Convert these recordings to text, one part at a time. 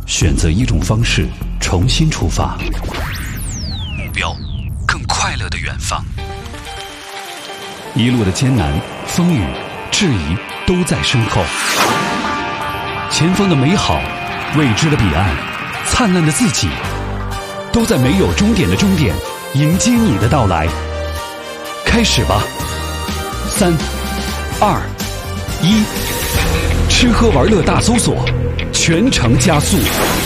选择一种方式重新出发，目标更快乐的远方。一路的艰难、风雨、质疑都在身后，前方的美好、未知的彼岸、灿烂的自己，都在没有终点的终点迎接你的到来。开始吧，3、2、1，吃喝玩乐大搜索，全程加速。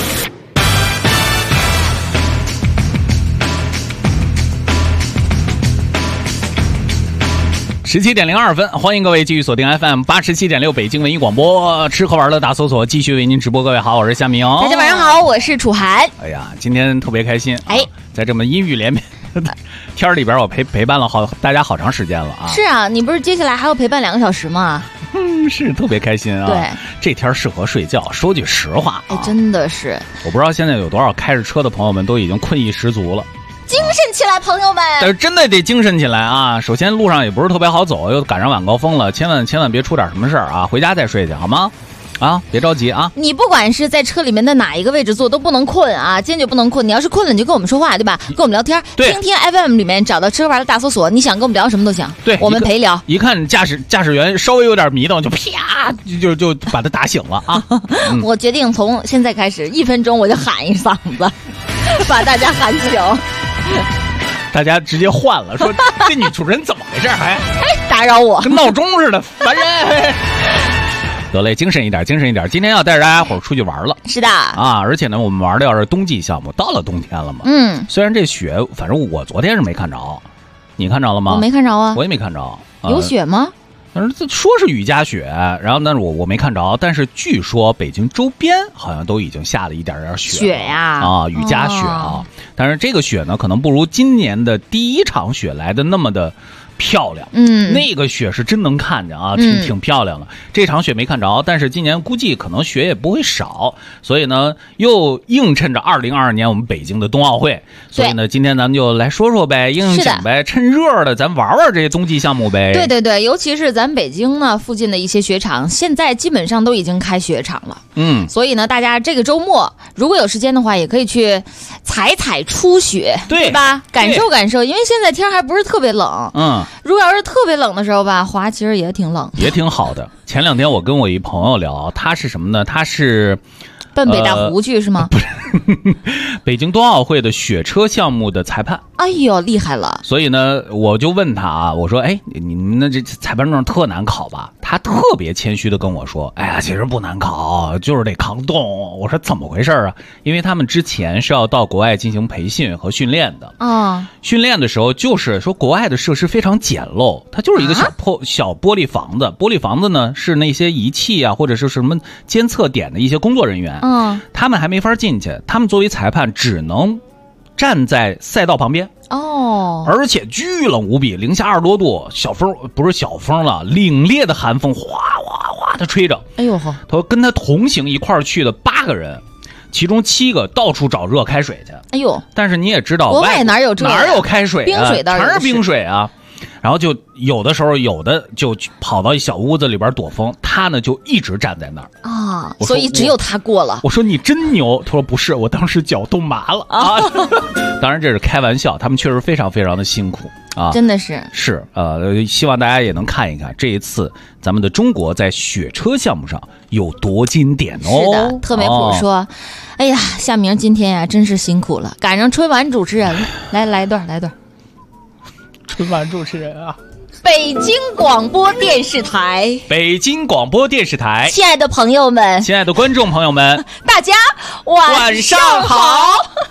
17:02，欢迎各位继续锁定 FM87.6 北京文艺广播，吃喝玩乐大搜索继续为您直播。各位好，我是夏明。 大家晚上好，我是楚涵。 哎呀，今天特别开心， 哎， 在这么阴雨连绵天里边，我陪伴了大家好长时间了啊。 是啊，你不是接下来还要陪伴2个小时吗？ 是特别开心啊。 对， 这天适合睡觉。说句实话， 哎，真的是， 我不知道现在有多少开着车的朋友们都已经困意十足了。 精神起来，朋友们！ 但是真的得精神起来啊！首先路上也不是特别好走，又赶上晚高峰了，千万别出点什么事儿啊！回家再睡去好吗？啊，别着急啊！ 你不管是在车里面的哪一个位置坐，都不能困啊，坚决不能困。你要是困了，你就跟我们说话，对吧？跟我们聊天， 对， 听听 FM 里面找到吃喝玩乐大搜索，你想跟我们聊什么都行， 对， 我们陪聊。 一看驾驶员稍微有点迷瞪，就啪就把他打醒了啊！ 我决定从现在开始1分钟我就喊一嗓子，把大家喊醒。 大家直接换了，说这女主人怎么回事？还打扰我， 跟闹钟似的，烦人。得嘞，精神一点，精神一点。今天要带着大家伙出去玩了。 是的啊，而且呢，我们玩的要是冬季项目，到了冬天了嘛。虽然这雪，反正我昨天是没看着，你看着了吗？ 我没看着啊， 我也没看着。 有雪吗？ 反正说是雨夹雪，然后但是我没看着，但是据说北京周边好像都已经下了一点雪呀， 啊，雨夹雪啊。但是这个雪呢，可能不如今年的第一场雪来的那么的漂亮。那个雪是真能看见啊，挺漂亮的。这场雪没看着，但是今年估计可能雪也不会少，所以呢，又映衬着2022年我们北京的冬奥会。所以呢，今天咱们就来说说呗，应景呗，趁热的咱玩这些冬季项目呗。 对，尤其是咱北京呢附近的一些雪场，现在基本上都已经开雪场了。所以呢，大家这个周末如果有时间的话，也可以去踩初雪，对吧？感受感受，因为现在天还不是特别冷。如果要是特别冷的时候吧，滑其实也挺冷， 也挺好的。前2天我跟我一朋友聊，他是什么呢？他是奔北大湖去是吗？ 不是，北京冬奥会的雪车项目的裁判。 哎呦，厉害了！ 所以呢，我就问他啊，我说，哎，你们的这裁判证特难考吧？他特别谦虚的跟我说，哎呀，其实不难考，就是得抗冻。我说怎么回事啊？因为他们之前是要到国外进行培训和训练的啊。训练的时候就是说，国外的设施非常简陋，它就是一个小玻璃房子。玻璃房子呢是那些仪器啊，或者是什么监测点的一些工作人员。他们还没法进去，他们作为裁判只能站在赛道旁边。而且巨冷无比，-20多度，小风不是小风了，凛冽的寒风哗哗哗的吹着。 哎呦呵！ 他说跟他同行一块儿去的8个人，其中7个到处找热开水去。 哎呦！ 但是你也知道， 国外哪有开水啊？ 冰水倒是全是冰水啊。然后就有的时候有的就跑到一小屋子里边躲风，他呢就一直站在那儿啊，所以只有他过了。 我说你真牛，他说不是，我当时脚都麻了啊。当然这是开玩笑，他们确实非常非常的辛苦啊， 真的是希望大家也能看一看这一次咱们的中国在雪车项目上有多经典哦。 是的，特美普说，哎呀，夏明今天呀真是辛苦了，赶上春晚主持人了，来一段。 春晚主持人啊， 北京广播电视台， 亲爱的朋友们， 亲爱的观众朋友们， 大家晚上好。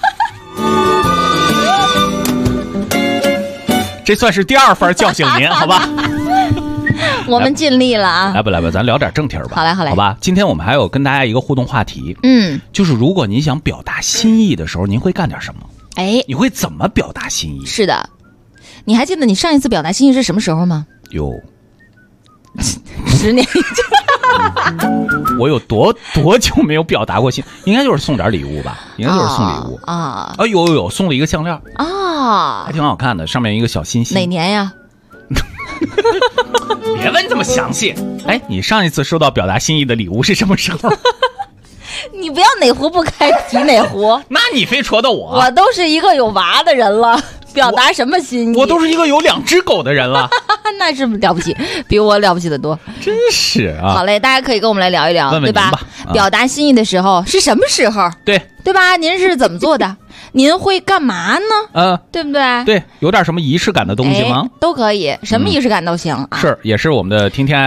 这算是第2番叫醒您，好吧？ 我们尽力了啊！ 来吧，咱聊点正题吧。 好嘞， 好吧。今天我们还有跟大家一个互动话题，就是如果您想表达心意的时候，您会干点什么？ 哎， 你会怎么表达心意？ 是的。你还记得你上一次表达心意是什么时候吗？ 有 10年以前。 我有多久没有表达过心？应该就是送点礼物吧，应该就是送礼物啊。有送了一个项链啊，还挺好看的，上面一个小心心。 哪年呀？ 别问这么详细。哎，你上一次收到表达心意的礼物是什么时候？ 你不要哪壶不开提哪壶。 那你非戳到我， 我都是一个有娃的人了，表达什么心意？ 我都是一个有2只狗的人了， 那是了不起，比我了不起的多。 真是啊！ 好嘞，大家可以跟我们来聊一聊， 问问对吧？表达心意的时候是什么时候？对吧？您是怎么做的？您会干嘛呢？对不对？ 对，有点什么仪式感的东西吗？ 都可以，什么仪式感都行啊。 是，也是我们的听天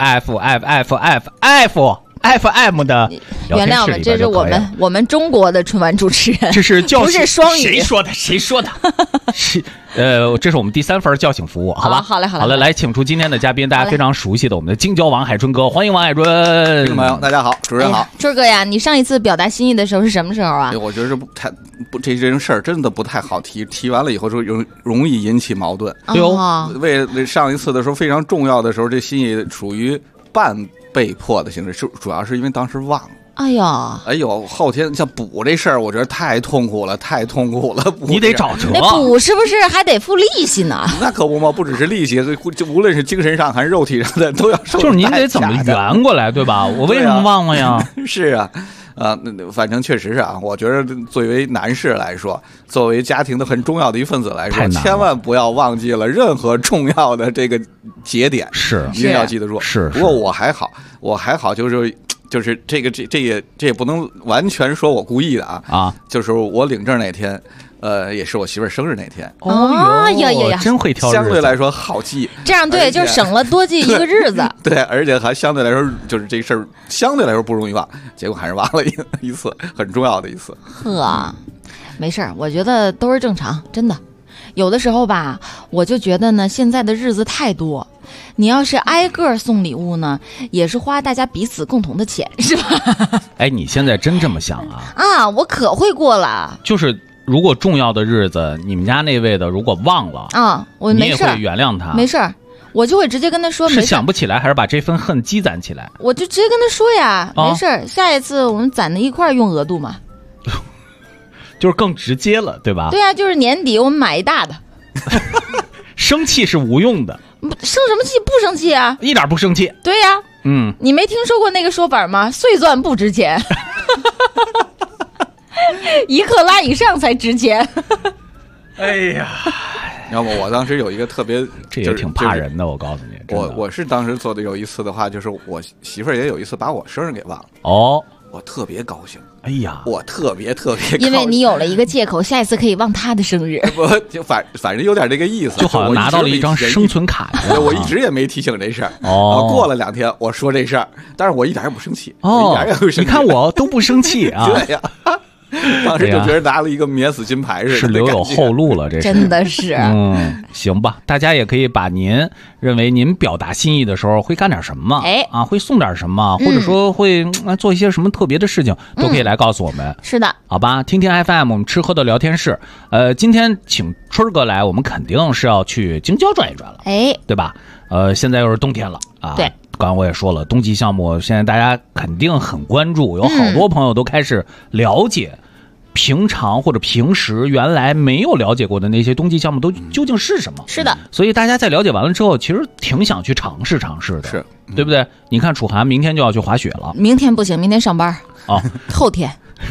FM 的。 原谅我们，这是我们中国的春晚主持人， 这是不是双语？ 谁说的？是这是我们第3份叫醒服务，好吧？ 好嘞， 来，请出今天的嘉宾，大家非常熟悉的我们的京郊王海春哥，欢迎王海春。 听众朋友，大家好，主持人好。 春哥呀，你上一次表达心意的时候是什么时候啊？ 我觉得这件事儿真的不太好提，提完了以后就容易引起矛盾。为上一次的时候非常重要的时候，这心意属于半被迫的形式，主要是因为当时忘了。哎呦，后天像补这事儿，我觉得太痛苦了。 你得找辙。 那补是不是还得付利息呢？ 那可不嘛，不只是利息，就无论是精神上还是肉体上的都要受。 就是您得怎么圆过来，对吧？我为什么忘了呀？ 是啊。反正确实是啊，我觉得作为男士来说，作为家庭的很重要的一份子来说，千万不要忘记了任何重要的这个节点， 是一定要记得住。 是。 不过我还好，就是这也不能完全说我故意的啊，就是我领证那天。也是我媳妇儿生日那天。 呀， 真会挑日子， 相对来说好记。 这样对，就省了多记一个日子。 对，而且还相对来说，就是这事儿相对来说不容易忘，结果还是忘了一次，很重要的一次。 没事儿，我觉得都是正常，真的。有的时候吧，我就觉得呢，现在的日子太多，你要是挨个送礼物呢，也是花大家彼此共同的钱，是吧？ 哎，你现在真这么想啊？ 我可会过了。 就是如果重要的日子，你们家那位的如果忘了我没事， 你也会原谅他？ 没事，我就会直接跟他说。 是想不起来，还是把这份恨积攒起来？ 我就直接跟他说呀，没事，下一次我们攒在一块用额度嘛。 就是更直接了，对吧？ 对啊，就是年底我们买一大的。 生气是无用的。 生什么气？不生气啊， 一点不生气。 对呀，你没听说过那个说法吗？碎钻不值钱。1克拉以上才值钱。 哎呀， 要不我当时有一个特别， 这也挺怕人的。我告诉你， 我是当时做的有一次的话，就是我媳妇儿也有一次把我生日给忘了。我特别高兴。 哎呀， 我特别高兴， 因为你有了一个借口，下一次可以忘他的生日。 不，就反正有点这个意思， 就好像拿到了一张生存卡。 我一直也没提醒这事儿。过了2天，我说这事儿，但是我一点也不生气。一点也不生气。 你看我都不生气啊。 对呀。当时就觉得拿了一个免死金牌似的， 是留有后路了，这是真的是。 行吧，大家也可以把您认为您表达心意的时候会干点什么，会送点什么，或者说会做一些什么特别的事情，都可以来告诉我们。 是的， 好吧，听听 FM 我们吃喝的聊天室。今天请春哥来，我们肯定是要去京郊转一转了，对吧？现在又是冬天了啊。 对。 刚刚我也说了，冬季项目现在大家肯定很关注，有好多朋友都开始了解平常或者平时原来没有了解过的那些冬季项目都究竟是什么。 是的， 所以大家在了解完了之后，其实挺想去尝试尝试的， 是对不对？你看楚涵明天就要去滑雪了。 明天不行，明天上班。后天。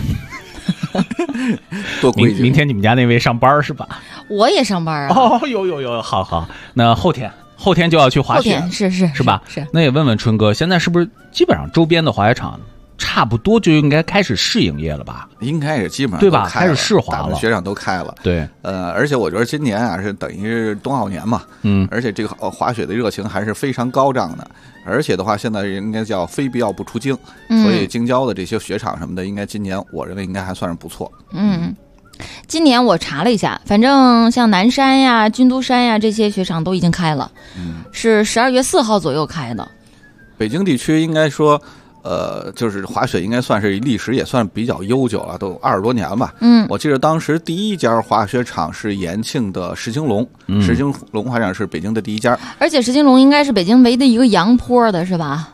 多规矩。 明天你们家那位上班是吧？ 我也上班啊。 有，好，那后天就要去滑雪，是吧？ 是。 那也问问春哥，现在是不是基本上周边的滑雪场差不多就应该开始试营业了吧？ 应该是基本上对吧？开始试滑了， 雪场都开了。 对， 而且我觉得今年是等于是冬奥年嘛，而且这个滑雪的热情还是非常高涨的。而且的话，现在应该叫非必要不出京，所以京郊的这些雪场什么的，应该今年我认为应该还算是不错。 今年我查了一下，反正像南山呀、军都山呀这些雪场都已经开了，是12月4号左右开的。 北京地区应该说，就是滑雪应该算是历史也算比较悠久了，都20多年吧。我记得当时第一家滑雪场是延庆的石青龙，石青龙滑雪场是北京的第一家， 而且石青龙应该是北京唯一的一个阳坡的，是吧？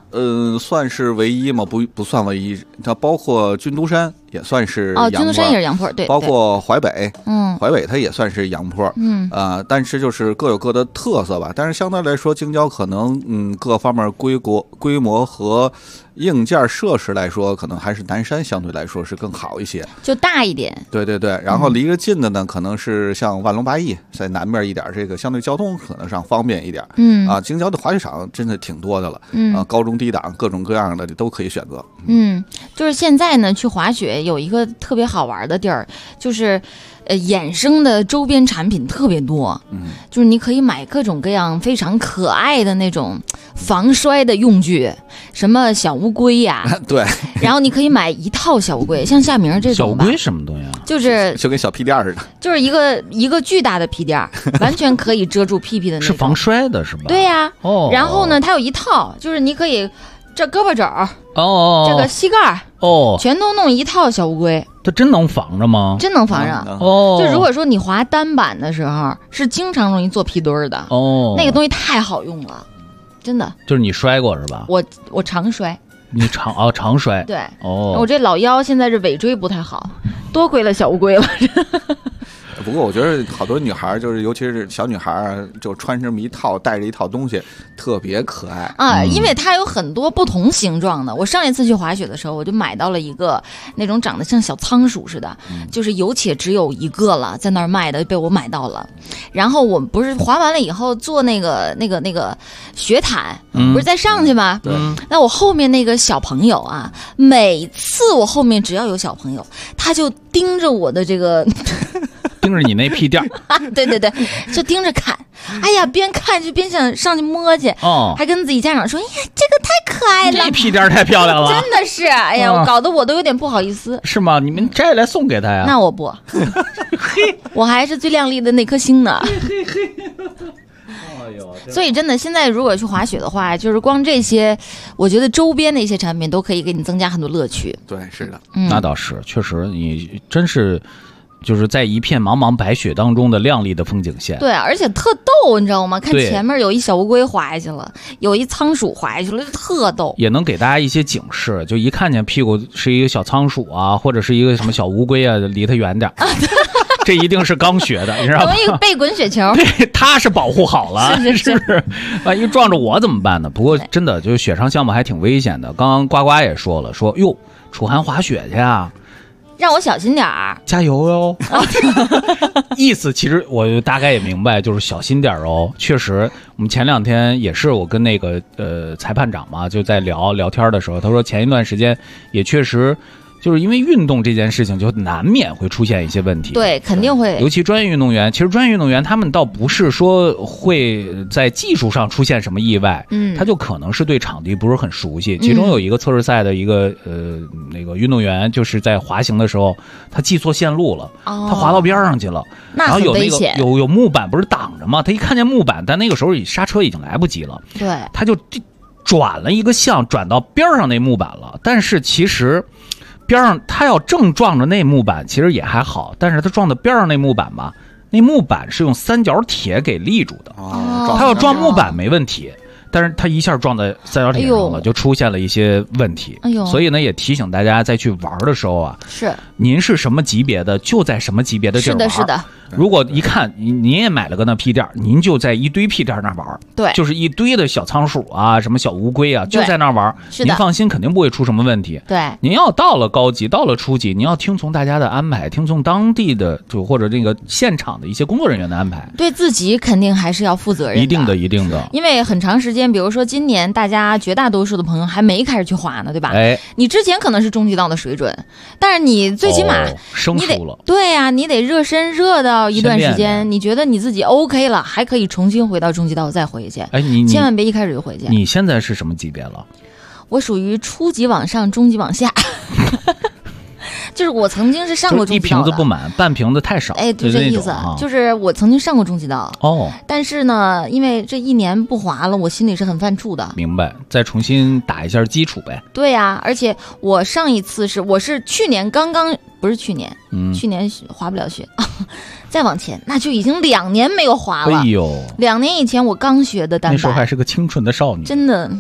算是唯一吗？不算唯一，它包括军都山也算是洋坡。 军都山也是洋坡，对。 包括淮北，淮北它也算是洋坡，但是就是各有各的特色吧。但是相对来说，京郊可能各方面规模和硬件设施来说，可能还是南山相对来说是更好一些， 就大一点。 对，然后离着近的呢，可能是像万隆八义在南边一点，这个相对交通可能上方便一点。京郊的滑雪场真的挺多的了，高中低档各种各样的都可以选择。 就是现在呢，去滑雪有一个特别好玩的地儿，就是衍生的周边产品特别多。就是你可以买各种各样非常可爱的那种防摔的用具，什么小乌龟呀， 对， 然后你可以买一套小乌龟，像夏明这种小乌龟什么东西啊？ 就跟小屁垫似的， 就是一个巨大的屁垫，完全可以遮住屁屁的那种， 是防摔的是吧？ 对呀。然后呢，它有一套，就是你可以这胳膊肘这个膝盖全都弄一套小乌龟。 它真能防着吗？ 真能防着。就如果说你滑单板的时候，是经常容易做屁墩儿的。那个东西太好用了，真的。 就是你摔过是吧？ 我常摔。 你常摔？ 对。我这老腰现在是尾椎不太好，多亏了小乌龟了。 不过我觉得好多女孩，就是尤其是小女孩，就穿这么一套，带着一套东西，特别可爱啊！因为它有很多不同形状的。我上一次去滑雪的时候，我就买到了一个那种长得像小仓鼠似的，就是有且只有一个了，在那儿卖的，被我买到了。然后我们不是滑完了以后坐那个雪毯，不是再上去吗？那我后面那个小朋友啊，每次我后面只要有小朋友，他就盯着我的这个。 盯着你那屁垫对，就盯着看。哎呀，边看就边想上去摸去。还跟自己家长说：“哎呀，这个太可爱了， 这屁垫太漂亮了。” 真的是，哎呀，我搞得我都有点不好意思。 是吗？你们摘来送给他呀？ 那我不，我还是最亮丽的那颗星呢。所以真的，现在如果去滑雪的话，就是光这些，我觉得周边的一些产品都可以给你增加很多乐趣。 对，是的， 那倒是，确实，你真是。就是在一片茫茫白雪当中的亮丽的风景线。 对，而且特逗，你知道吗？看前面有一小乌龟滑下去了，有一仓鼠滑下去了，特逗。 也能给大家一些警示，就一看见屁股是一个小仓鼠啊，或者是一个什么小乌龟啊，离它远点。这一定是刚学的，你知道吗？ 容易被滚雪球。 对，他是保护好了，是啊，一撞着我怎么办呢？不过真的就是雪上项目还挺危险的。刚刚呱呱也说了，说哟，楚寒滑雪去啊。 让我小心点儿， 加油哟！意思其实我大概也明白，就是小心点哦。确实，我们前2天也是我跟那个裁判长嘛，就在聊天的时候，他说前一段时间也确实。就是因为运动这件事情，就难免会出现一些问题。 对，肯定会。 尤其专业运动员，其实专业运动员他们倒不是说会在技术上出现什么意外，他就可能是对场地不是很熟悉。其中有一个测试赛的一个那个运动员，就是在滑行的时候，他记错线路了，他滑到边上去了，然后有那个有木板不是挡着吗？他一看见木板，但那个时候刹车已经来不及了， 对， 他就转了一个向，转到边上那木板了，但是其实。边上他要正撞着那木板其实也还好，但是他撞到边上那木板吧，那木板是用三角铁给立住的，他要撞木板没问题，但是他一下撞在三角铁上了，就出现了一些问题。所以呢，也提醒大家在去玩的时候啊， 是您是什么级别的，就在什么级别的地儿玩。 是的。 如果一看您也买了个那屁垫，您就在一堆屁垫那玩， 对， 就是一堆的小仓鼠啊，什么小乌龟啊，就在那玩，您放心，肯定不会出什么问题。 对， 您要到了高级，到了初级，您要听从大家的安排，听从当地的就或者这个现场的一些工作人员的安排， 对自己肯定还是要负责任的。 一定的。 因为很长时间，比如说今年大家绝大多数的朋友还没开始去滑呢，对吧？ 哎， 你之前可能是中级道的水准，但是你最起码生疏了。 对呀，你得热身热到一段时间。你觉得你自己 OK 了，还可以重新回到中级道再回去。 哎，你千万别一开始就回去。 你现在是什么级别了？ 我属于初级往上，中级往下。就是我曾经是上过中级道的， 一瓶子不满，半瓶子太少。 哎，就这意思。就是我曾经上过中级道哦， 但是呢，因为这1年不滑了，我心里是很犯怵的。 明白，再重新打一下基础呗。 对呀，而且我上一次我是去年不是去年，去年滑不了雪。再往前，那就已经2年没有滑了。 哎呦， 2年以前我刚学的单板， 那时候还是个清纯的少女， 真的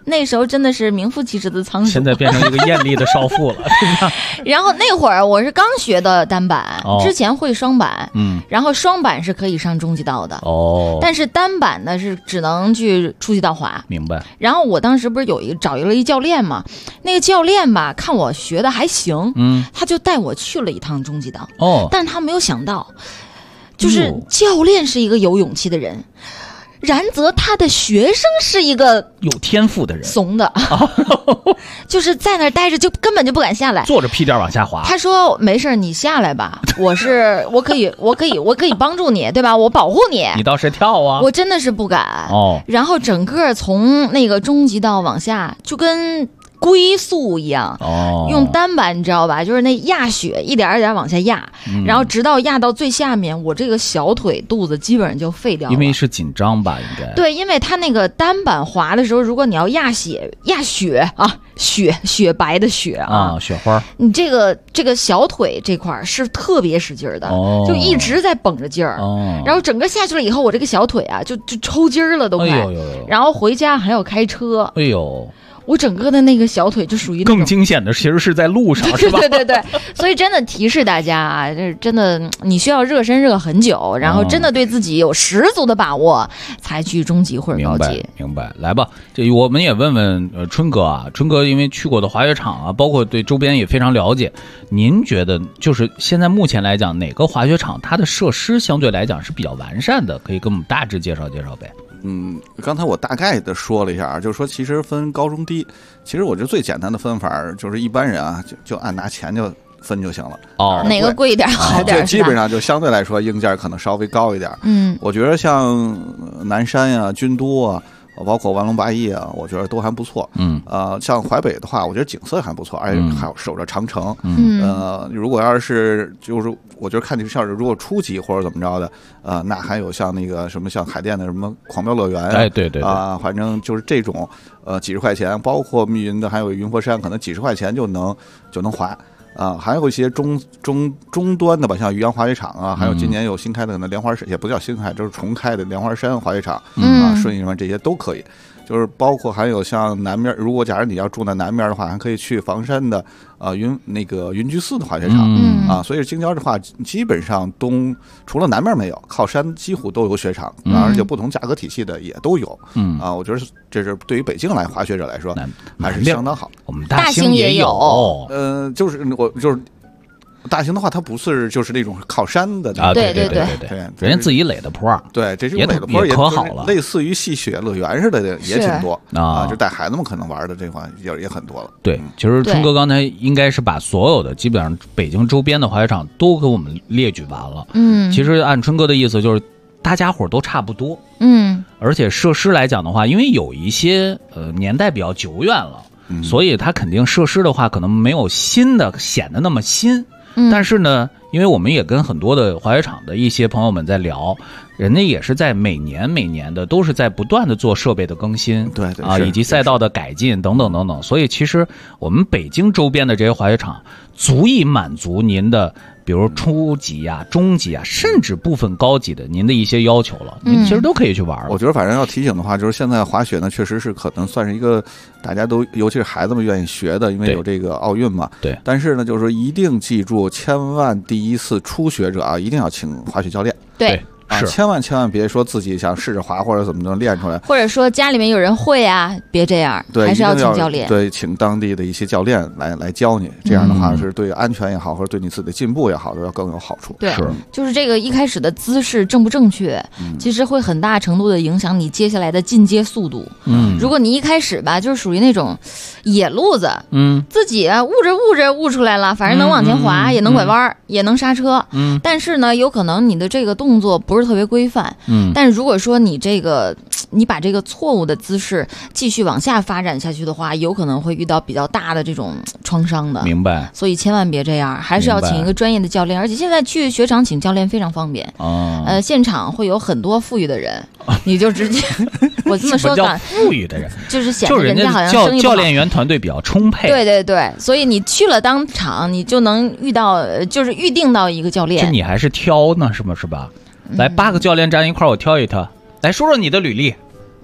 那时候真的是名副其实的仓鼠， 现在变成一个艳丽的少妇了。 然后那会儿我是刚学的单板，之前会双板，然后双板是可以上中级道的，但是单板呢是只能去初级道滑。 明白。 然后我当时不是找了一教练嘛，那个教练吧看我学的还行，他就带我去了一趟中级道，但他没有想到，就是教练是一个有勇气的人。然则他的学生是一个有天赋的人， 怂的，就是在那儿待着就根本就不敢下来， 坐着屁颠往下滑。 他说没事你下来吧，我可以帮助你，对吧？我保护你。 你倒是跳啊！ 我真的是不敢。然后整个从那个中级道往下就跟龟速一样，用单板你知道吧，就是那压雪一点一点往下压，然后直到压到最下面，我这个小腿肚子基本上就废掉了。 因为是紧张吧，应该。 对，因为它那个单板滑的时候，如果你要压雪啊，雪白的雪啊， 雪花， 你这个小腿这块是特别使劲的，就一直在绷着劲儿，然后整个下去了以后，我这个小腿啊就抽筋儿了都快，然后回家还要开车， 哎呦。 我整个的那个小腿就属于更惊险的，其实是在路上，是吧？ 对，所以真的提示大家啊，这真的你需要热身热很久，然后真的对自己有十足的把握，才去中级或者高级。 明白，来吧，这我们也问问春哥啊，春哥因为去过的滑雪场啊，包括对周边也非常了解，您觉得就是现在目前来讲，哪个滑雪场它的设施相对来讲是比较完善的？可以跟我们大致介绍介绍呗。 刚才我大概的说了一下，就是说其实分高中低，其实我觉得最简单的分法就是一般人啊就按拿钱就分就行了。 哪个贵一点好点， 就基本上就相对来说硬件可能稍微高一点。我觉得像南山呀、军都啊，包括万隆八亿啊，我觉得都还不错。像淮北的话，我觉得景色还不错，而且还有守着长城。如果要是就是我觉得看你像是如果初级或者怎么着的，那还有像那个什么像海淀的什么狂飙乐园啊， 对啊，反正就是这种几十块钱，包括密云的还有云佛山，可能几十块钱就能滑。还有一些中端的吧，像渔阳滑雪场啊，还有今年有新开的莲花山，也不叫新开，就是重开的莲花山滑雪场顺义什么这些都可以。就是包括还有像南面，如果假如你要住在南面的话，还可以去房山的云居寺的滑雪场所以京郊的话，基本上除了南面没有，靠山几乎都有雪场，而且不同价格体系的也都有。我觉得这是对于北京滑雪者来说还是相当好。 我们大兴也有， 就是大型的话，它不是就是那种靠山的对， 人家自己垒的坡， 对，这种垒的坡也可好了， 类似于戏雪乐园似的也挺多就带孩子们可能玩的这款也很多了。 对，其实春哥刚才应该是把所有的基本上北京周边的滑雪场都给我们列举完了。其实按春哥的意思就是大家伙都差不多。而且设施来讲的话，因为有一些年代比较久远了，所以它肯定设施的话可能没有新的显得那么新。但是呢，因为我们也跟很多的滑雪场的一些朋友们在聊，人家也是在每年的都是在不断的做设备的更新， 对以及赛道的改进等等，所以其实我们北京周边的这些滑雪场足以满足您的比如初级啊、中级啊，甚至部分高级的您的一些要求了，您其实都可以去玩。 我觉得反正要提醒的话，就是现在滑雪呢，确实是可能算是一个大家都，尤其是孩子们愿意学的，因为有这个奥运嘛。 对。 但是呢，就是说一定记住，千万第一次初学者啊，一定要请滑雪教练。 对。 千万别说自己想试着滑或者怎么能练出来， 或者说家里面有人会啊，别这样， 对， 还是要请教练， 对，请当地的一些教练来教你，这样的话是对安全也好，或者对你自己的进步也好，都要更有好处。 对，就是这个一开始的姿势正不正确，其实会很大程度的影响你接下来的进阶速度。如果你一开始吧，就是属于那种野路子，自己悟出来了，反正能往前滑，也能拐弯，也能刹车，但是呢，有可能你的这个动作不是特别规范，但如果说你把这个错误的姿势继续往下发展下去的话，有可能会遇到比较大的这种创伤的。 明白。 所以千万别这样，还是要请一个专业的教练，而且现在去雪场请教练非常方便。现场会有很多富裕的人，你就直接我这么说叫富裕的人， 就是显得人家好像生意不好， 教练员团队比较充沛。 对，所以你去了当场，你就能就是预定到一个教练。 这你还是挑呢，是吧？来8个教练站一块儿，我挑一挑。来说说你的履历。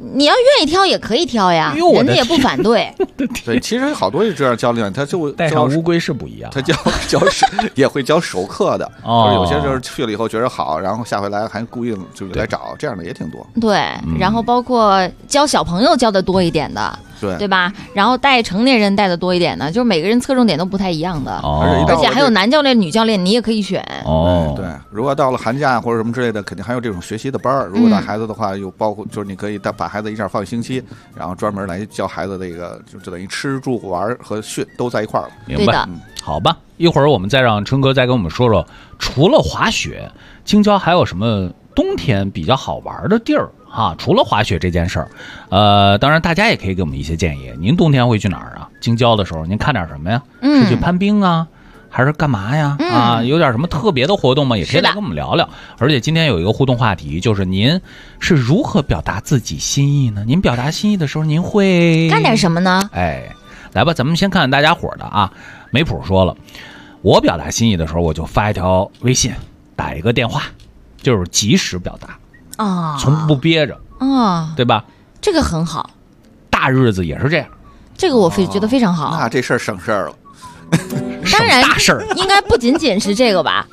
你要愿意挑也可以挑呀，人家也不反对。 对，其实好多这样教练，他就带上乌龟是不一样， 他教也会教授课的。就是有些时候去了以后觉得好，然后下回来还故意就来找，这样的也挺多。 对，然后包括教小朋友教的多一点的。对吧？然后带成年人带的多一点呢，就是每个人侧重点都不太一样的，而且还有男教练、女教练，你也可以选。 对，如果到了寒假或者什么之类的，肯定还有这种学习的班儿。如果带孩子的话，又包括就是你可以把孩子一下放星期，然后专门来教孩子这个，就等于吃住玩和训都在一块儿了。 明白？好吧，一会儿我们再让春哥再跟我们说说，除了滑雪，京郊还有什么冬天比较好玩的地儿？除了滑雪这件事儿，当然大家也可以给我们一些建议。您冬天会去哪儿啊？京郊的时候您看点什么呀？是去攀冰啊，还是干嘛呀？有点什么特别的活动吗？也可以来跟我们聊聊。而且今天有一个互动话题，就是您是如何表达自己心意呢？您表达心意的时候，您会干点什么呢？ 来吧，咱们先看看大家伙的啊。梅普说了，我表达心意的时候，我就发一条微信，打一个电话，就是及时表达。从不憋着对吧？ 这个很好， 大日子也是这样。 这个我觉得非常好。 那这事儿省事儿了。 当然， 大事儿应该不仅仅是这个吧？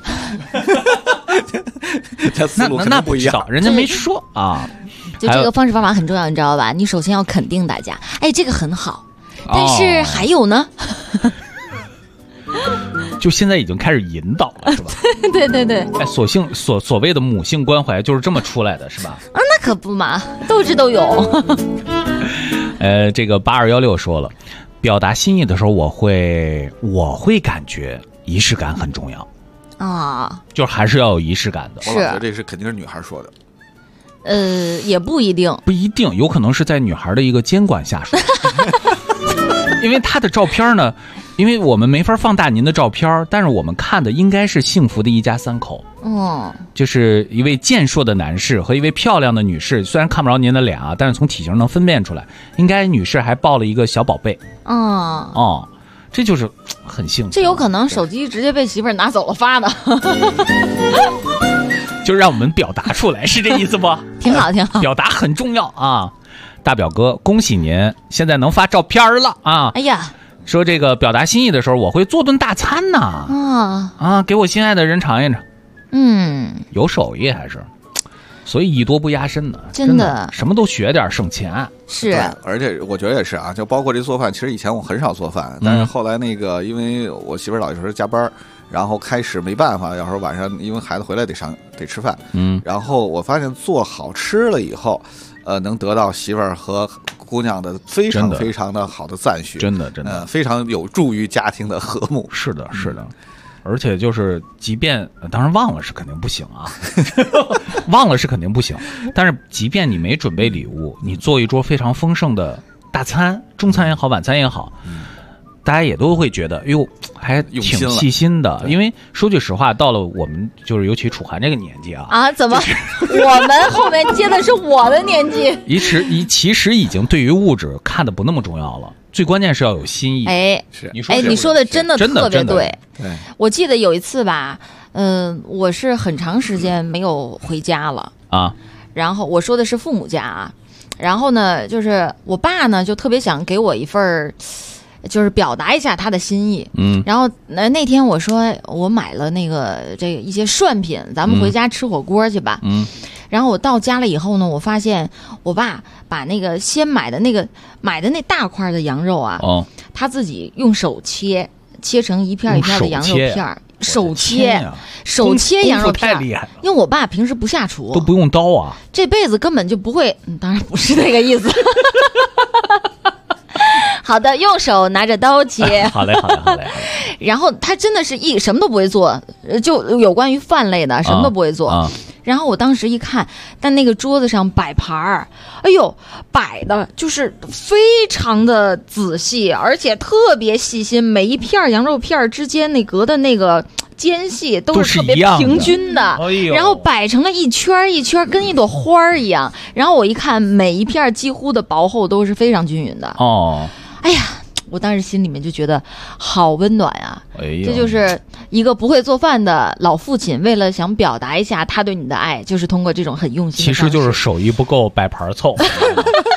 那不一样，人家没说啊。 就这个方式方法很重要，你知道吧？你首先要肯定大家，这个很好，但是还有呢。 就现在已经开始引导了，是吧？ 对。 所谓的母性关怀就是这么出来的，是吧？ 那可不嘛，斗志都有。 这个8216说了，表达心意的时候，我会感觉仪式感很重要就是还是要有仪式感的。 我老觉得这是肯定是女孩说的。 也不一定， 有可能是在女孩的一个监管下说。因为他的照片呢，因为我们没法放大您的照片，但是我们看的应该是幸福的一家三口。就是一位健硕的男士和一位漂亮的女士，虽然看不着您的脸但是从体型能分辨出来，应该女士还抱了一个小宝贝。这就是很幸福。 这有可能手机直接被媳妇儿拿走了发的。 就让我们表达出来，是这意思不？ 挺好。 表达很重要啊。大表哥，恭喜您现在能发照片了啊！ 哎呀， 说这个表达心意的时候，我会做顿大餐呢。给我心爱的人尝一尝。有手艺还是，所以艺多不压身的， 真的什么都学点省钱。 是， 而且我觉得也是就包括这做饭，其实以前我很少做饭，但是后来因为我媳妇儿老有时候加班，然后开始没办法，有时候晚上因为孩子回来得吃饭，然后我发现做好吃了以后，能得到媳妇儿和姑娘的非常非常的好的赞许， 真的， 非常有助于家庭的和睦。 是的。而且就是即便当然忘了是肯定不行忘了是肯定不行，但是即便你没准备礼物，你做一桌非常丰盛的大餐，中餐也好，晚餐也好，大家也都会觉得还挺细心的。因为说句实话，到了我们就是尤其楚涵这个年纪怎么、我们后面接的是我的年纪其实已经对于物质看的不那么重要了，最关键是要有心意。 你说的真的特别对。我记得有一次吧，我是很长时间没有回家了然后我说的是父母家然后呢，就是我爸呢就特别想给我一份就是表达一下他的心意。然后那天我说我买了这个一些涮品，咱们回家吃火锅去吧。然后我到家了以后呢，我发现我爸把那个先买的那大块的羊肉他自己用手切成一片一片的羊肉片，手切羊肉片，因为我爸平时不下厨， 都不用刀这辈子根本就不会。当然不是那个意思。好的，用手拿着刀切。 好嘞。 然后他真的是什么都不会做，就有关于饭类的什么都不会做。然后我当时一看，但那个桌子上摆盘儿，摆的就是非常的仔细，而且特别细心，每一片羊肉片之间隔的那个间隙都是特别平均的，然后摆成了一圈一圈，跟一朵花一样。然后我一看，每一片几乎的薄厚都是非常均匀的。哎呀，我当时心里面就觉得好温暖啊！这就是一个不会做饭的老父亲，为了想表达一下他对你的爱，就是通过这种很用心的方式。 其实就是手艺不够，摆盘凑。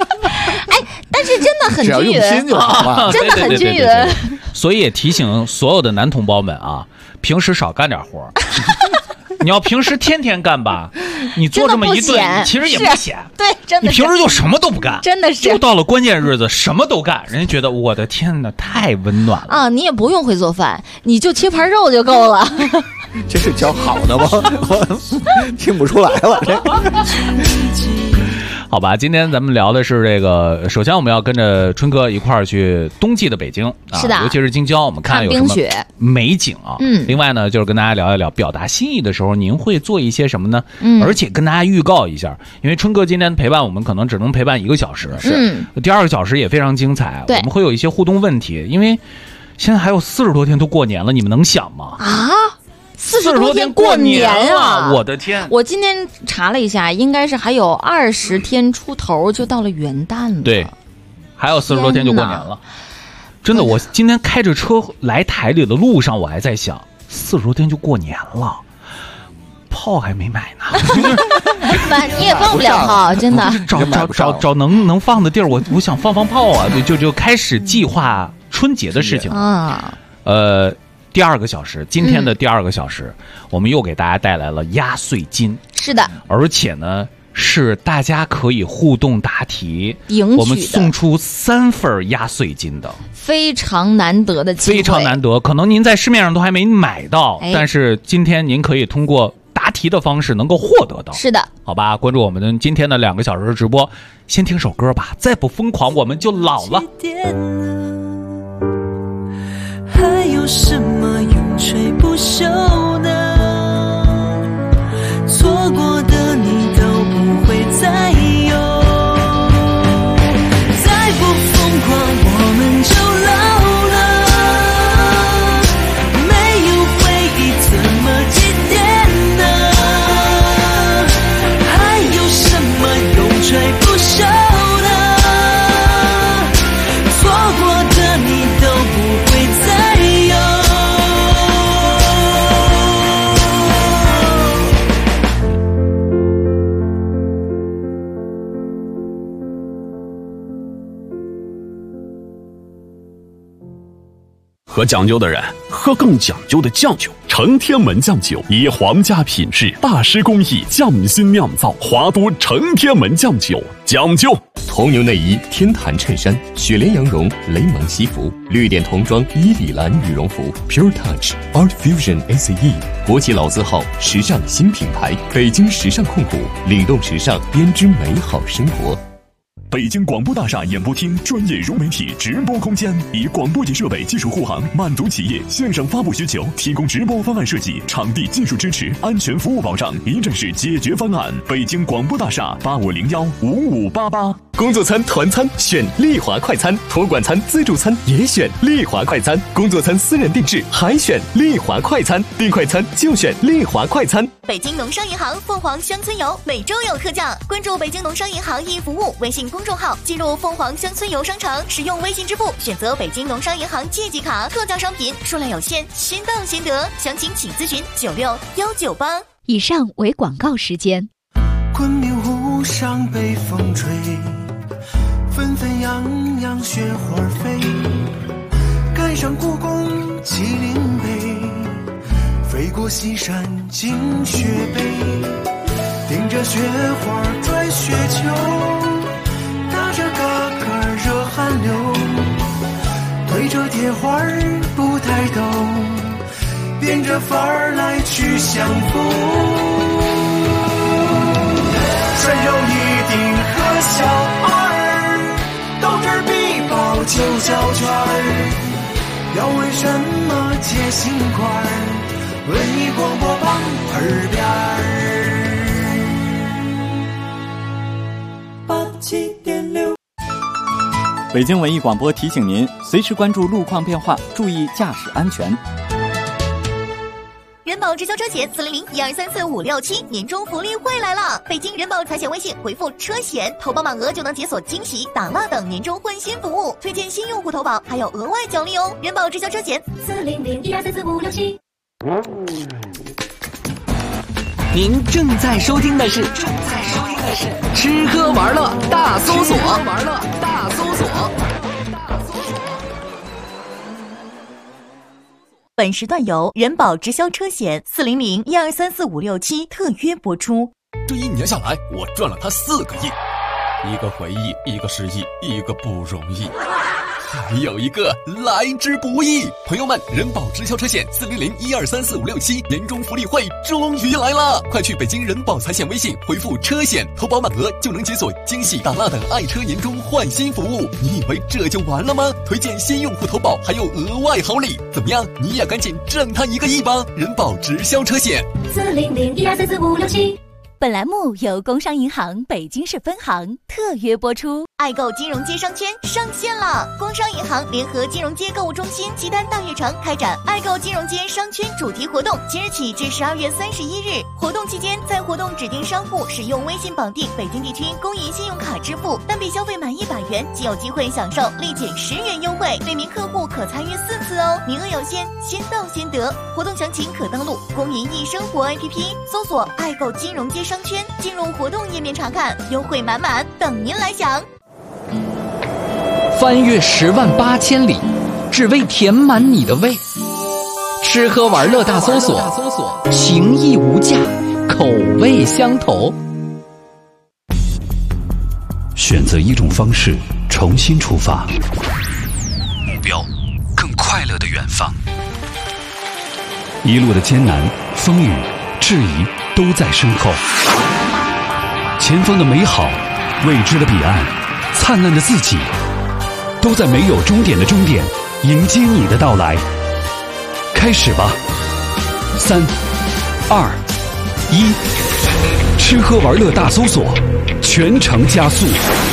很均匀， 只要用心就好了， 真的很均匀。 所以也提醒所有的男同胞们啊，平时少干点活。你要平时天天干吧，你做这么一顿，其实也不显。 对，真的。 你平时就什么都不干， 真的是。 就到了关键日子，什么都干，人家觉得我的天哪，太温暖了啊！你也不用会做饭，你就切盘肉就够了。 这是教好的吗？我听不出来了。这好吧，今天咱们聊的是这个。首先，我们要跟着春哥一块儿去冬季的北京啊， 是的， 尤其是京郊，我们看有什么美景啊。另外呢，就是跟大家聊一聊表达心意的时候，您会做一些什么呢？而且跟大家预告一下，因为春哥今天陪伴我们，可能只能陪伴1个小时，是第2个小时也非常精彩。我们会有一些互动问题，因为现在还有40多天都过年了，你们能想吗？ 啊！40多天过年啊！ 我的天！ 我今天查了一下，应该是还有20天出头就到了元旦了。 对，还有40多天就过年了。真的，我今天开着车来台里的路上，我还在想，40多天就过年了，炮还没买呢。 你也放不了炮，真的。 找能放的地儿，我想放炮啊！就开始计划春节的事情啊。第2个小时，今天的第2个小时，我们又给大家带来了压岁金。 是的， 而且呢，是大家可以互动答题，我们送出3份压岁金的， 非常难得的机会， 非常难得。可能您在市面上都还没买到，但是今天您可以通过答题的方式能够获得到。 是的， 好吧，关注我们的今天的2个小时的直播，先听首歌吧，再不疯狂我们就老了。 还有什么永垂不朽呢？错过的你都不会再有，再不疯狂我们就老了，没有回忆怎么祭奠呢？还有什么永垂不朽呢？错过的你都不会再有。 和讲究的人喝更讲究的酱酒，承天门酱酒以皇家品质、大师工艺匠心酿造，华都承天门酱酒，讲究。 铜牛内衣、天坛衬衫、雪莲羊绒、雷蒙西服、绿点童装、伊里兰羽绒服 ，Pure Touch Art Fusion ACE， 国际老字号，时尚新品牌，北京时尚控股，领动时尚，编织美好生活。 北京广播大厦演播厅专业融媒体直播空间，以广播级设备技术护航，满足企业线上发布需求，提供直播方案设计、场地技术支持、安全服务保障，一站式解决方案。北京广播大厦85015588。 工作餐、团餐选丽华快餐，托管餐、自助餐也选丽华快餐，工作餐私人定制还选丽华快餐，订快餐就选丽华快餐。 北京农商银行凤凰乡村游每周有特价，关注北京农商银行一服务微信公众号，进入凤凰乡村游商城，使用微信支付选择北京农商银行借记卡，特价商品数量有限，先到先得，详情请咨询96198。 以上为广告时间。 昆明湖上北风吹，纷纷扬扬雪花飞，赶上故宫麒麟碑，飞过西山进雪北，顶着雪花拽雪球，打着嘎嘎热汗流，对着铁花不抬头，变着法儿来去相逢。顺手一顶和小二，斗智必报9小圈儿，要为什么接心块儿？文艺广播榜耳边儿87.6。 北京文艺广播提醒您，随时关注路况变化，注意驾驶安全。 人保直销车险400-1234-567年终福利会来了！北京人保财险微信回复车险，投保满额就能解锁惊喜、打蜡等年终换新服务，推荐新用户投保还有额外奖励哦！人保直销车险400-1234-567。 您正在收听的是吃喝玩乐大搜索。 本时段由人保直销车险400-1234567特约播出。 这1年下来，我赚了他4个亿，一个回忆，一个失忆，一个不容易，还有一个来之不易。朋友们，人保直销车险400-1234567年终福利会终于来了，快去北京人保财险微信回复车险，投保满额就能解锁惊喜大辣的爱车年终换新服务。你以为这就完了吗？推荐新用户投保还有额外好礼，怎么样？你也赶紧挣他1个亿吧！人保直销车险 400-1234567。本栏目由工商银行北京市分行特约播出。爱购金融街商圈上线了！工商银行联合金融街购物中心西单大悦城开展爱购金融街商圈主题活动，即日起至12月31日。活动期间，在活动指定商户使用微信绑定北京地区公银信用卡支付，单笔消费满100元即有机会享受立减10元优惠，每名客户可参与4次哦，名额有限，先到先得。活动详情可登录公银易生活 APP， 搜索爱购金融街商圈，进入活动页面查看，优惠满满，等您来享。 翻越10万8千里，只为填满你的胃。吃喝玩乐大搜索，情义无价，口味相投。 选择一种方式，重新出发，目标更快乐的远方。一路的艰难、风雨、质疑都在身后，前方的美好，未知的彼岸，灿烂的自己，都在没有终点的终点迎接你的到来。开始吧，3、2、1，吃喝玩乐大搜索，全程加速。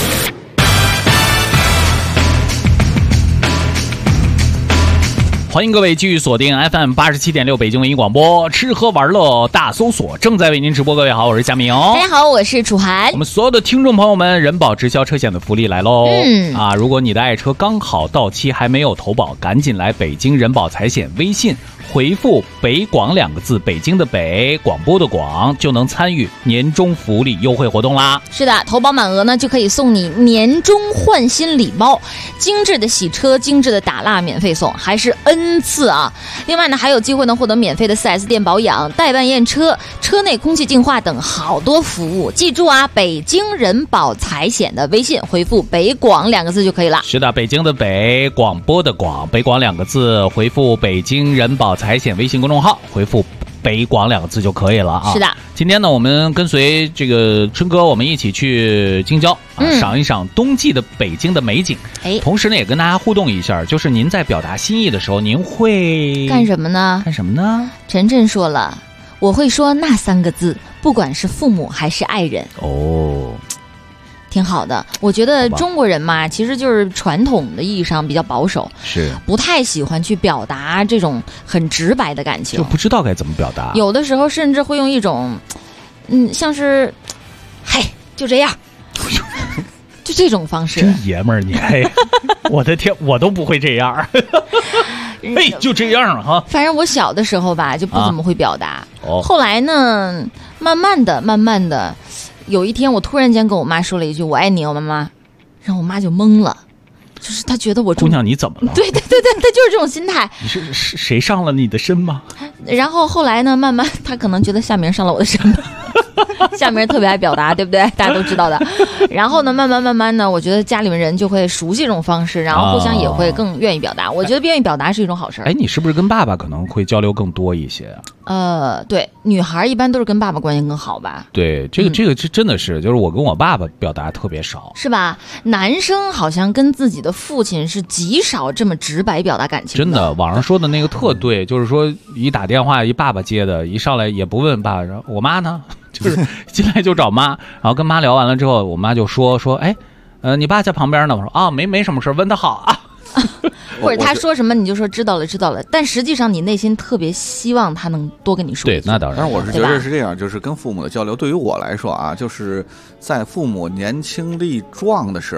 欢迎各位继续锁定 FM 87.6北京文艺广播，吃喝玩乐大搜索正在为您直播。各位好，我是夏明。 大家好，我是楚涵。 我们所有的听众朋友们，人保直销车险的福利来喽！如果你的爱车刚好到期还没有投保，赶紧来北京人保财险微信回复北广2个字，北京的北，广播的广，就能参与年终福利优惠活动啦。 是的，投保满额呢就可以送你年终换新礼包，精致的洗车，精致的打蜡免费送，还是N次啊！另外呢，还有机会能获得免费的4S店保养、代办验车、车内空气净化等好多服务。记住啊，北京人保财险的微信回复北广2个字就可以了。 是的，北京的北，广播的广，北广2个字回复北京人保财险微信公众号，回复北广2个字就可以了啊。 是的， 今天呢，我们跟随这个春哥，我们一起去京郊赏一赏冬季的北京的美景。同时呢，也跟大家互动一下，就是您在表达心意的时候，您会干什么呢？晨晨说了，我会说那3个字，不管是父母还是爱人。 哦。 挺好的，我觉得中国人嘛，其实就是传统的意义上比较保守， 是不太喜欢去表达这种很直白的感情， 就不知道该怎么表达。 有的时候甚至会用一种，像是，嘿，就这样，就这种方式。 真爷们儿你，我的天，我都不会这样。嘿，就这样哈。 反正我小的时候吧，就不怎么会表达。后来呢，慢慢的。有一天，我突然间跟我妈说了一句“我爱你哦，妈妈”，然后我妈就懵了，就是她觉得我姑娘你怎么了？ 对，她就是这种心态。 你是谁上了你的身吗？ 然后后来呢，慢慢她可能觉得夏明上了我的身吧。夏明特别爱表达，对不对？大家都知道的。然后呢，慢慢呢，我觉得家里面人就会熟悉这种方式，然后互相也会更愿意表达。我觉得愿意表达是一种好事。 你是不是跟爸爸可能会交流更多一些啊？对，女孩一般都是跟爸爸关系更好吧？ 对，这个真的是，就是我跟我爸爸表达特别少， 是吧？男生好像跟自己的父亲是极少这么直白表达感情的。 真的，网上说的那个特对，就是说一打电话，一爸爸接的，一上来也不问爸爸，我妈呢？就是进来就找妈，然后跟妈聊完了之后，我妈就说，你爸在旁边呢。我说啊，没什么事，问得好啊。 或者他说什么你就说知道了，但实际上你内心特别希望他能多跟你说一句。 对，那当然。 但是我是觉得是这样，就是跟父母的交流，对于我来说啊，就是在父母年轻力壮的时候，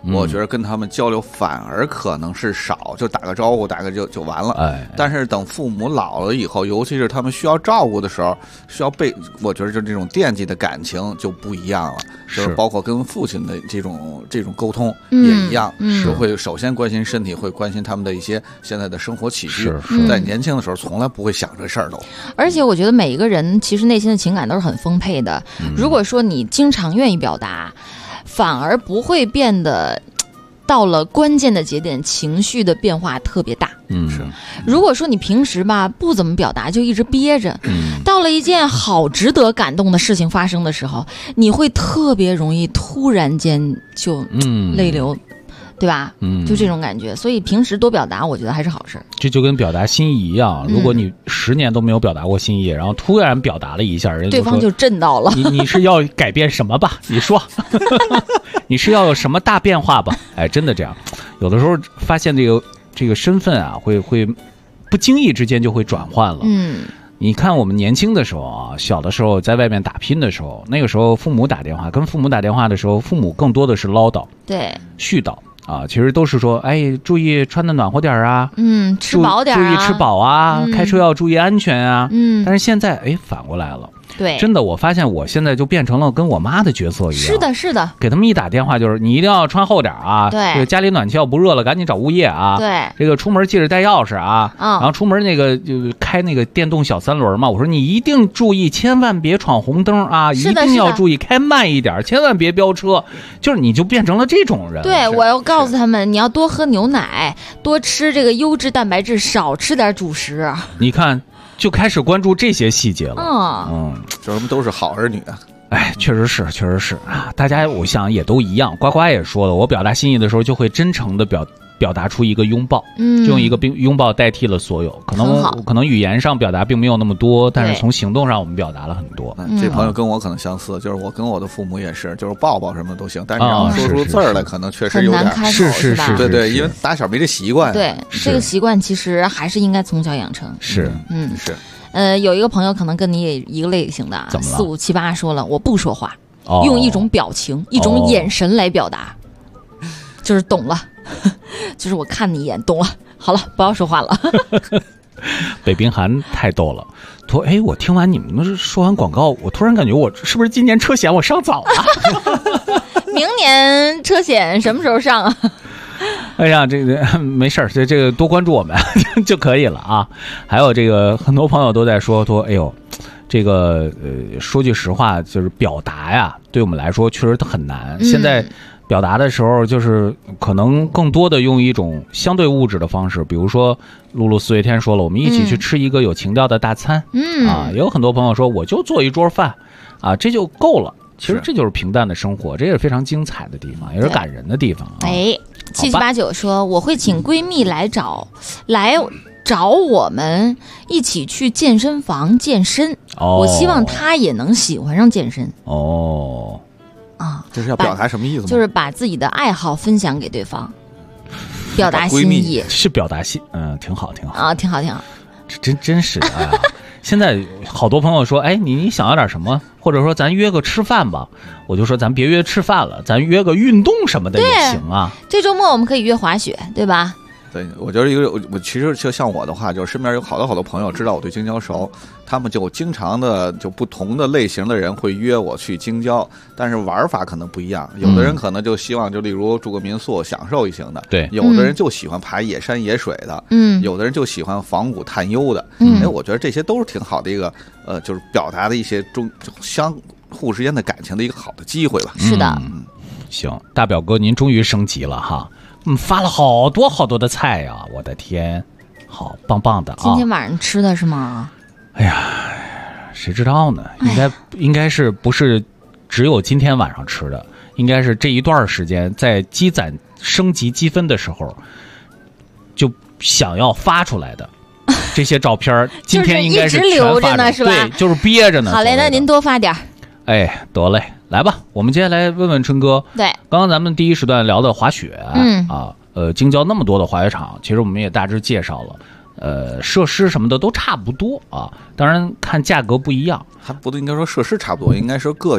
我觉得跟他们交流反而可能是少，就打个招呼，大概就完了。但是等父母老了以后，尤其是他们需要照顾的时候，需要我觉得就这种惦记的感情就不一样了，就是包括跟父亲的这种沟通也一样，是会首先关心身体，会关心他们的一些现在的生活起居。在年轻的时候从来不会想这事儿都。 而且我觉得每一个人其实内心的情感都是很丰沛的，如果说你经常愿意表达，反而不会变得到了关键的节点情绪的变化特别大。 是。 如果说你平时吧不怎么表达，就一直憋着，到了一件好值得感动的事情发生的时候，你会特别容易突然间就泪流。对吧？就这种感觉，所以平时多表达，我觉得还是好事。 这就跟表达心意一样，如果你10年都没有表达过心意，然后突然表达了一下，人对方就震到了。 你是要改变什么吧？你说，你是要有什么大变化吧？哎，真的这样，有的时候发现这个身份啊，会不经意之间就会转换了。你看我们年轻的时候啊，小的时候在外面打拼的时候，那个时候父母打电话，跟父母打电话的时候，父母更多的是唠叨， 对， 絮叨。其实都是说，哎，注意穿的暖和点啊， 吃饱点注意吃饱啊，开车要注意安全啊。但是现在，哎，反过来了。 对， 真的，我发现我现在就变成了跟我妈的角色一样。 是的， 给他们一打电话就是你一定要穿厚点啊， 对， 这个家里暖气要不热了，赶紧找物业啊， 对， 这个出门记着带钥匙啊，然后出门那个就开那个电动小3轮嘛，我说你一定注意，千万别闯红灯啊，一定要注意开慢一点，千万别飙车，就是你就变成了这种人。 对，我要告诉他们，你要多喝牛奶，多吃这个优质蛋白质，少吃点主食。 你看。就开始关注这些细节了。 这都是好儿女啊。 哎，确实是啊，大家我想也都一样。呱呱也说了，我表达心意的时候就会真诚的表达出一个拥抱，就用一个拥抱代替了所有。可能语言上表达并没有那么多，但是从行动上我们表达了很多。 这朋友跟我可能相似，就是我跟我的父母也是，就是抱抱什么都行，但是你要说出字儿来，可能确实有点是， 对，因为打小没这习惯。 对，这个习惯其实还是应该从小养成。 是。 有一个朋友可能跟你也一个类型的啊，4578说了，我不说话，用一种表情、一种眼神来表达，就是懂了，就是我看你一眼懂了，好了，不要说话了。 北冰寒太逗了，说哎，我听完你们说完广告，我突然感觉我是不是今年车险我上早了？ 明年车险什么时候上啊？ 哎呀，这个没事儿，这个多关注我们就可以了啊。还有这个很多朋友都在说，哎呦，这个说句实话，就是表达呀，对我们来说确实很难。现在表达的时候，就是可能更多的用一种相对物质的方式，比如说露露4月天说了，我们一起去吃一个有情调的大餐，也有很多朋友说我就做一桌饭啊，这就够了。其实这就是平淡的生活，这也是非常精彩的地方，也是感人的地方。 哎，7789说我会请闺蜜来找我们一起去健身房健身，我希望她也能喜欢上健身。 这是要表达什么意思吗？ 就是把自己的爱好分享给对方，表达心意， 是表达心，挺好啊，挺好。 这真是的啊！现在好多朋友说，哎，你想要点什么，或者说咱约个吃饭吧，我就说咱别约吃饭了，咱约个运动什么的也行啊。 这周末我们可以约滑雪，对吧？ 对，我觉得我其实就像我的话，就是身边有好多朋友知道我对京郊熟，他们就经常的就不同的类型的人会约我去京郊，但是玩法可能不一样。有的人可能就希望就例如住个民宿享受一型的， 对； 有的人就喜欢爬野山野水的，有的人就喜欢仿古探幽的。我觉得这些都是挺好的一个就是表达的一些相互之间的感情的一个好的机会吧。 是的， 行，大表哥您终于升级了哈。发了好多的菜呀！我的天，好棒的啊！ 今天晚上吃的是吗？ 哎呀，谁知道呢？应该是不是只有今天晚上吃的？应该是这一段时间在积攒升级积分的时候，就想要发出来的这些照片，今天应该是一直留着呢，是吧？ 对，就是憋着呢。 好嘞，那您多发点。 哎，得嘞。来吧，我们接下来问问春哥。 对， 刚刚咱们第一时段聊的滑雪，京郊那么多的滑雪场，其实我们也大致介绍了，设施什么的都差不多啊，当然看价格不一样。 还不应该说设施差不多，应该说各有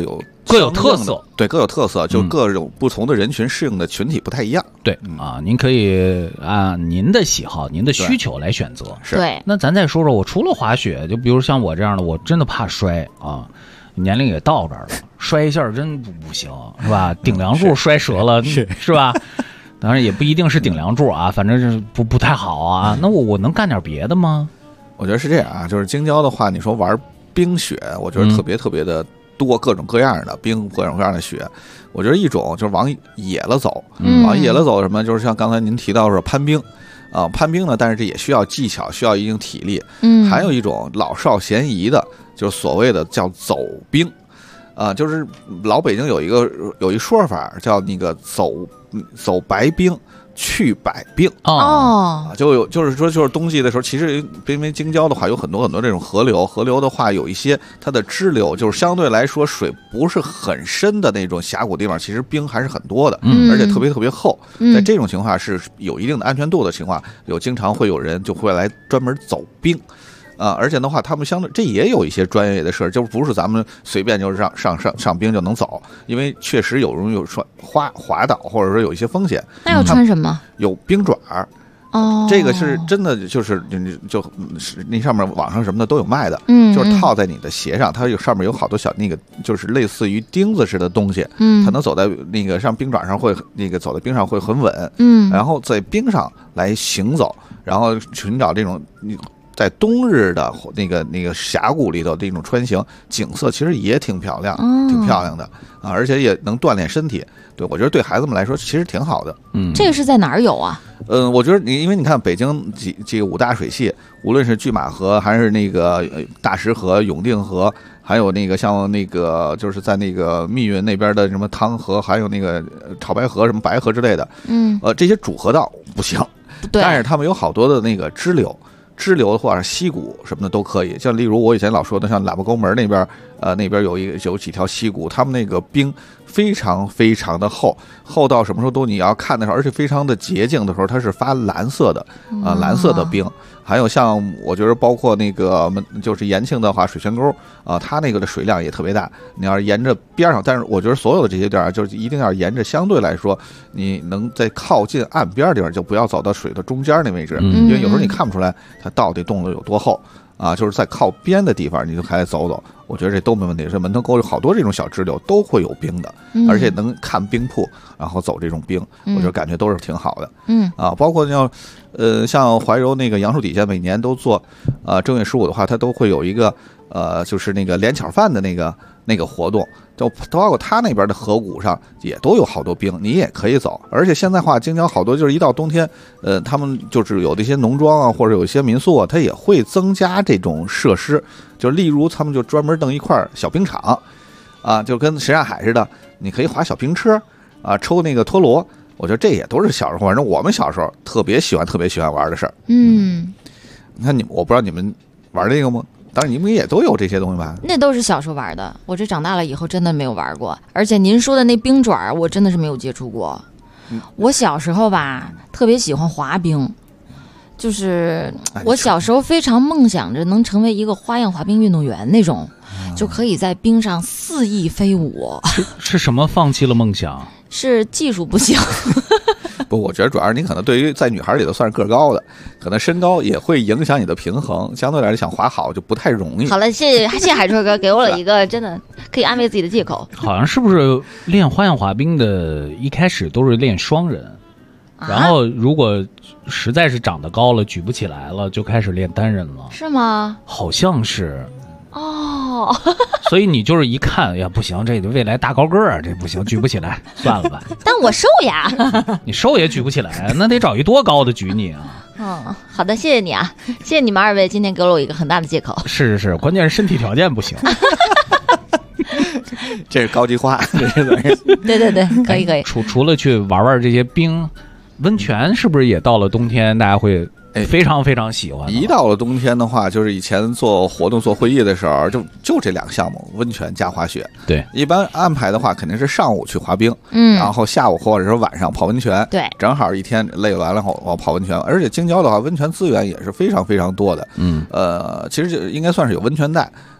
各有特色， 对，各有特色，就各种不同的人群适应的群体不太一样。 对啊，您可以按您的喜好、您的需求来选择。 是。 对。 那咱再说说，我除了滑雪，就比如像我这样的，我真的怕摔啊，年龄也到这儿了，摔一下真不行，是吧？顶梁柱摔折了，是吧？当然也不一定是顶梁柱啊，反正是不太好啊。那我能干点别的吗？ 我觉得是这样啊，就是京郊的话，你说玩冰雪，我觉得特别的多，各种各样的冰，各种各样的雪。我觉得一种就是往野了走，往野了走什么，就是像刚才您提到说攀冰啊，攀冰呢，但是这也需要技巧，需要一定体力。还有一种老少咸宜的，就是所谓的叫走冰。就是老北京有一说法叫那个走白冰去百病就是冬季的时候，其实因为京郊的话有很多这种河流的话有一些它的支流，就是相对来说水不是很深的那种峡谷地方，其实冰还是很多的，而且特别厚。在这种情况是有一定的安全度的情况，经常会有人就会来专门走冰。而且的话，他们相对这也有一些专业的事，就不是咱们随便就是上冰就能走，因为确实容易有滑倒，或者说有一些风险。 那要穿什么？ 有冰爪这个是真的，就是那上面网上什么的都有卖的，就是套在你的鞋上，它上面有好多小那个就是类似于钉子似的东西，它能走在那个上冰爪上会那个走在冰上会很稳，然后在冰上来行走，然后寻找这种在冬日的那个峡谷里头的一种穿行景色，其实也挺漂亮的啊，而且也能锻炼身体。对，我觉得对孩子们来说其实挺好的。 这个是在哪儿有啊？ 我觉得因为你看北京这个五大水系，无论是拒马河还是那个大石河、永定河，还有那个像那个就是在那个密云那边的什么汤河，还有那个潮白河、什么白河之类的，这些主河道不行，但是他们有好多的那个支流的话，溪谷什么的都可以。像例如我以前老说的，像喇叭沟门那边，那边有几条溪谷，他们那个冰非常的厚到什么时候都你要看的时候，而且非常的洁净的时候，它是发蓝色的蓝色的冰。还有像我觉得包括那个就是延庆的话，水泉沟它那个的水量也特别大。你要是沿着边上，但是我觉得所有的这些地儿就是一定要沿着相对来说你能在靠近岸边的地方，就不要走到水的中间那位置，因为有时候你看不出来它到底冻得有多厚就是在靠边的地方你就开始走，我觉得这都没问题。是门头沟有好多这种小支流都会有冰的，而且能看冰瀑，然后走这种冰，我觉得感觉都是挺好的。包括像怀柔那个杨树底下每年都做正月15的话，它都会有一个就是那个连巧饭的那个活动，就包括它那边的河谷上也都有好多冰，你也可以走。而且现在话京郊好多就是一到冬天，他们就是有这些农庄或者有一些民宿它也会增加这种设施，就例如他们就专门弄一块小冰场就跟什刹海似的，你可以滑小冰车抽那个陀螺。我觉得这也都是小时候，反正我们小时候特别喜欢玩的事儿。你看我不知道你们玩这个吗？当然你们也都有这些东西吧？ 那都是小时候玩的，我这长大了以后真的没有玩过。而且您说的那冰爪我真的是没有接触过。我小时候吧特别喜欢滑冰，就是我小时候非常梦想着能成为一个花样滑冰运动员那种，就可以在冰上肆意飞舞。 是什么放弃了梦想？ 是技术不行。 不，我觉得主要是你可能对于在女孩里头算是个高的，可能身高也会影响你的平衡，相对来说想滑好就不太容易。 好了，谢谢海川哥给我了一个真的可以安慰自己的借口。 好像是不是练花样滑冰的一开始都是练双人，然后如果实在是长得高了举不起来了，就开始练单人了？ 是吗？ 好像是。所以你就是一看呀，不行，这未来大高个儿，这不行，举不起来，算了吧。 但我瘦呀。 你瘦也举不起来，那得找一多高的举你啊。 好的，谢谢你啊，谢谢你们二位今天给了我一个很大的借口。 是，关键是身体条件不行。 这是高级化， 对，可以。 除了去玩这些冰，温泉是不是也到了冬天大家会非常非常喜欢？ 一到了冬天的话，就是以前做活动做会议的时候，就这两个项目，温泉加滑雪。 对， 一般安排的话肯定是上午去滑冰，然后下午或者是晚上泡温泉。 对， 正好一天累完了后我泡温泉。而且京郊的话，温泉资源也是非常非常多的。其实就应该算是有温泉带。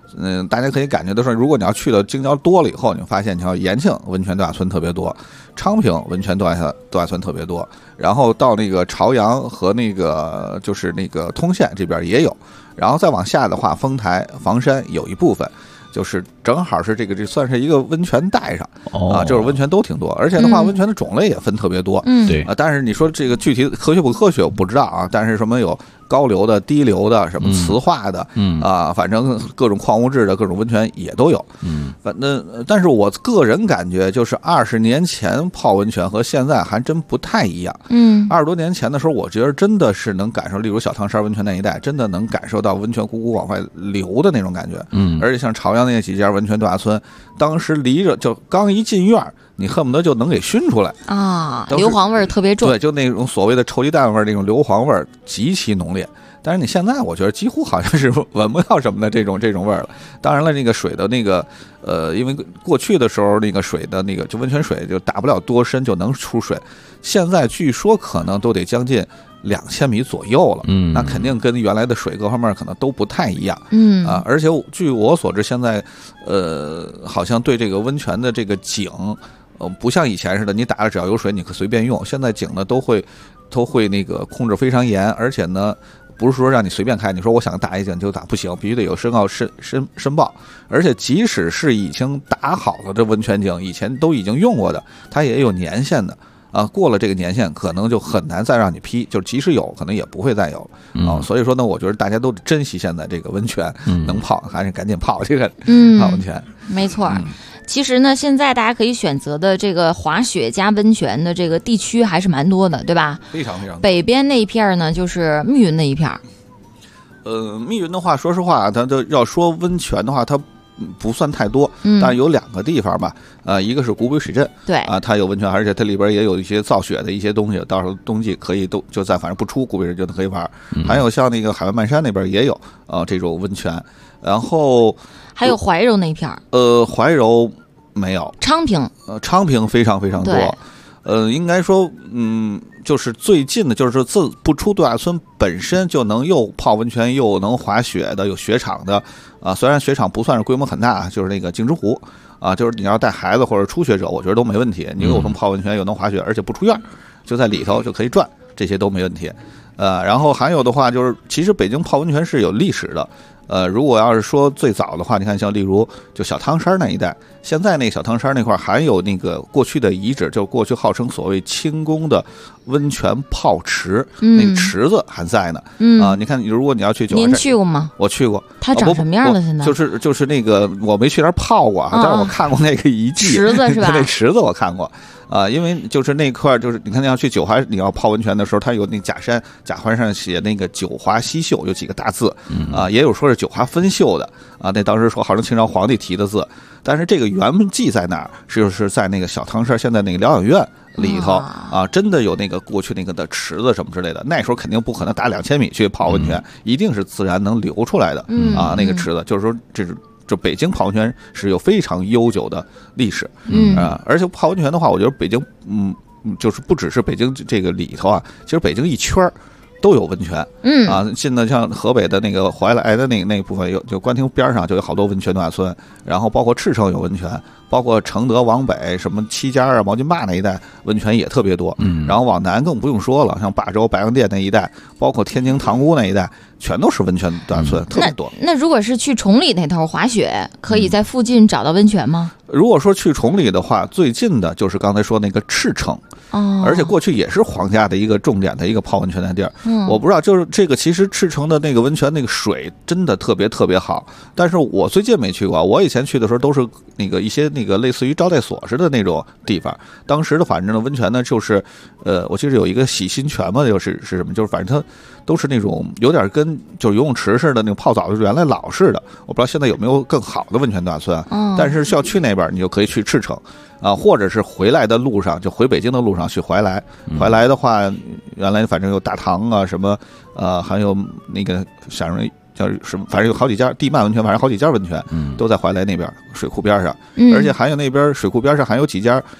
大家可以感觉到说，如果你要去的京郊多了以后，你发现你像延庆温泉度假村特别多，昌平温泉度假村特别多，然后到那个朝阳和那个就是那个通县这边也有，然后再往下的话，丰台、房山有一部分。就是正好是这算是一个温泉带上啊，就是温泉都挺多，而且的话，温泉的种类也分特别多。 对啊，但是你说这个具体科学不科学，我不知道啊。但是什么有高硫的、低硫的，什么磁化的，啊，反正各种矿物质的各种温泉也都有。反正，但是我个人感觉，就是20年前泡温泉和现在还真不太一样。20多年前的时候，我觉得真的是能感受，例如小汤山温泉那一带，真的能感受到温泉汩汩往外流的那种感觉。而且像朝阳那几家温泉度假村，当时离着就刚一进院，你恨不得就能给熏出来啊，硫磺味儿特别重。 对，就那种所谓的臭鸡蛋味儿，那种硫磺味儿极其浓烈。但是你现在我觉得几乎好像是闻不到什么的这种味儿了。当然了，那个水的那个因为过去的时候那个水的那个就温泉水就打不了多深就能出水，现在据说可能都得将近2000米左右了。那肯定跟原来的水各方面可能都不太一样。而且据我所知，现在好像对这个温泉的这个井，不像以前似的，你打了只要有水你可随便用。现在井呢都会那个控制非常严，而且呢。不是说让你随便开，你说我想打一井就打，不行，必须得有申报。而且即使是已经打好了的温泉井，以前都已经用过的，它也有年限的啊。过了这个年限，可能就很难再让你批，就即使有可能也不会再有啊。所以说呢，我觉得大家都珍惜现在这个温泉，能泡还是赶紧泡这个泡温泉。 没错。其实呢，现在大家可以选择的这个滑雪加温泉的这个地区还是蛮多的，对吧？ 非常非常多。 北边那一片呢，就是密云那一片。 密云的话，说实话，它就要说温泉的话，它不算太多，但是有2个地方吧，一个是古北水镇， 对啊，它有温泉，而且它里边也有一些造雪的一些东西，到时候冬季可以都就在反正不出古北水镇可以玩。还有像那个海湾漫山那边也有这种温泉，然后还有怀柔那一片。 怀柔没有， 昌平昌平非常非常多。应该说，就是最近的，就是自不出度假村本身就能又泡温泉又能滑雪的，有雪场的啊。虽然雪场不算是规模很大，就是那个镜之湖啊，就是你要带孩子或者初学者，我觉得都没问题。你又能泡温泉又能滑雪，而且不出院，就在里头就可以转，这些都没问题。然后还有的话就是，其实北京泡温泉是有历史的。如果要是说最早的话，你看像例如就小汤山那一带，现在那个小汤山那块还有那个过去的遗址，就过去号称所谓清宫的温泉泡池，那个池子还在呢。你看，如果你要去九华山， 您去过吗？ 我去过。 它长什么样了？现在就是那个我没去那儿泡过，但是我看过那个遗迹， 池子是吧？ 那池子我看过。因为就是那块，就是你看你要去九华，你要泡温泉的时候，它有那假山，假环上写那个九华西秀，有几个大字，也有说是九华分秀的啊。那当时说好像清朝皇帝题的字，但是这个原记在哪儿？就是在那个小汤山现在那个疗养院里头啊，真的有那个过去那个的池子什么之类的。那时候肯定不可能打2000米去泡温泉，一定是自然能流出来的啊。那个池子就是说这北京泡温泉是有非常悠久的历史，而且泡温泉的话，我觉得北京，就是不只是北京这个里头啊，其实北京一圈都有温泉，现在像河北的那个怀来的那部分有，就官厅边上就有好多温泉度假村，然后包括赤城有温泉，包括承德往北什么七家啊、毛巾坝那一带温泉也特别多，然后往南更不用说了，像霸州白洋淀那一带，包括天津塘沽那一带，全都是温泉度假村，特别多。 那如果是去崇礼那头滑雪，可以在附近找到温泉吗？ 如果说去崇礼的话，最近的就是刚才说那个赤城，而且过去也是皇家的一个重点的一个泡温泉的地儿。我不知道，就是这个其实赤城的那个温泉那个水真的特别特别好，但是我最近没去过。我以前去的时候都是那个一些那个类似于招待所似的那种地方。当时的反正呢温泉呢就是我记得有一个洗心泉嘛，就是什么，就是反正它都是那种有点跟就是游泳池似的那种泡澡，就是原来老式的。我不知道现在有没有更好的温泉度假村，但是需要去那边你就可以去赤城啊，或者是回来的路上，就回北京的路上去怀来。怀来的话，原来反正有大唐啊什么还有那个想人叫什么，反正有好几家地幔温泉，反正好几家温泉都在怀来那边水库边上，而且还有那边水库边上还有几家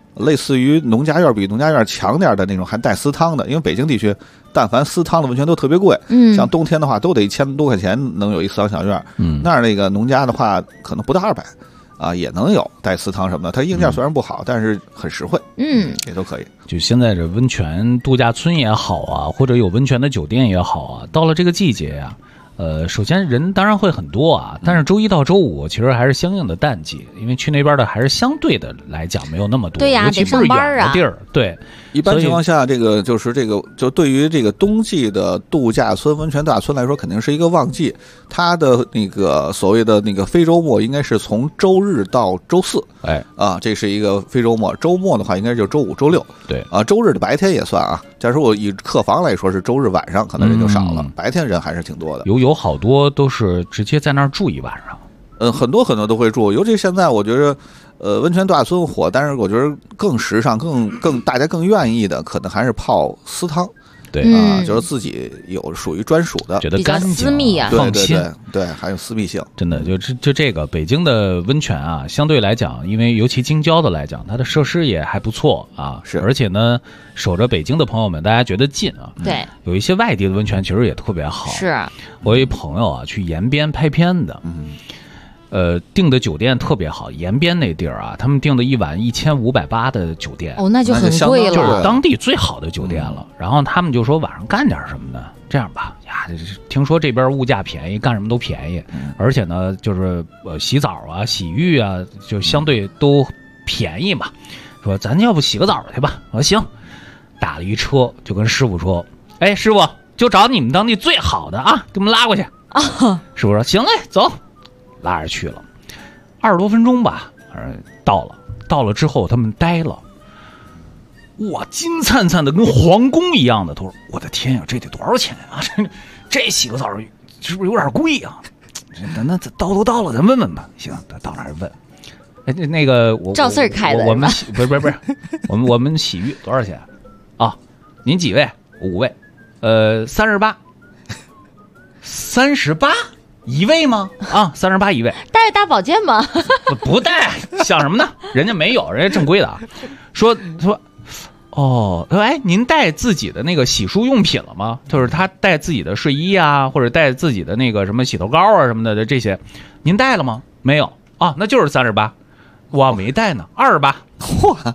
类似于农家院比农家院强点的那种，还带私汤的。因为北京地区，但凡私汤的温泉都特别贵，像冬天的话都得1000多块钱能有一私汤小院，那儿那个农家的话可能不到200。也能有带私汤什么的，它硬件虽然不好，但是很实惠，也都可以。 就现在这温泉度假村也好啊，或者有温泉的酒店也好啊，到了这个季节啊，首先人当然会很多啊，但是周一到周五其实还是相应的淡季，因为去那边的还是相对的来讲没有那么多， 对呀， 尤其不是远的地儿，对。 一般情况下，这个就对于这个冬季的度假村、温泉度假村来说，肯定是一个旺季。它的那个所谓的那个非周末，应该是从周日到周四，这是一个非周末。周末的话，应该就是周五、周六。 对周日的白天也算啊。假如说我以客房来说，是周日晚上可能人就少了，白天人还是挺多的。 有好多都是直接在那儿住一晚上。 很多都会住，尤其现在我觉得。温泉度假村火，但是我觉得更时尚、更大家更愿意的，可能还是泡私汤。 对就是自己有属于专属的， 觉得干净、 私密啊， 放心， 对，还有私密性。 真的，就这个北京的温泉啊，相对来讲，因为尤其京郊的来讲，它的设施也还不错啊。 是， 而且呢，守着北京的朋友们，大家觉得近啊。 对， 有一些外地的温泉其实也特别好。 是， 我有一朋友啊，去延边拍片的。订的酒店特别好，延边那地儿啊，他们订的一晚1580的酒店， 那就很贵了， 就是当地最好的酒店了。然后他们就说晚上干点什么呢？这样吧，听说这边物价便宜，干什么都便宜，而且呢，就是洗澡啊、洗浴啊，就相对都便宜嘛。说咱要不洗个澡去吧？我说行，打了一车就跟师傅说，哎，师傅就找你们当地最好的啊，给我们拉过去。师傅说行嘞，走。拉着去了，20多分钟吧，到了之后他们呆了，哇，金灿灿的跟皇宫一样的，他说我的天呀，这得多少钱啊？这洗个澡是不是有点贵啊？那都到了，咱问问吧。行，到那儿问。哎，那个我赵四开的， 我们不是我们洗浴多少钱啊？您几位？5位，38一位吗？啊，38一位。 带着大保健吗？ 不带，想什么呢？人家没有，人家正规的啊。说，哎，您带自己的那个洗漱用品了吗？就是他带自己的睡衣啊，或者带自己的那个什么洗头膏啊什么的这些，您带了吗？没有啊，那就是38。我没带呢，28。嚯！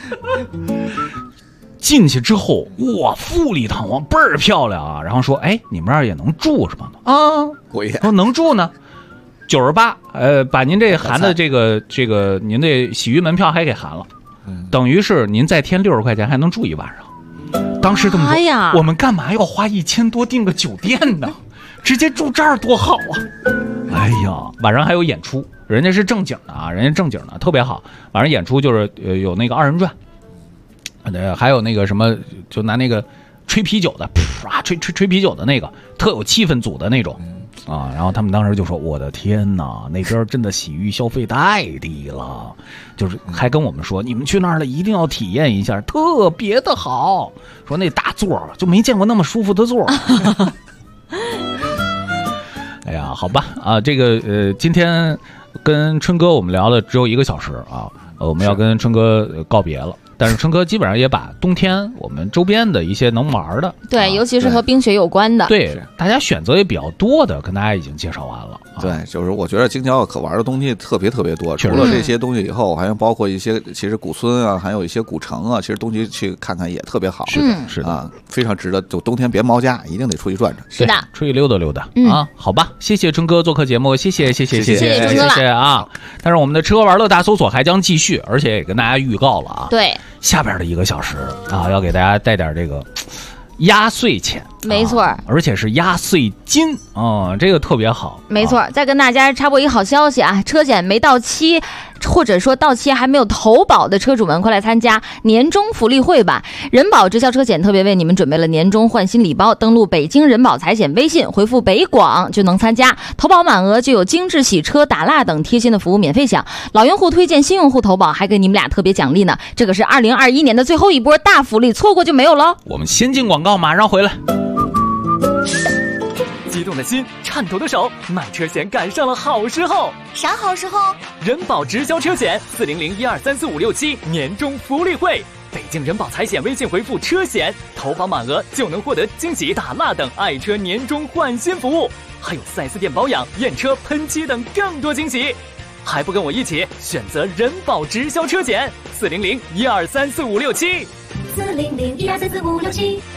进去之后，哇，富丽堂皇，倍儿漂亮啊！然后说，哎，你们这儿也能住是吧？啊，说能住呢，98，把您这含的这个您这洗浴门票还给含了，等于是您再添60块钱还能住一晚上。当时这么说，我们干嘛要花1000多订个酒店呢？直接住这儿多好啊！哎呀，晚上还有演出，人家是正经的啊，人家正经的特别好。晚上演出就是有那个2人转。还有那个什么，就拿那个吹啤酒的，吹啤酒的那个，特有气氛组的那种啊。然后他们当时就说：“我的天哪，那边真的洗浴消费太低了。”就是还跟我们说：“你们去那儿了，一定要体验一下，特别的好。”说那大座就没见过那么舒服的座。哎呀，好吧啊，这个今天跟春哥我们聊了只有1个小时啊，我们要跟春哥告别了。但是春哥基本上也把冬天我们周边的一些能玩的， 对，尤其是和冰雪有关的， 对，大家选择也比较多的，跟大家已经介绍完了。 对，就是我觉得京郊可玩的东西特别多，除了这些东西以后，还有包括一些其实古村啊，还有一些古城啊，其实东西去看看也特别好。 是的啊，非常值得。就冬天别猫家，一定得出去转转。 是的， 出去溜达啊。好吧，谢谢春哥做客节目，谢谢啊。但是我们的吃喝玩乐大搜索还将继续，而且也跟大家预告了啊。 对。 下边的1个小时啊，要给大家带点这个压岁钱， 没错， 而且是压岁金这个特别好。 没错，再跟大家插播一个好消息啊，车险没到期，或者说到期还没有投保的车主们，快来参加年终福利会吧！人保直销车险特别为你们准备了年终换新礼包，登录北京人保财险微信，回复北广就能参加，投保满额就有精致洗车、打蜡等贴心的服务免费享。老用户推荐新用户投保，还给你们俩特别奖励呢。这个是2021年的最后一波大福利，错过就没有了。 我们先进广告，马上回来。 动的心，颤抖的手，买车险赶上了好时候。 啥好时候？ 人保直销车险400123456年终福利会，北京人保财险微信回复车险，投保满额就能获得惊喜大蜡等爱车年终换新服务，还有4S店保养、验车、喷漆等更多惊喜。还不跟我一起选择人保直销车险400123456 400123456。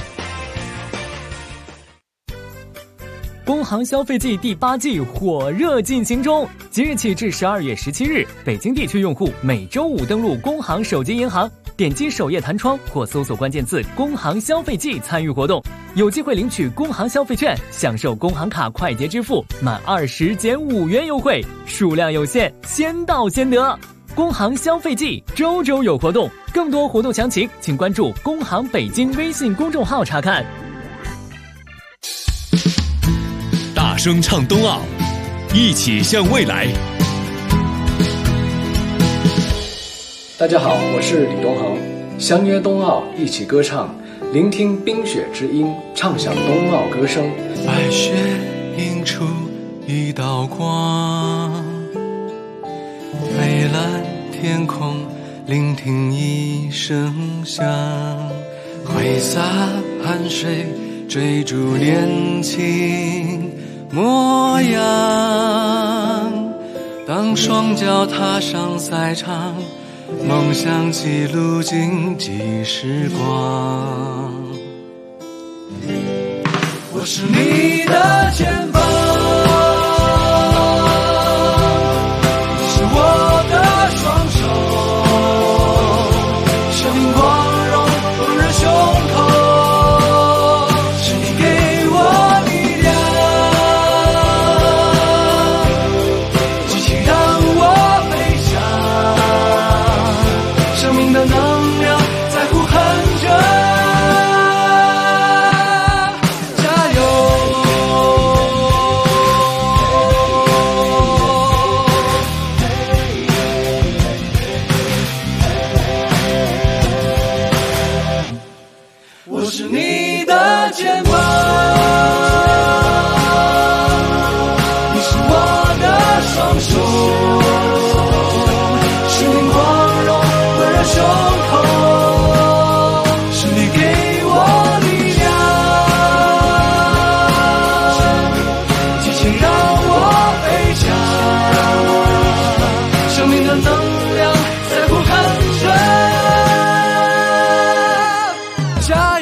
工行消费季第8季火热进行中，即日起至12月17日，北京地区用户每周5登录工行手机银行，点击首页弹窗或搜索关键字“工行消费季”参与活动，有机会领取工行消费券，享受工行卡快捷支付满20减5元优惠，数量有限，先到先得。工行消费季周周有活动，更多活动详情请关注工行北京微信公众号查看。 大声唱冬奥，一起向未来。 大家好，我是李东恒，相约冬奥，一起歌唱，聆听冰雪之音，唱响冬奥歌声。 白雪映出一道光，蔚蓝天空聆听一声响，挥洒汗水追逐年轻模样，当双脚踏上赛场，梦想记录竞技时光。我是你的肩膀，你是我的双手，生命光荣温热胸口，是你给我力量，激情让我飞翔，生命的能量在呼喊着加油。我是你的肩膀，你是我的双手，生命光荣温热胸口，是你给我力量，激情让我飞翔，生命的能量在呼喊着加油。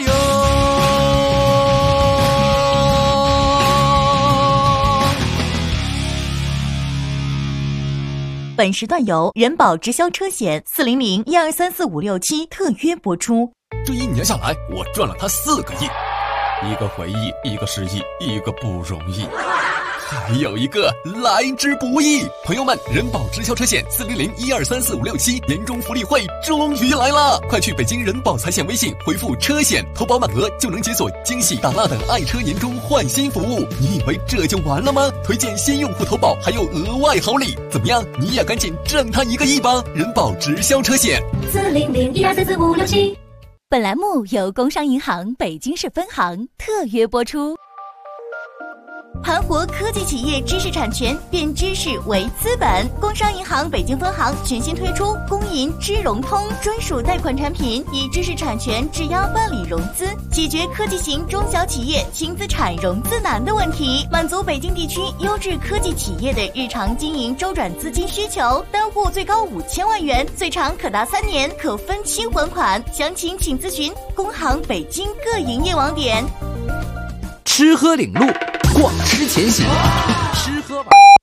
本时段由人保直销车险400123456特约播出。 这1年下来，我赚了他4个亿，一个回忆，一个失忆，一个不容易，还有一个来之不易。朋友们，人保直销车险400123456年终福利会终于来了，快去北京人保财险微信回复车险，投保满额就能解锁惊喜大蜡等爱车年终换新服务。你以为这就完了吗？推荐新用户投保还有额外好礼，怎么样？你也赶紧挣他1个亿吧！人保直销车险 400123456。本栏目由工商银行北京市分行特约播出。盘活科技企业知识产权，变知识为资本。工商银行北京分行全新推出工银知融通专属贷款产品，以知识产权质押办理融资，解决科技型中小企业轻资产融资难的问题，满足北京地区优质科技企业的日常经营周转资金需求。单户最高5000万元，最长可达3年，可分期还款。详情请咨询工行北京各营业网点。 吃喝领路，逛吃前行，吃喝玩。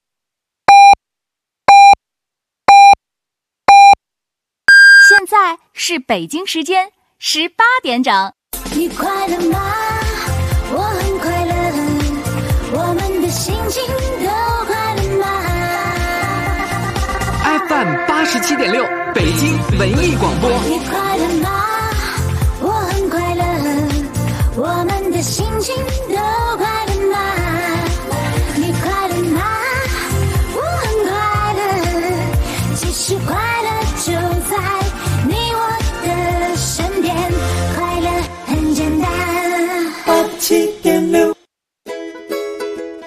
现在是北京时间18点整。 你快乐吗？我很快乐，我们的心情都快乐吗 ？FM 87.6，北京文艺广播。 你快乐吗？我很快乐，我们的心情都快乐吗？你快乐吗？我很快乐，其实快乐就在你我的身边，快乐很简单。87.6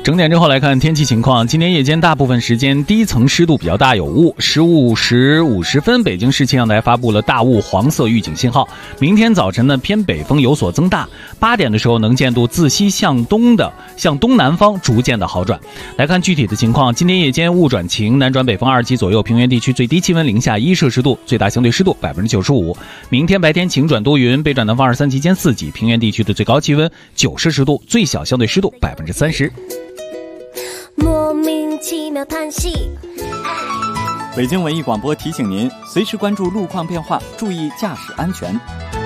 整点之后来看天气情况，今天夜间大部分时间低层湿度比较大，有雾。15时50分，北京市气象台发布了大雾黄色预警信号。明天早晨呢，偏北风有所增大，8点的时候能见度自西向东南方逐渐的好转。来看具体的情况，今天夜间雾转晴，南转北风2级左右，平原地区最低气温零下1摄氏度，最大相对湿度95%。明天白天晴转多云，北转南风2、3级间4级，平原地区的最高气温9摄氏度，最小相对湿度30%。 莫名其妙叹息。 北京文艺广播提醒您，随时关注路况变化，注意驾驶安全。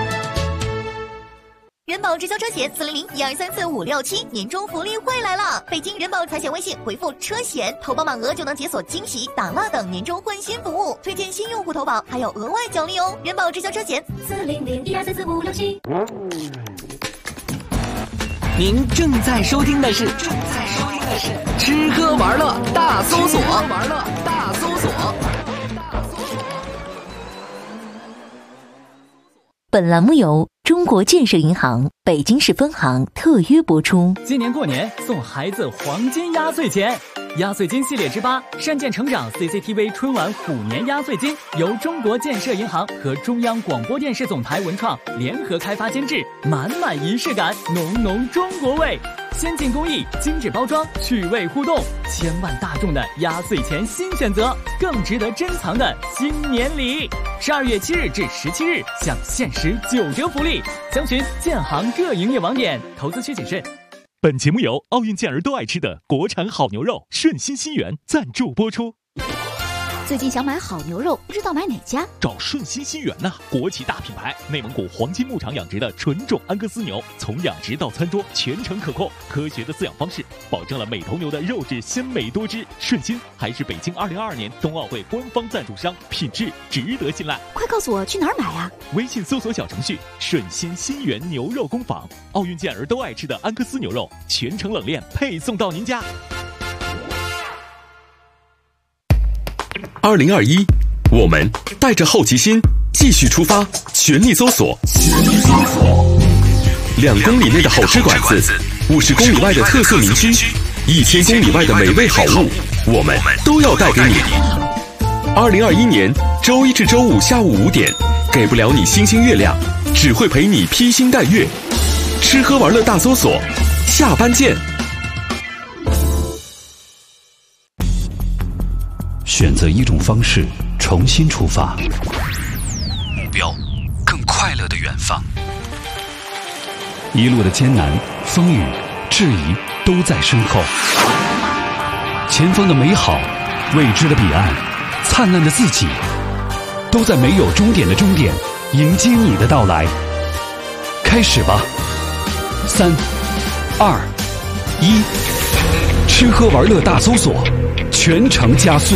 人保直销车险400-1234567年终福利会来了！北京人保财险微信回复车险，投保满额就能解锁惊喜、打蜡等年终换新服务，推荐新用户投保还有额外奖励哦！人保直销车险400-1234567。 您正在收听的是吃喝玩乐大搜索。 本栏目由中国建设银行北京市分行特约播出。 今年过年送孩子黄金压岁钱，压岁金系列之8善建成长 CCTV 春晚虎年压岁金由中国建设银行和中央广播电视总台文创联合开发监制，满满仪式感，浓浓中国味，先进工艺，精致包装，趣味互动，千万大众的压岁钱新选择，更值得珍藏的新年礼。12月7日至17日享限时9折福利，详询建行各营业网点，投资需谨慎。 本节目由奥运健儿都爱吃的国产好牛肉顺心新源赞助播出。 最近想买好牛肉，不知道买哪家？ 找顺心新源呐，国企大品牌，内蒙古黄金牧场养殖的纯种安格斯牛，从养殖到餐桌全程可控，科学的饲养方式保证了每头牛的肉质鲜美多汁。顺心还是北京2022年冬奥会官方赞助商，品质值得信赖。 快告诉我去哪儿买啊？ 微信搜索小程序顺心新源牛肉工坊，奥运健儿都爱吃的安格斯牛肉，全程冷链配送到您家。 2021，我们带着好奇心继续出发，全力搜索。2公里内的好吃馆子，50公里外的特色名区，1000公里外的美味好物，我们都要带给你。2021年周1至周5下午5点，给不了你星星月亮，只会陪你披星戴月。吃喝玩乐大搜索，下班见。 选择一种方式，重新出发，目标更快乐的远方。一路的艰难、风雨、质疑都在身后，前方的美好、未知的彼岸、灿烂的自己，都在没有终点的终点迎接你的到来。开始吧，3、2、1，吃喝玩乐大搜索，全程加速。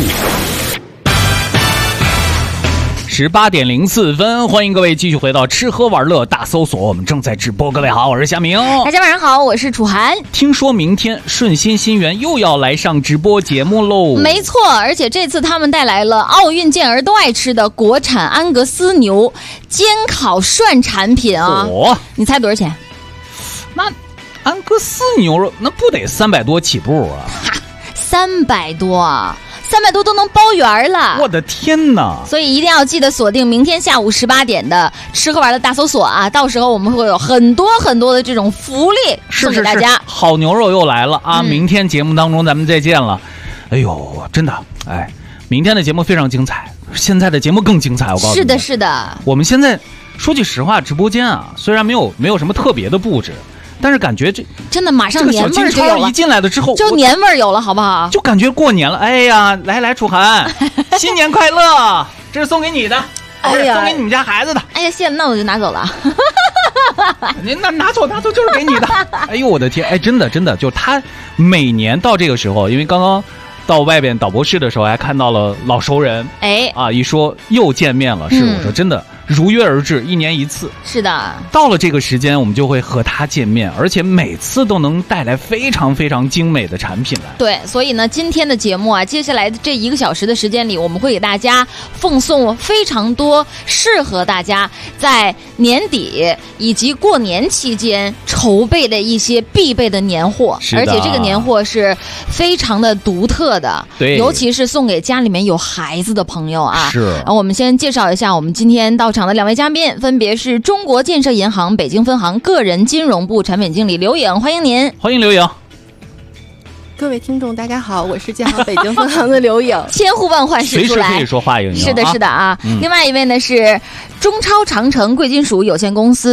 18点04分，欢迎各位继续回到吃喝玩乐大搜索，我们正在直播。各位好，我是夏明。 大家晚上好，我是楚涵。 听说明天顺心新源又要来上直播节目喽？ 没错，而且这次他们带来了奥运健儿都爱吃的国产安格斯牛煎烤涮产品啊！你猜多少钱？ 那安格斯牛肉那不得300多起步啊 ？300多。300多都能包圆了， 我的天哪！ 所以一定要记得锁定明天下午18点的吃喝玩的大搜索啊！到时候我们会有很多很多的这种福利送给大家。 是好牛肉又来了啊！明天节目当中咱们再见了。哎呦，真的，哎，明天的节目非常精彩，现在的节目更精彩，我告诉你。 是的，是的。 我们现在说句实话，直播间啊，虽然没有什么特别的布置。但是感觉这真的马上年味儿就有了， 一进来了之后就年味儿有了，好不好？ 就感觉过年了。哎呀，来，楚涵，新年快乐！这是送给你的， 哎呀， 送给你们家孩子的。 哎呀，谢了，那我就拿走了。 您拿走就是给你的。哎呦，我的天！哎，真的，就他每年到这个时候，因为刚刚到外边导播室的时候，还看到了老熟人。 哎， 啊，一说又见面了，是我说真的。 如约而至，1年1次。 是的， 到了这个时间，我们就会和他见面，而且每次都能带来非常非常精美的产品来。 对，所以呢，今天的节目啊，接下来这1个小时的时间里，我们会给大家奉送非常多适合大家在年底以及过年期间筹备的一些必备的年货，而且这个年货是非常的独特的， 对， 尤其是送给家里面有孩子的朋友啊。 是。 我们先介绍一下我们今天到场的2位嘉宾，分别是中国建设银行北京分行个人金融部产品经理刘颖，欢迎您。 欢迎刘颖。 各位听众大家好，我是建行北京分行的刘颖。 千呼万唤始出来， 随时可以说话， 是的是的啊。另外一位呢是中超长城贵金属有限公司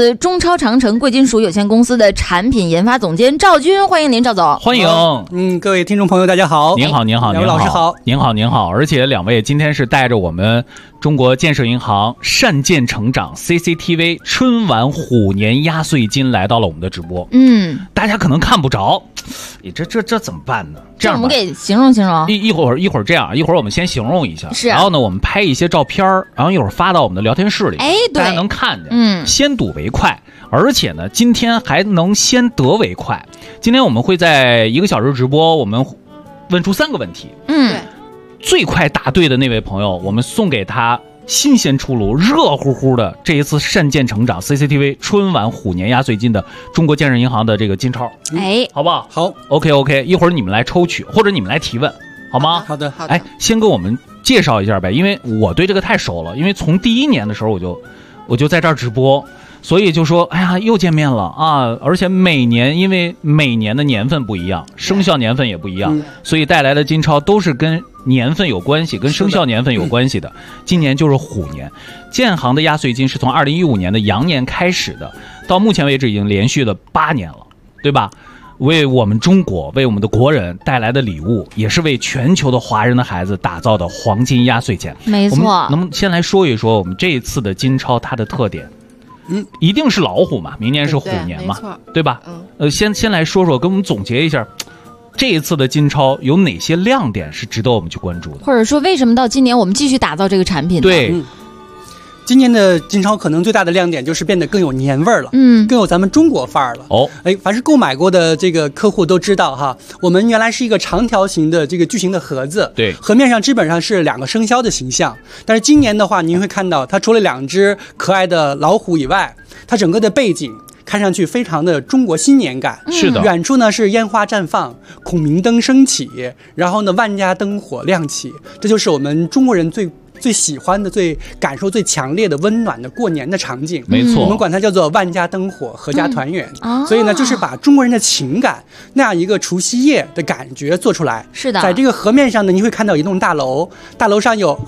的产品研发总监赵军，欢迎您赵总。 欢迎。 各位听众朋友大家好。 您好。 两位老师好。 您好。而且2位今天是带着我们中国建设银行善建成长 CCTV 春晚虎年压岁金来到了我们的直播。大家可能看不着，这怎么办呢？ 这样我们给形容形容。 一会儿这样，一会儿我们先形容一下， 是。 然后呢，我们拍一些照片，然后一会儿发到我们的聊天室里，大家能看见。先睹为快，而且呢，今天还能先得为快。今天我们会在1个小时直播，我们问出3个问题。 对。 最快答对的那位朋友，我们送给他新鲜出炉、热乎乎的这一次善建成长 CCTV 春晚虎年压岁金的中国建设银行的这个金钞，好不好？ 好 ，OK， 一会儿你们来抽取，或者你们来提问，好吗？ 好的。 先跟我们介绍一下呗，因为我对这个太熟了，因为从第1年的时候我就在这儿直播。所以就说，哎呀，又见面了啊！而且因为每年的年份不一样，生肖年份也不一样，所以带来的金钞都是跟年份有关系，跟生肖年份有关系的。今年就是虎年，建行的压岁金是从2015年的羊年开始的，到目前为止已经连续了8年了，对吧？为我们中国，为我们的国人带来的礼物，也是为全球的华人的孩子打造的黄金压岁钱。 没错。 我们能不能先来说一说我们这一次的金钞它的特点？一定是老虎嘛，明年是虎年嘛，对吧？先来说说，跟我们总结一下，这一次的金钞有哪些亮点是值得我们去关注的？ 或者说，为什么到今年我们继续打造这个产品呢？ 对。 今年的金钞可能最大的亮点就是变得更有年味儿了，更有咱们中国范儿了。凡是购买过的这个客户都知道哈，我们原来是一个长条形的这个巨型的盒子， 对， 盒面上基本上是2个生肖的形象。但是今年的话，您会看到它除了2只可爱的老虎以外，它整个的背景看上去非常的中国新年感。 是的， 远处呢是烟花绽放，孔明灯升起，然后呢万家灯火亮起，这就是我们中国人最喜欢的、最感受最强烈的温暖的过年的场景。 没错， 我们管它叫做万家灯火，阖家团圆。所以呢，就是把中国人的情感那样一个除夕夜的感觉做出来。 是的， 在这个河面上呢，你会看到一栋大楼，大楼上有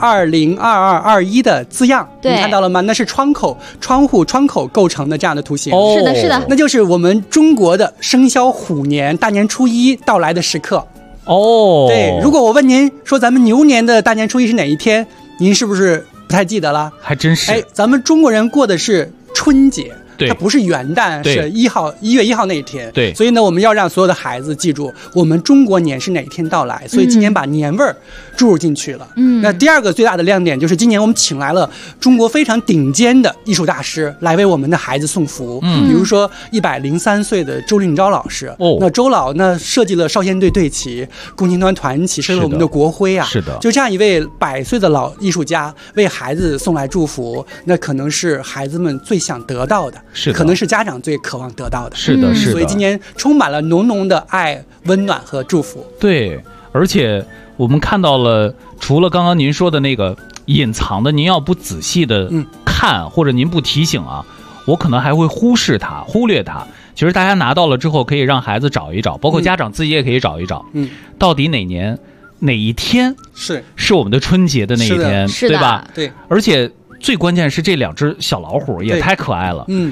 202221的字样，你看到了吗？那是窗户窗口构成的这样的图形。 是的，是的， 那就是我们中国的生肖虎年大年初1到来的时刻。对，如果我问您说咱们牛年的大年初1是哪一天？您是不是不太记得了？ 还真是。 咱们中国人过的是春节， 对， 它不是元旦，是1月1号那一天。 对， 所以呢，我们要让所有的孩子记住我们中国年是哪一天到来。所以今年把年味儿注入进去了。那第二个最大的亮点就是今年我们请来了中国非常顶尖的艺术大师来为我们的孩子送福。比如说103岁的周令钊老师。那周老呢设计了少先队队旗、共青团团旗，设计了我们的国徽啊。 是的， 就这样一位100岁的老艺术家为孩子送来祝福，那可能是孩子们最想得到的。 是的， 可能是家长最渴望得到的。 是的，是的。 所以今年充满了浓浓的爱、温暖和祝福。 对，而且我们看到了，除了刚刚您说的那个隐藏的，您要不仔细的看，或者您不提醒啊，我可能还会忽略它。其实大家拿到了之后，可以让孩子找一找，包括家长自己也可以找一找，到底哪年哪一天是我们的春节的那一天，对吧？ 对。 而且最关键是这2只小老虎也太可爱了。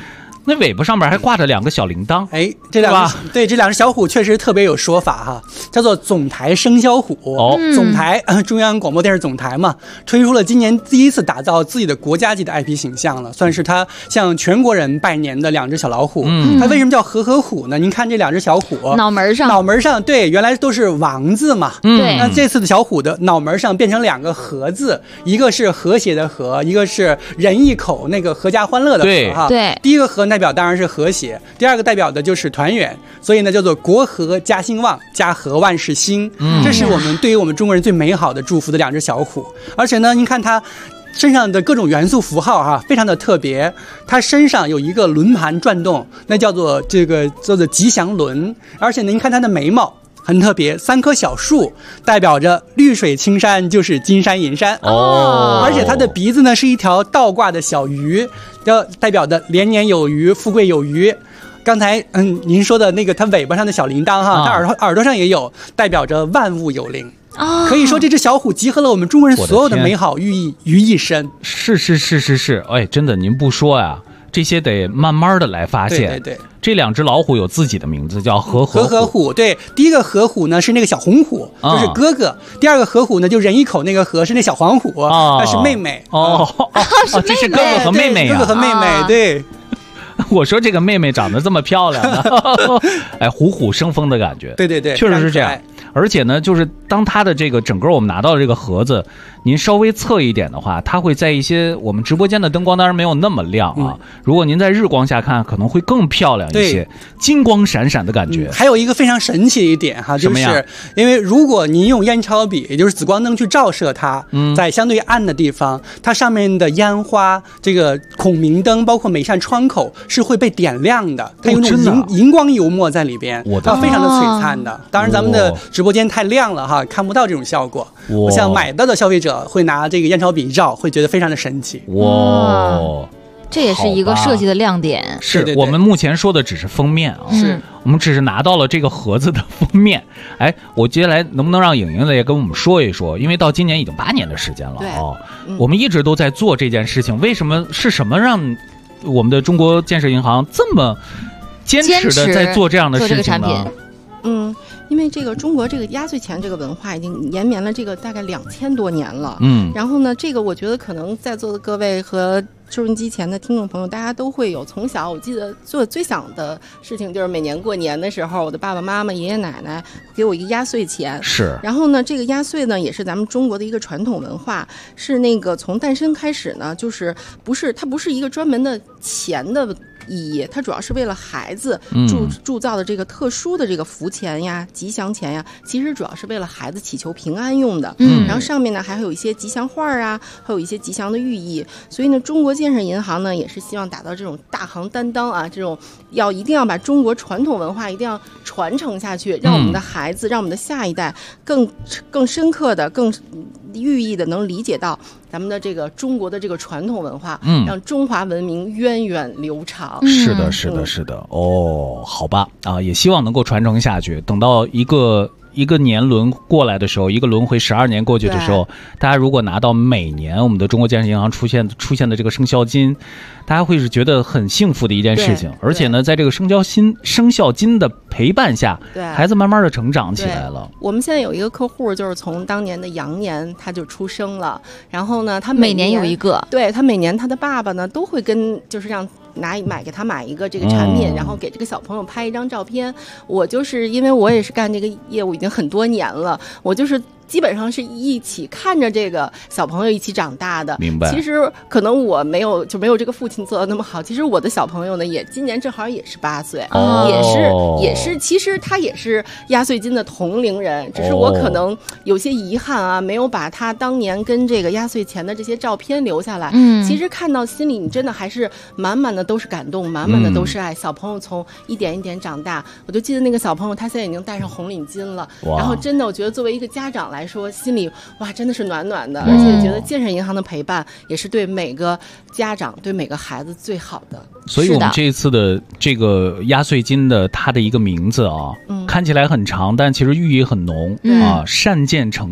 那尾巴上面还挂着2个小铃铛。 哎，这两只小虎确实特别有说法哈，叫做总台生肖虎。总台中央广播电视总台嘛，推出了今年第一次打造自己的国家级的 IP 形象了，算是他向全国人拜年的2只小老虎。它为什么叫和合虎呢？您看这2只小虎脑门上， 对，原来都是王字嘛。 对， 那这次的小虎的脑门上变成2个和字，一个是和谐的和，一个是仁义口那个阖家欢乐的和哈。 对， 第一个和代表当然是和谐，第二个代表的就是团圆，所以呢叫做国和家兴旺，家和万事兴。这是我们对于我们中国人最美好的祝福的2只小虎。而且呢，您看它身上的各种元素符号哈，非常的特别。它身上有一个轮盘转动，那叫做吉祥轮。而且呢，您看它的眉毛很特别，3棵小树代表着绿水青山就是金山银山。而且它的鼻子呢是一条倒挂的小鱼，代表的连年有余，富贵有余。刚才您说的那个它尾巴上的小铃铛哈，它耳朵上也有，代表着万物有灵。可以说这只小虎集合了我们中国人所有的美好寓意于一身。 是，哎，真的您不说呀，这些得慢慢的来发现。 对， 这2只老虎有自己的名字，叫和合虎。对，第一个和虎呢是那个小红虎，就是哥哥；第二个和虎呢就仁义口那个和是那小黄虎，那是妹妹。 这是哥哥和妹妹呀， 哥哥和妹妹，对。 我说这个妹妹长得这么漂亮呢，哎，虎虎生风的感觉。 对， 确实是这样。而且呢，就是当它的这个整个我们拿到的这个盒子，您稍微侧一点的话，它会在一些我们直播间的灯光当然没有那么亮啊，如果您在日光下看，可能会更漂亮一些，金光闪闪的感觉。 还有一个非常神奇的一点哈，就是因为如果您用烟超笔，也就是紫光灯去照射它，在相对暗的地方，它上面的烟花、这个孔明灯，包括每扇窗口是会被点亮的，它有那种荧光油墨在里边，它非常的璀璨的。当然咱们的直播间太亮了哈，看不到这种效果。我想买到的消费者会拿这个烟超笔一照，会觉得非常的神奇。 哇，这也是一个设计的亮点。 是我们目前说的只是封面啊，我们只是拿到了这个盒子的封面。哎，我接下来能不能让颖颖也跟我们说一说？因为到今年已经8年的时间了我们一直都在做这件事情，为什么是什么让我们的中国建设银行这么坚持的在做这样的事情呢？ 因为这个中国这个压岁钱这个文化已经延绵了这个大概2000多年了。然后呢，这个我觉得可能在座的各位和收音机前的听众朋友，大家都会有从小，我记得做最想的事情就是每年过年的时候，我的爸爸妈妈、爷爷奶奶给我一个压岁钱。 是。 然后呢，这个压岁呢也是咱们中国的一个传统文化，是那个从诞生开始呢，就是它不是一个专门的钱的意义，它主要是为了孩子铸造的这个特殊的这个福钱呀、吉祥钱呀，其实主要是为了孩子祈求平安用的。然后上面呢还会有一些吉祥画啊，还有一些吉祥的寓意。所以呢，中国建设银行呢也是希望打造这种大行担当啊，这种一定要把中国传统文化一定要传承下去，让我们的孩子，让我们的下一代更深刻的、更寓意的能理解到咱们的这个中国的这个传统文化，让中华文明源远流长。 是的，好吧啊，也希望能够传承下去。等到一个年轮过来的时候，一个轮回12年过去的时候，大家如果拿到每年我们的中国建设银行出现的这个生肖金，大家会是觉得很幸福的一件事情。而且呢，在这个生肖金的陪伴下，孩子慢慢的成长起来了。 我们现在有一个客户，就是从当年的羊年他就出生了，然后呢，他每年有一个， 对，他每年他的爸爸呢都会就是让给他买一个这个产品，然后给这个小朋友拍一张照片。我就是因为我也是干这个业务已经很多年了，我就是基本上是一起看着这个小朋友一起长大的。 明白。 其实可能我没有这个父亲做的那么好。其实我的小朋友呢，今年正好也是8岁，也是，其实他也是压岁金的同龄人，只是我可能有些遗憾啊，没有把他当年跟这个压岁钱的这些照片留下来。其实看到心里你真的还是满满的都是感动，满满的都是爱。小朋友从一点一点长大，我就记得那个小朋友他现在已经戴上红领巾了，然后真的我觉得作为一个家长来说，心里真的是暖暖的，而且觉得建设银行的陪伴也是对每个家长、对每个孩子最好的。 所以我们这一次的这个压岁金的它的一个名字啊，看起来很长，但其实寓意很浓啊，善见成长。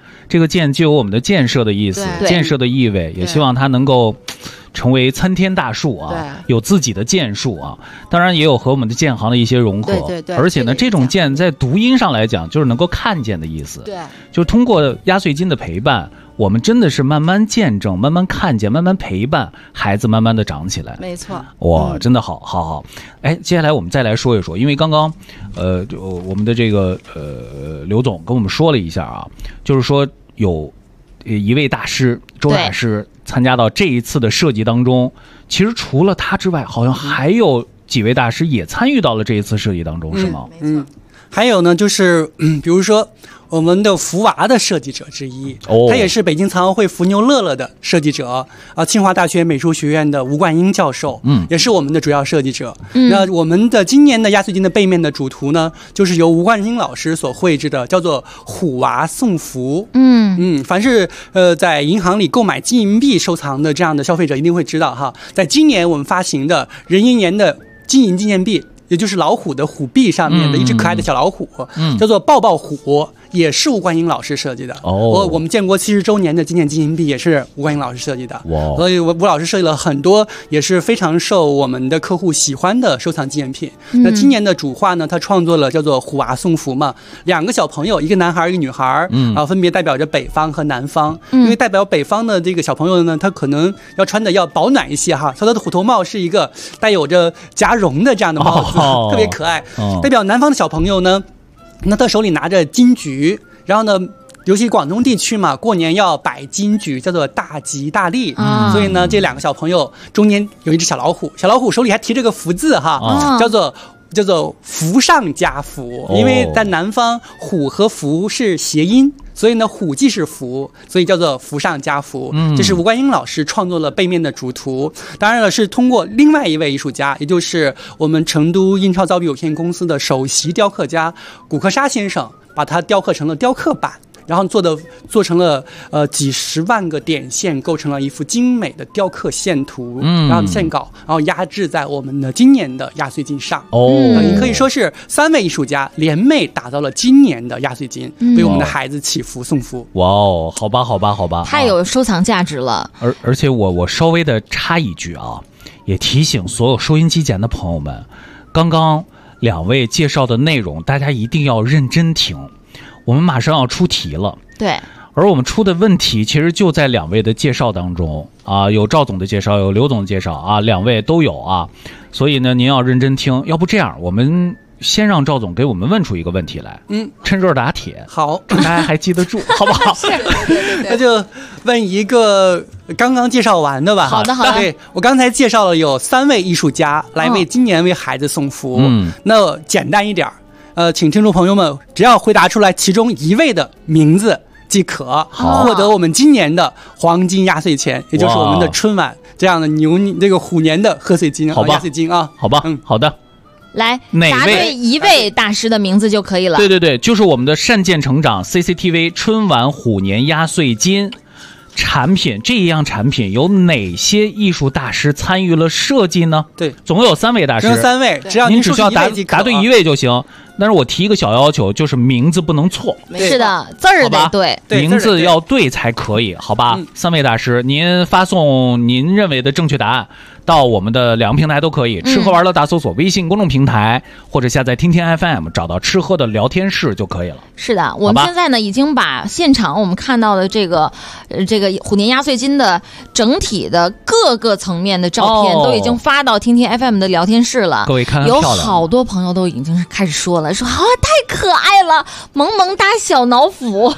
这个建既有我们的建设的意思，建设的意味，也希望它能够成为参天大树啊，有自己的建树啊，当然也有和我们的建行的一些融合。 对， 而且呢，这种建在读音上来讲，就是能够看见的意思。 对， 就是通过压岁金的陪伴，我们真的是慢慢见证、慢慢看见、慢慢陪伴孩子慢慢的长起来。 没错， 哇，真的好。哎，接下来我们再来说一说，因为刚刚我们的这个刘总跟我们说了一下啊，就是说有一位大师周大师参加到这一次的设计当中，其实除了他之外，好像还有几位大师也参与到了这一次设计当中，是吗？ 还有呢，就是比如说我们的福娃的设计者之一，他也是北京残奥会伏牛乐乐的设计者啊，清华大学美术学院的吴冠英教授，也是我们的主要设计者。那我们的今年的压岁金的背面的主图呢，就是由吴冠英老师所绘制的，叫做虎娃送福。凡是在银行里购买金银币收藏的这样的消费者一定会知道哈，在今年我们发行的壬寅年的金银纪念币，也就是老虎的虎臂上面的一只可爱的小老虎，叫做抱抱虎，也是吴冠英老师设计的。我们建国70周年的纪念金银币也是吴冠英老师设计的。所以吴老师设计了很多也是非常受我们的客户喜欢的收藏纪念品。那今年的主画呢，他创作了叫做虎娃送福嘛，2个小朋友，一个男孩一个女孩，分别代表着北方和南方。因为代表北方的这个小朋友呢，他可能要穿的要保暖一些哈，他的虎头帽是一个带有着夹绒的这样的帽子，特别可爱。代表南方的小朋友呢，那他手里拿着金桔，然后呢，尤其广东地区嘛，过年要摆金桔，叫做大吉大利。所以呢，这2个小朋友中间有一只小老虎，小老虎手里还提着个福字哈，叫做福上加福。因为在南方，虎和福是谐音，所以呢，虎既是福，所以叫做福上加福。这是吴冠英老师创作了背面的主图，当然了，是通过另外一位艺术家，也就是我们成都印钞造币有限公司的首席雕刻家古克沙先生，把它雕刻成了雕刻版。然后做成了几十万个点线，构成了一幅精美的雕刻线图，然后线稿，然后压制在我们的今年的压岁金上。可以说是3位艺术家联袂打造了今年的压岁金，为我们的孩子祈福送福。 哇哦，好吧， 太有收藏价值了。 而且我稍微的插一句啊，也提醒所有收音机前的朋友们，刚刚2位介绍的内容，大家一定要认真听。我们马上要出题了， 对， 而我们出的问题其实就在2位的介绍当中啊，有赵总的介绍，有刘总的介绍啊，2位都有啊，所以呢，您要认真听。要不这样，我们先让赵总给我们问出一个问题来，趁热打铁， 好， 大家还记得住，好不好？ 那就问一个刚刚介绍完的吧。 好的。 对，我刚才介绍了有3位艺术家来为今年为孩子送福，那简单一点。请听众朋友们只要回答出来其中1位的名字即可，获得我们今年的黄金压岁钱，也就是我们的春晚这样的这个虎年的贺岁金压岁金啊。 好吧，好的。 来，答对1位大师的名字就可以了。 对，就是我们的善见成长 CCTV 春晚虎年压岁金产品。这一样产品有哪些艺术大师参与了设计呢？ 对， 总共有3位大师， 只有3位，只要您只需要答对1位就行。但是我提一个小要求，就是名字不能错。 是的，字儿得对， 名字要对才可以，好吧？3位大师，您发送您认为的正确答案到我们的2个平台都可以，吃喝玩乐大搜索微信公众平台，或者下载听听 FM， 找到吃喝的聊天室就可以了。 是的，我们现在呢已经把现场我们看到的这个虎年压岁金的整体的各个层面的照片都已经发到听听 FM 的聊天室了。 各位看看， 有好多朋友都已经开始说了，说太可爱了，萌萌哒小脑斧，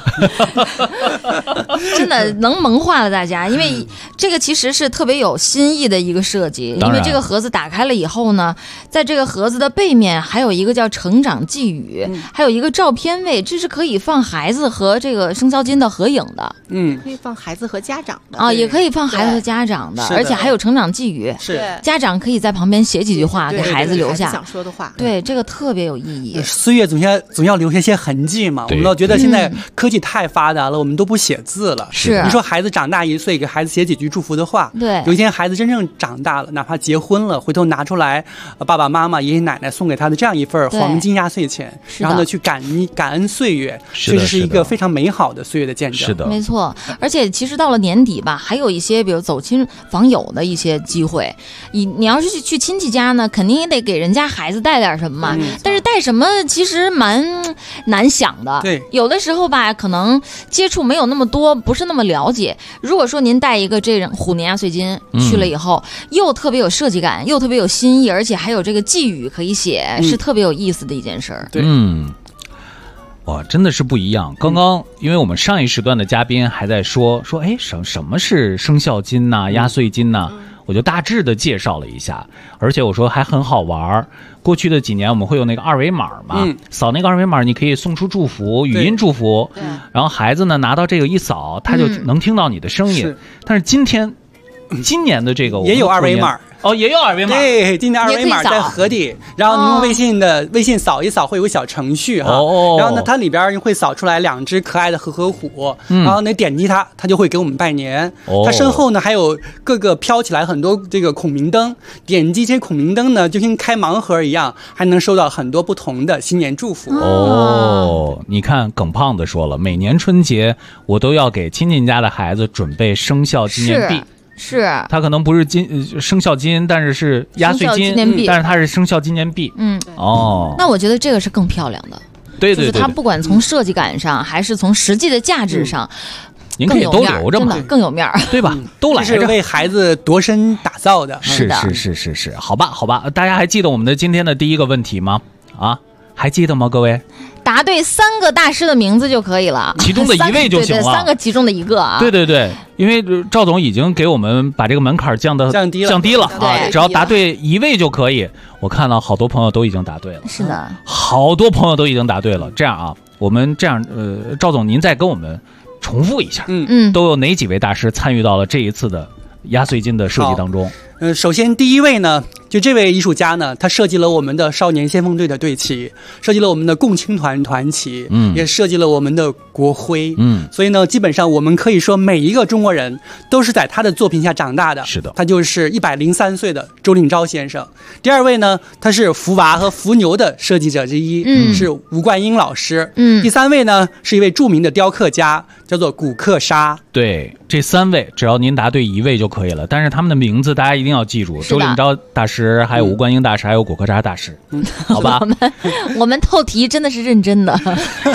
真的能萌化了大家。因为这个其实是特别有新意的一个设计，因为这个盒子打开了以后呢，在这个盒子的背面还有一个叫成长寄语，还有一个照片位，这是可以放孩子和这个生肖金的合影的。 可以放孩子和家长的啊，也可以放孩子和家长的，而且还有成长寄语， 是家长可以在旁边写几句话给孩子留下想说的话。 对，这个特别有意义。 岁月总要留下些痕迹嘛。我们都觉得现在科技太发达了，我们都不写字了。 是， 你说孩子长大1岁，给孩子写几句祝福的话， 对， 有一天孩子真正长大了，哪怕结婚了，回头拿出来，爸爸妈妈、爷爷奶奶送给他的这样一份黄金压岁钱，然后呢去感恩岁月，确实是一个非常美好的岁月的见证。 是的， 没错。而且其实到了年底吧，还有一些比如走亲访友的一些机会。你要是去亲戚家呢，肯定也得给人家孩子带点什么嘛。但是带什么其实蛮难想的。 对， 有的时候吧，可能接触没有那么多，不是那么了解。如果说您带一个这种虎年压岁金去了以后，又特别有设计感，又特别有新意，而且还有这个寄语可以写，是特别有意思的一件事儿。 对， 哇，真的是不一样。刚刚因为我们上一时段的嘉宾还在说，哎，什么是生肖金呐、压岁金呐？我就大致的介绍了一下，而且我说还很好玩。过去的几年我们会有那个二维码嘛，扫那个二维码你可以送出祝福，语音祝福，然后孩子呢拿到这个一扫，他就能听到你的声音。但是今年的这个也有二维码。 也有二维码。 对，今天二维码在盒底，然后你用微信扫一扫，会有个小程序哈。然后呢，它里边会扫出来2只可爱的和虎，然后你点击它就会给我们拜年。它身后呢还有各个飘起来很多这个孔明灯，点击这些孔明灯呢，就跟开盲盒一样，还能收到很多不同的新年祝福。 你看耿胖子说了，每年春节我都要给亲戚家的孩子准备生肖纪念币。 是， 它可能不是生肖金，但是是压岁金，但是它是生肖纪念币。 那我觉得这个是更漂亮的。 对， 就是它不管从设计感上，还是从实际的价值上， 您可以都留着嘛， 更有面儿， 对吧？都来着， 是为孩子度身打造的。 是，好吧，大家还记得我们的今天的第一个问题吗？还记得吗，各位？ 答对3个大师的名字就可以了， 其中的一位就行了。 对，3个其中的一个啊。 对，因为赵总已经给我们把这个门槛降低了啊，只要答对1位就可以。我看到好多朋友都已经答对了。 是的， 好多朋友都已经答对了。这样啊，我们这样赵总您再跟我们重复一下，都有哪几位大师参与到了这一次的压岁金的设计当中？ 首先第一位呢，就这位艺术家呢，他设计了我们的少年先锋队的队旗，设计了我们的共青团团旗，也设计了我们的国徽，所以呢，基本上我们可以说每一个中国人都是在他的作品下长大的。 是的， 他就是103岁的周令钊先生。第二位呢，他是福娃和福牛的设计者之一，是吴冠英老师。第三位呢，是一位著名的雕刻家，叫做古克沙。 对，这3位只要您答对1位就可以了，但是他们的名字大家一定要记住，周令钊大师，还有吴冠英大师，还有古克沙大师，好吧？ 我们透题真的是认真的。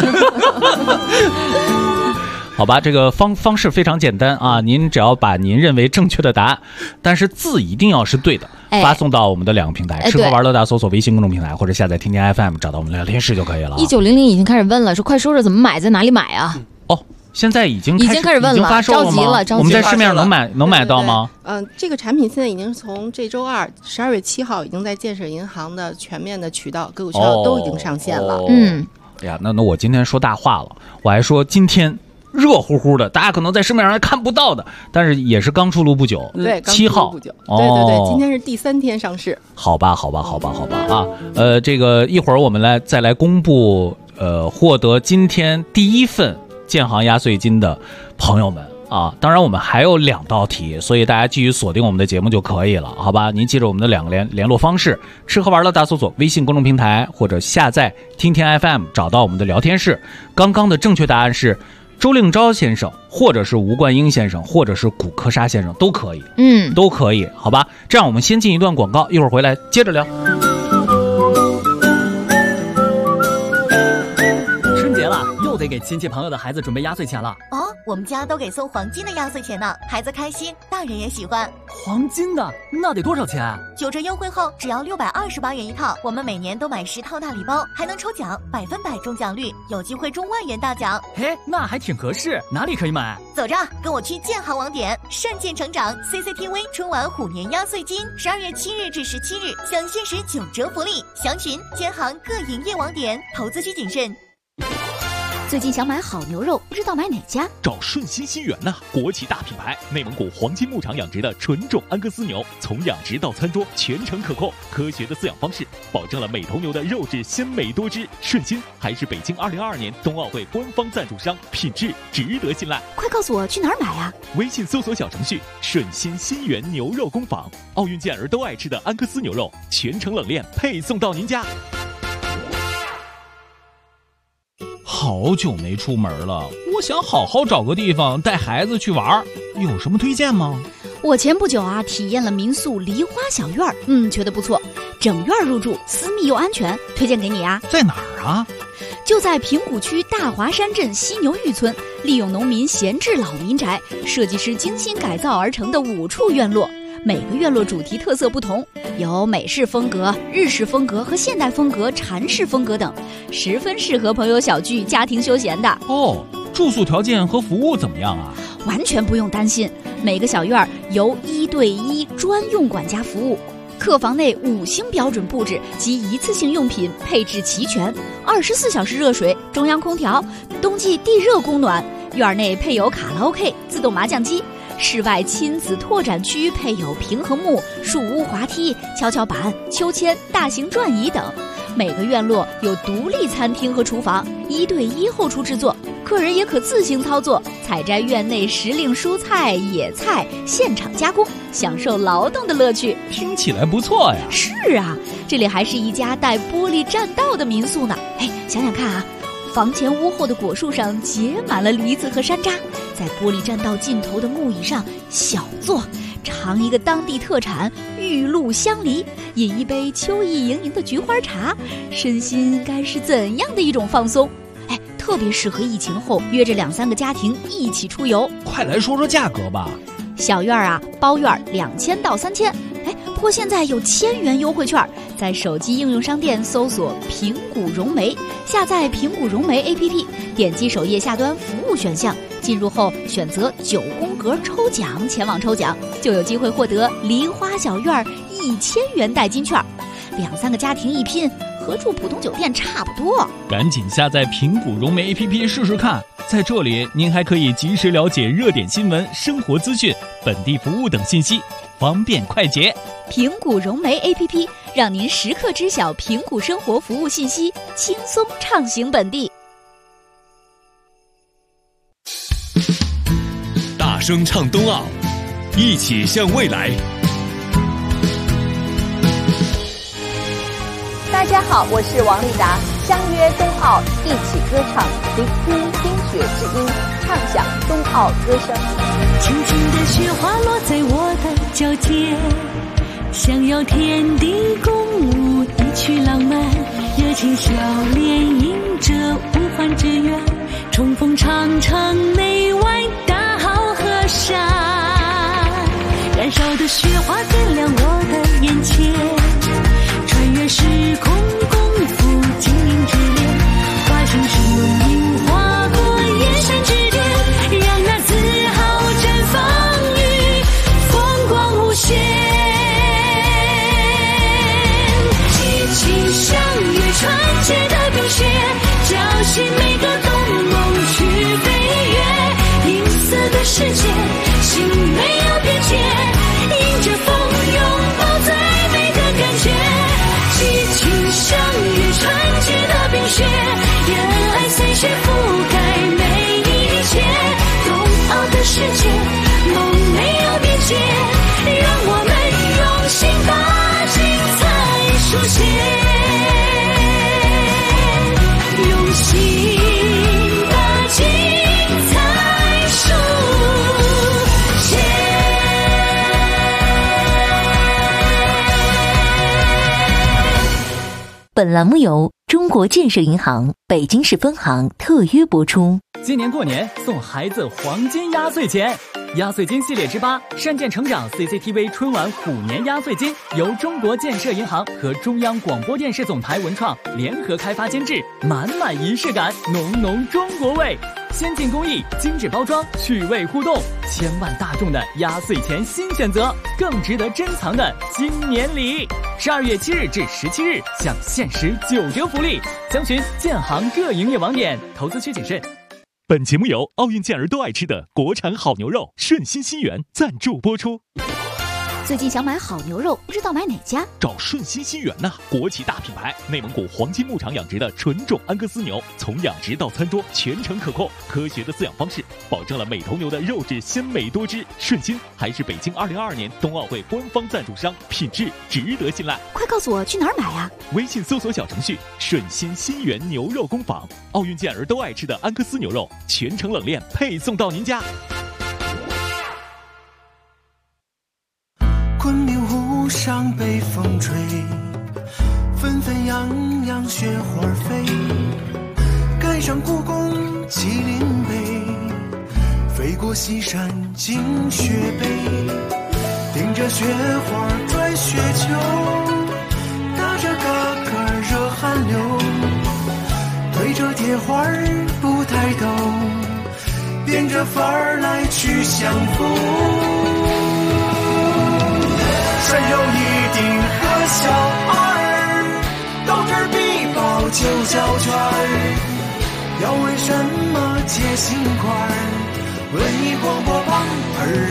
好吧，这个方式非常简单啊，您只要把您认为正确的答案，但是字一定要是对的，发送到我们的2个平台，吃喝玩乐大搜索微信公众平台或者下载天天 FM 找到我们的聊天室就可以了。 1900已经开始问了，说快说说怎么买，在哪里买啊？ 现在已经开始问了， 已经发售了吗？ 着急了。 我们在市面上能买到吗？ 这个产品现在已经从这周2 12月7号已经在建设银行的全面的渠道，各个渠道都已经上线了。 哎呀，那我今天说大话了，我还说今天热乎乎的，大家可能在市面上还看不到的，但是也是刚出炉不久。 对 ，7号。 对，今天是第3天上市。 好吧啊，这个一会儿我们再来公布获得今天第1份建行压岁金的朋友们啊，当然我们还有2道题，所以大家继续锁定我们的节目就可以了，好吧？您记着我们的2个联络方式，吃喝玩乐大搜索微信公众平台或者下载听天 FM 找到我们的聊天室。刚刚的正确答案是周令钊先生，或者是吴冠英先生，或者是古克沙先生，都可以，都可以，好吧？这样我们先进一段广告，一会儿回来接着聊。 得给亲戚朋友的孩子准备压岁钱了。 我们家都给送黄金的压岁钱呢，孩子开心，大人也喜欢。 黄金的那得多少钱 ？9折优惠后只要628元一套，我们每年都买10套大礼包，还能抽奖，100%中奖率，有机会中万元大奖。 那还挺合适，哪里可以买？ 走着，跟我去建行网点，善建成长 CCTV 春晚虎年压岁金，12月7日至17日享限时9折福利，详询建行各营业网点，投资需谨慎。 最近想买好牛肉，不知道买哪家？ 找顺心新源呐，国企大品牌，内蒙古黄金牧场养殖的纯种安格斯牛，从养殖到餐桌全程可控，科学的饲养方式保证了每头牛的肉质鲜美多汁。顺心还是北京2022年冬奥会官方赞助商，品质值得信赖。 快告诉我去哪儿买啊？ 微信搜索小程序顺心新源牛肉工坊，奥运健儿都爱吃的安格斯牛肉，全程冷链配送到您家。 好久没出门了，我想好好找个地方带孩子去玩，有什么推荐吗？ 我前不久体验了民宿梨花小院，觉得不错，整院入住，私密又安全，推荐给你啊。 在哪儿啊？ 就在平谷区大华山镇犀牛峪村，利用农民闲置老民宅，设计师精心改造而成的5处院落。每个院落主题特色不同，有美式风格、日式风格和现代风格、禅式风格等，十分适合朋友小聚、家庭休闲的。 住宿条件和服务怎么样啊？ 完全不用担心，每个小院由1对1专用管家服务，客房内5星标准布置及一次性用品配置齐全，24小时热水、中央空调，冬季地热供暖，院内配有卡拉 OK、自动麻将机。室外亲子拓展区配有平衡木、树屋滑梯、跷跷板、秋千、大型转椅等。每个院落有独立餐厅和厨房，1对1后厨制作，客人也可自行操作，采摘院内时令蔬菜、野菜，现场加工，享受劳动的乐趣。 听起来不错呀。 是啊，这里还是一家带玻璃栈道的民宿呢。想想看啊，房前屋后的果树上结满了梨子和山楂，在玻璃栈道尽头的木椅上小坐，尝一个当地特产玉露香梨，饮一杯秋意盈盈的菊花茶，身心该是怎样的一种放松？特别适合疫情后约着2-3个家庭一起出游。 快来说说价格吧。 小院包院2000到3000，不过现在有1000元优惠券，在手机应用商店搜索平谷融媒，下载平谷融媒 APP， 点击首页下端服务选项，进入后选择9宫格抽奖，前往抽奖就有机会获得梨花小院1000元代金券，2-3个家庭一拼，和住普通酒店差不多。 赶紧下载平谷融媒 APP 试试看，在这里您还可以及时了解热点新闻、生活资讯、本地服务等信息，方便快捷。 平谷融媒 APP 让您时刻知晓平谷生活服务信息，轻松畅行本地。 大声唱冬奥，一起向未来。 大家好，我是王丽达，相约冬奥，一起歌唱，聆听冰雪之音，畅享冬奥歌声。 轻轻的雪花落在我的脚尖，想要天地共舞一曲浪漫，热情笑脸迎着呼唤之源，冲锋长城内外大好河山，燃烧的雪花点亮我的眼前，穿越时空共赴精灵之恋，化成树影划过燕山之巅，让那自豪绽放于风光无限。激情像越纯洁的冰雪，叫醒每个动梦去飞跃，银色的世界，心没有边界，迎着风拥抱最美的感觉。激情像越纯洁的冰雪，热爱随雪覆盖每一切，冬奥的世界，梦没有边界，让我们用心把精彩书写，用心把精彩书写。 本栏目由中国建设银行北京市分行特约播出。 今年过年送孩子黄金压岁钱，压岁金系列之8，善建成长 CCTV 春晚虎年压岁金，由中国建设银行和中央广播电视总台文创联合开发监制，满满仪式感，浓浓中国味。 先进工艺，精致包装，趣味互动，千万大众的压岁钱新选择，更值得珍藏的今年礼。12月7日至17日，享限时9折福利，详询建行各营业网点。投资需谨慎。 本节目由奥运健儿都爱吃的国产好牛肉顺心新源赞助播出。 最近想买好牛肉，不知道买哪家？ 找顺心新源呐，国企大品牌，内蒙古黄金牧场养殖的纯种安格斯牛，从养殖到餐桌全程可控，科学的饲养方式保证了每头牛的肉质鲜美多汁。顺心还是北京2022年冬奥会官方赞助商，品质值得信赖。 快告诉我去哪儿买呀？ 微信搜索小程序顺心新源牛肉工坊，奥运健儿都爱吃的安格斯牛肉，全程冷链配送到您家。 昆明湖上北风吹，纷纷扬扬雪花飞，赶上故宫麒麟碑，飞过西山进雪北，顶着雪花转雪球，打着嘎嘎热汗流，对着铁花不抬头，变着法儿来去相逢。山有一定和小儿，到这儿必报9角圈儿。要为什么接心块儿？文艺广播旁耳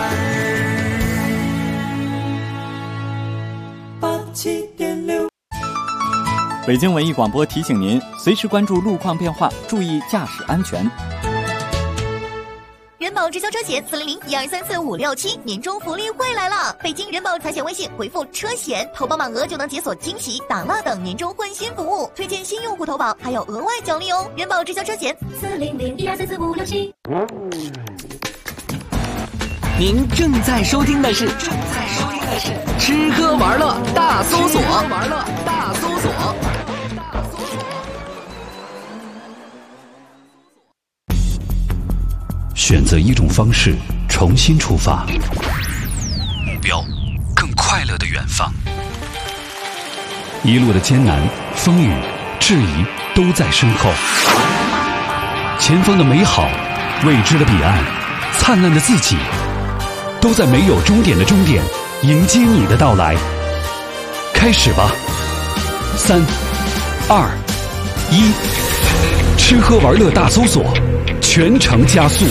边儿。87.6。 北京文艺广播提醒您，随时关注路况变化，注意驾驶安全。 人保直销车险400-1234-567年终福利会来了！北京人保财险微信回复车险，投保满额就能解锁惊喜、打蜡等年终换新服务，推荐新用户投保还有额外奖励哦！人保直销车险400-1234-567。 您正在收听的是吃喝玩乐大搜索。 选择一种方式，重新出发，目标更快乐的远方。一路的艰难、风雨、质疑都在身后，前方的美好、未知的彼岸、灿烂的自己，都在没有终点的终点迎接你的到来。开始吧，3、2、1，吃喝玩乐大搜索，全程加速。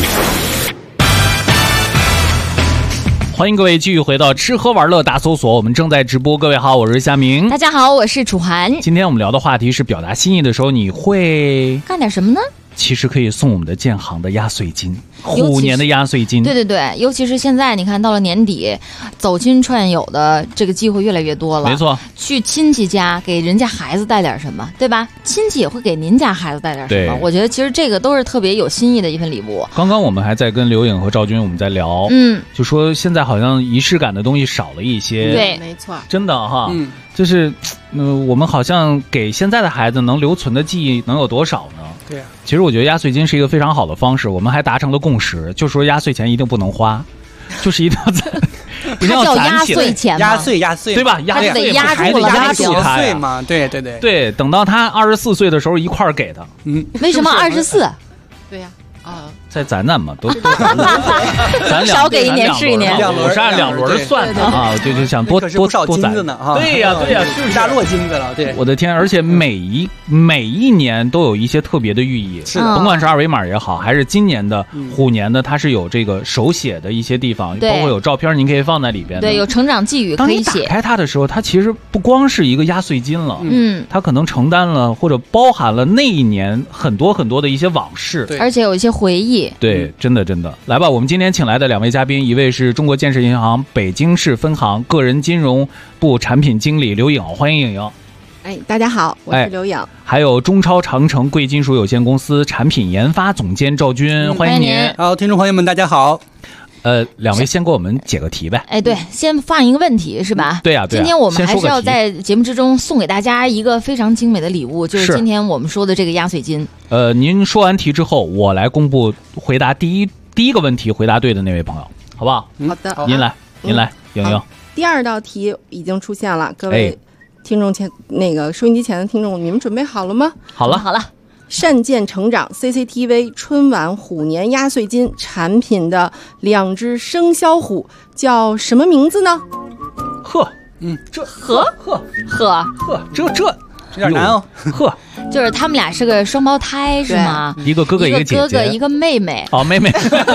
欢迎各位继续回到吃喝玩乐大搜索，我们正在直播。各位好，我是夏明。 大家好，我是楚涵。 今天我们聊的话题是表达心意的时候，你会干点什么呢？ 其实可以送我们的建行的压岁金，虎年的压岁金。 对对对，尤其是现在，你看到了年底，走亲串友的这个机会越来越多了。 没错， 去亲戚家给人家孩子带点什么，对吧？亲戚也会给您家孩子带点什么。我觉得其实这个都是特别有心意的一份礼物。 刚刚我们还在跟刘颖和赵军我们在聊，就说现在好像仪式感的东西少了一些。 对， 没错， 真的哈，就是我们好像给现在的孩子能留存的记忆能有多少呢？ 对啊， 其实我觉得压岁金是一个非常好的方式，我们还达成了共识，就说压岁钱一定不能花，就是一定要攒，一定要攒起来。 压岁钱， 压岁， 对吧？ 压岁压住了压岁嘛，对对对对，等到他24岁的时候一块儿给他。 为什么24？ 对呀， 再攒攒嘛，都咱少给一年是一年， 我是按2轮算的啊，就想多少金子呢啊？ 对呀， 是一大摞金子了。对， 我的天！而且每一年都有一些特别的寓意， 是的， 甭管是二维码也好，还是今年的虎年的，它是有这个手写的一些地方，包括有照片，您可以放在里边。 对，有成长寄语可以写。 当你打开它的时候，它其实不光是一个压岁金了，它可能承担了或者包含了那一年很多很多的一些往事， 而且有一些回忆。 对，真的来吧，我们今天请来的2位嘉宾，一位是中国建设银行北京市分行个人金融部产品经理刘颖，欢迎颖颖。 大家好，我是刘颖。 还有中超长城贵金属有限公司产品研发总监赵军，欢迎您。 好，听众朋友们，大家好。 两位先给我们解个题呗。 对，先放一个问题是吧？ 对啊。 今天我们还是要在节目之中送给大家一个非常精美的礼物，就是今天我们说的这个压岁金。 您说完题之后，我来公布回答第一个问题回答对的那位朋友，好不好？ 好的， 您来，颖颖。 第2道题已经出现了，各位听众收音机前的听众，你们准备好了吗？ 好了。 善健成长 CCTV 春晚虎年压岁金产品的2只生肖虎叫什么名字呢？ 这有点难哦。 就是他们俩是个双胞胎是吗？ 一个哥哥一个姐姐， 一个哥哥一个妹妹。 哦，妹妹，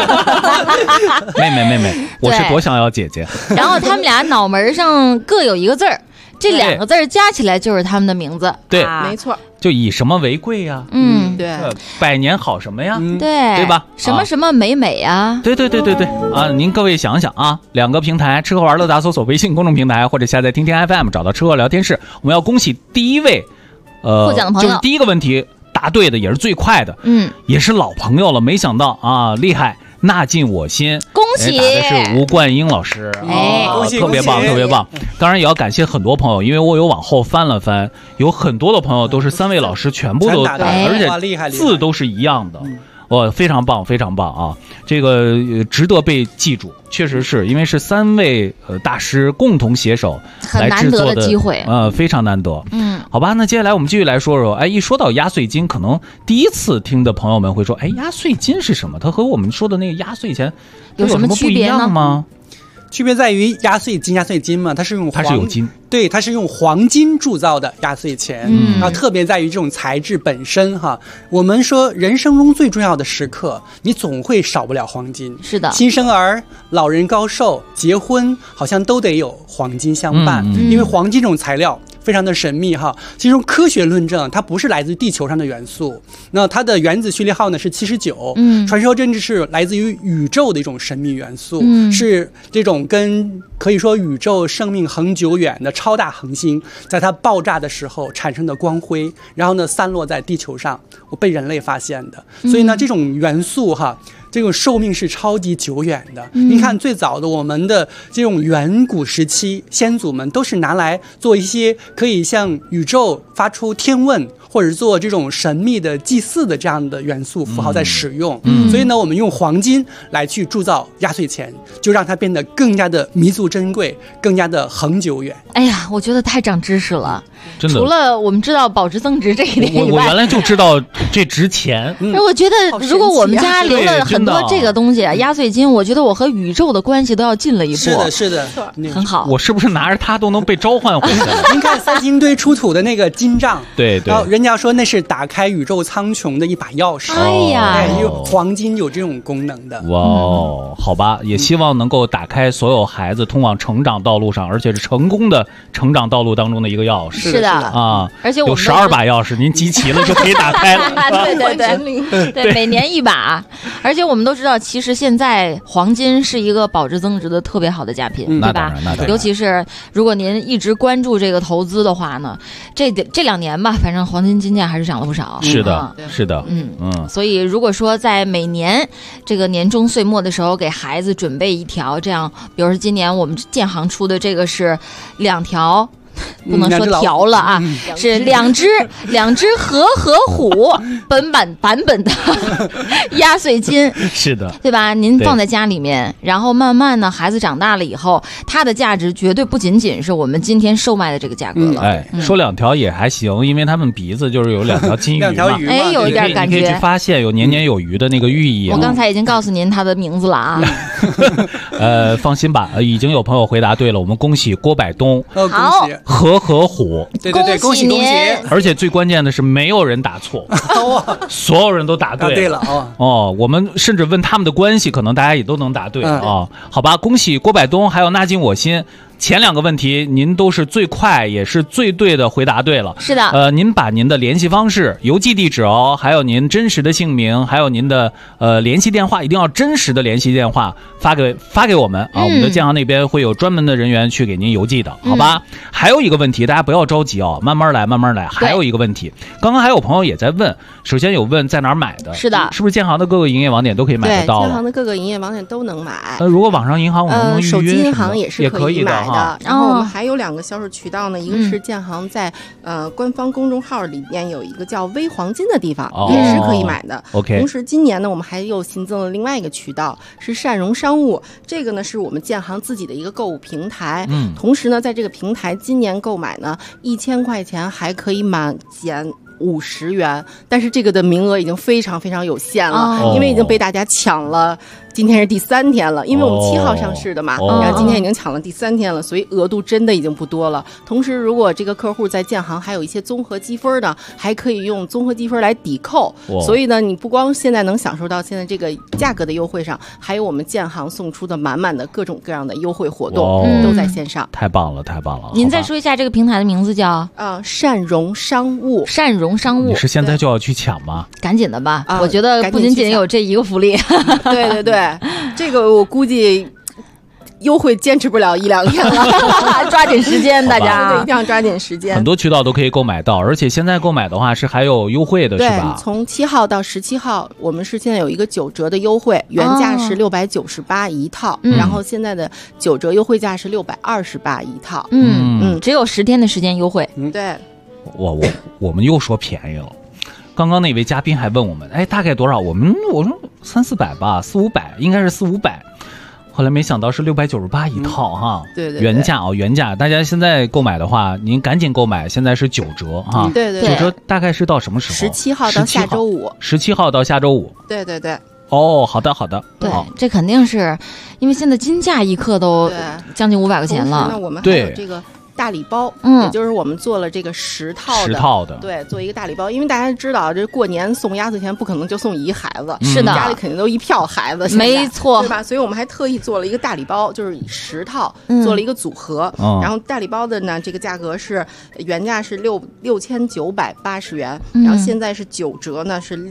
妹，我是多想要姐姐。 然后他们俩脑门上各有一个字儿，这2个字儿加起来就是他们的名字。 对， 没错。 就以什么为贵呀？ 对， 百年好什么呀？ 对吧？ 什么什么美美呀？ 对啊！您各位想想啊，2个平台，吃喝玩乐大搜索微信公众平台或者下载听听 FM， 找到吃喝聊天室。我们要恭喜第一位， 获奖的朋友， 就是第一个问题答对的，也是最快的，也是老朋友了。没想到啊，厉害！纳进我心， 恭喜！ 答的是吴冠英老师， 恭喜， 特别棒，特别棒。当然也要感谢很多朋友，因为我有往后翻了翻，有很多的朋友都是3位老师全部都答，而且字都是一样的。非常棒，非常棒啊！这个值得被记住，确实是因为是3位大师共同携手来制作很难得的机会， 非常难得。好吧，那接下来我们继续来说说，一说到压岁金，可能第一次听的朋友们会说，压岁金是什么？它和我们说的那个压岁钱有什么不一样吗？ 区别在于压岁金嘛，它是有金，对，它是用黄金铸造的压岁钱，特别在于这种材质本身哈。我们说人生中最重要的时刻，你总会少不了黄金， 是的， 新生儿、老人高寿、结婚，好像都得有黄金相伴，因为黄金这种材料非常的神秘哈。其中科学论证，它不是来自地球上的元素，那它的原子序列号呢是79，传说甚至是来自于宇宙的一种神秘元素，是这种跟可以说宇宙生命恒久远的超大恒星，在它爆炸的时候产生的光辉，然后呢散落在地球上，被人类发现的。所以呢，这种元素哈，这种寿命是超级久远的。您看最早的我们的这种远古时期，先祖们都是拿来做一些可以向宇宙发出天问，或者做这种神秘的祭祀的这样的元素符号在使用。所以呢，我们用黄金来去铸造压岁钱，就让它变得更加的弥足珍贵，更加的恒久远。 哎呀，我觉得太长知识了。 真的， 除了我们知道保值增值这一点以外， 我原来就知道这值钱。 我觉得如果我们家留了很多这个东西，压岁金，我觉得我和宇宙的关系都要近了一步。 是的， 很好。 我是不是拿着它都能被召唤回来？ 您看三星堆出土的那个金杖， 对， 然后人家说那是打开宇宙苍穹的一把钥匙。 哎呀， 因为黄金有这种功能的。 哇，好吧，也希望能够打开所有孩子通往成长道路上，而且是成功的成长道路当中的一个钥匙。 是的啊， 而且我有12把钥匙，您集齐了就可以打开了。 对，每年1把。而且我们都知道，其实现在黄金是一个保值增值的特别好的佳品，对吧？尤其是如果您一直关注这个投资的话呢，这2年吧，反正黄金金价还是涨了不少。 是的，是的， 所以如果说在每年这个年终岁末的时候，给孩子准备一条这样，比如说今年我们建行出的这个是2条。不能说条了啊，是两只和虎版本的压岁金， 是的， 对吧？您放在家里面，然后慢慢呢，孩子长大了以后，它的价值绝对不仅仅是我们今天售卖的这个价格了。 说2条也还行，因为他们鼻子就是有2条金鱼嘛， 有一点感觉， 你可以去发现有年年有余的那个寓意。 我刚才已经告诉您它的名字了啊。 放心吧，已经有朋友回答对了，我们恭喜郭百东。 好。 和虎， 对，恭喜！ 而且最关键的是，没有人答错，所有人都答对了我们甚至问他们的关系，可能大家也都能答对好吧，恭喜郭百东，还有纳进我心。前2个问题您都是最快也是最对的回答对了。 是的， 您把您的联系方式、邮寄地址还有您真实的姓名，还有您的联系电话，一定要真实的联系电话发给我们啊，我们的建行那边会有专门的人员去给您邮寄的，好吧？还有一个问题，大家不要着急慢慢来。还有一个问题，刚刚还有朋友也在问，首先有问在哪儿买的？ 是的， 是不是建行的各个营业网点都可以买得到？ 对，建行的各个营业网点都能买。 如果网上银行我们能预约， 手机银行也是可以买的。然后我们还有2个销售渠道呢，一个是建行在官方公众号里面有一个叫微黄金的地方，也是可以买的。 OK。 同时今年呢，我们还又新增了另外一个渠道，是善荣商务，这个呢是我们建行自己的一个购物平台。同时呢，在这个平台今年购买呢1000块钱还可以满减 50元，但是这个的名额已经非常非常有限了，因为已经被大家抢了。今天是第3天了，因为我们7号上市的嘛，然后今天已经抢了第3天了，所以额度真的已经不多了。同时，如果这个客户在建行还有一些综合积分呢，还可以用综合积分来抵扣。所以呢，你不光现在能享受到现在这个价格的优惠上，还有我们建行送出的满满的各种各样的优惠活动都在线上。 太棒了，太棒了！ 您再说一下这个平台的名字叫善荣商务。 善荣商务， 你是现在就要去抢吗？ 赶紧的吧，我觉得不仅仅有这一个福利。 对对对。这个我估计优惠坚持不了1-2天了， 抓紧时间，大家一定要抓紧时间。 很多渠道都可以购买到，而且现在购买的话是还有优惠的，是吧？ 对，从7号到17号，我们是现在有一个9折的优惠，原价是698一套，然后现在的9折优惠价是628一套。 只有10天的时间优惠。 对， 我们又说便宜了。刚刚那位嘉宾还问我们，大概多少？我说300-400吧，400-500，应该是400-500。后来没想到是698一套哈。 对， 原价。大家现在购买的话，您赶紧购买，现在是9折哈。 对，9 折大概是到什么时候 ？17号到下周五。 17号到下周五。 对。 哦，好的。 对，这肯定是因为现在金价1克都将近500块钱了。 那我们还有这个大礼包，也就是我们做了这个10套的，对，做一个大礼包。因为大家知道，这过年送压岁钱不可能就送一孩子， 是的， 家里肯定都一票孩子， 没错， 对吧？所以我们还特意做了一个大礼包，就是以10套做了一个组合。然后大礼包的呢，这个价格是原价是6980元，然后现在是9折呢，是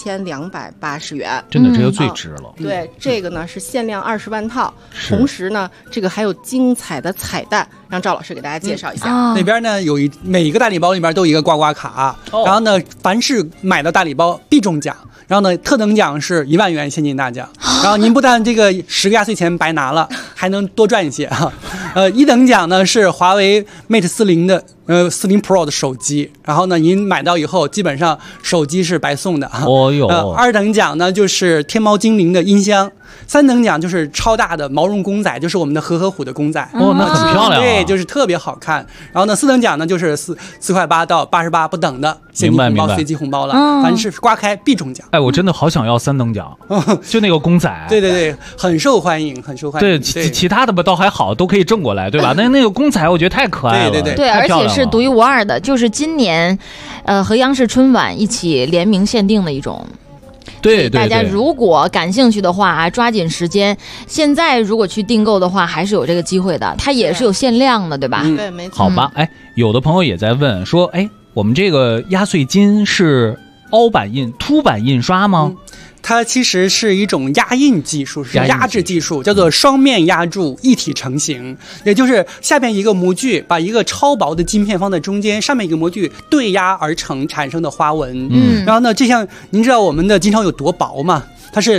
6280元。 真的，这个最值了。 对，这个呢是限量20万套，同时呢，这个还有精彩的彩蛋。让赵老师给大家介绍一下， 那边呢每一个大礼包里边都有一个刮刮卡，然后呢，凡是买到大礼包必中奖，然后呢，特等奖是1万元现金大奖，然后您不但这个10个压岁钱白拿了，还能多赚一些啊。1等奖呢是华为 Mate 40的40 Pro 的手机，然后呢，您买到以后基本上手机是白送的啊。2等奖呢就是天猫精灵的音箱。3等奖就是超大的毛绒公仔，就是我们的和虎的公仔， 那很漂亮， 对，就是特别好看。然后呢，4等奖呢就是4块8到88不等的现金红包、随机红包了，反正是刮开必中奖。 我真的好想要3等奖，就那个公仔， 对，很受欢迎，很受欢迎。 对，其他的吧倒还好，都可以挣过来，对吧？那个公仔我觉得太可爱了， 对，而且是独一无二的，就是今年，和央视春晚一起联名限定的一种。 对， 大家如果感兴趣的话抓紧时间。现在如果去订购的话，还是有这个机会的，它也是有限量的，对吧？ 对，没错。 好吧，有的朋友也在问说，我们这个压岁金是凹版印、凸版印刷吗？ 它其实是一种压印技术，是压制技术，叫做双面压铸一体成型，也就是下面一个模具把一个超薄的晶片放在中间，上面一个模具对压而成产生的花纹。然后呢，这像您知道我们的金条有多薄吗？它是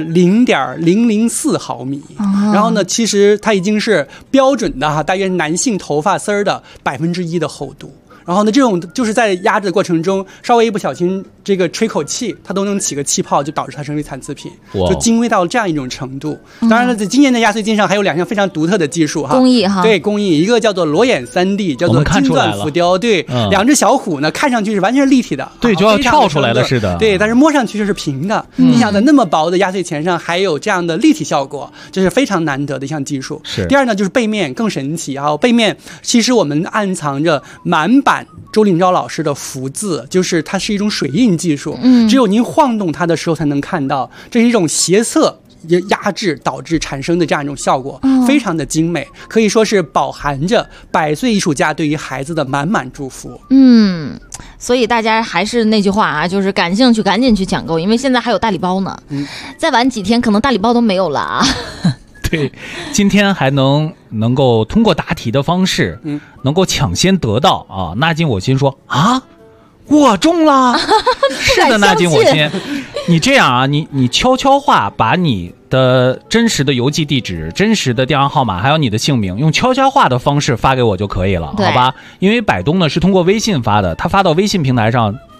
0.004毫米，然后呢，其实它已经是标准的大约男性头发丝儿的1%的厚度。然后呢，这种就是在压制的过程中，稍微一不小心这个吹口气，它都能起个气泡，就导致它成为残次品，就精微到这样一种程度。当然了，在今年的压岁金上还有2项非常独特的技术工艺哈， 对，工艺，一个叫做裸眼3D，叫做金钻浮雕，对，2只小虎呢看上去是完全是立体的， 对，就要跳出来了似的， 对，但是摸上去就是平的。你想在那么薄的压岁钱上还有这样的立体效果，这是非常难得的一项技术。 是。 第二呢，就是背面更神奇啊，背面其实我们暗藏着满版周令钊老师的福字，就是它是一种水印技术，只有您晃动它的时候才能看到，这是一种斜侧压制导致产生的这样一种效果，非常的精美，可以说是饱含着100岁艺术家对于孩子的满满祝福。 所以大家还是那句话啊，就是感兴趣赶紧去抢购，因为现在还有大礼包呢。再晚几天可能大礼包都没有了啊。 对，今天还能够通过答题的方式，能够抢先得到啊，纳金我心说啊，我中了，是的，纳金我心。你这样啊，你悄悄话把你的真实的邮寄地址、真实的电话号码，还有你的姓名，用悄悄话的方式发给我就可以了，好吧？因为百东呢是通过微信发的，他发到微信平台上。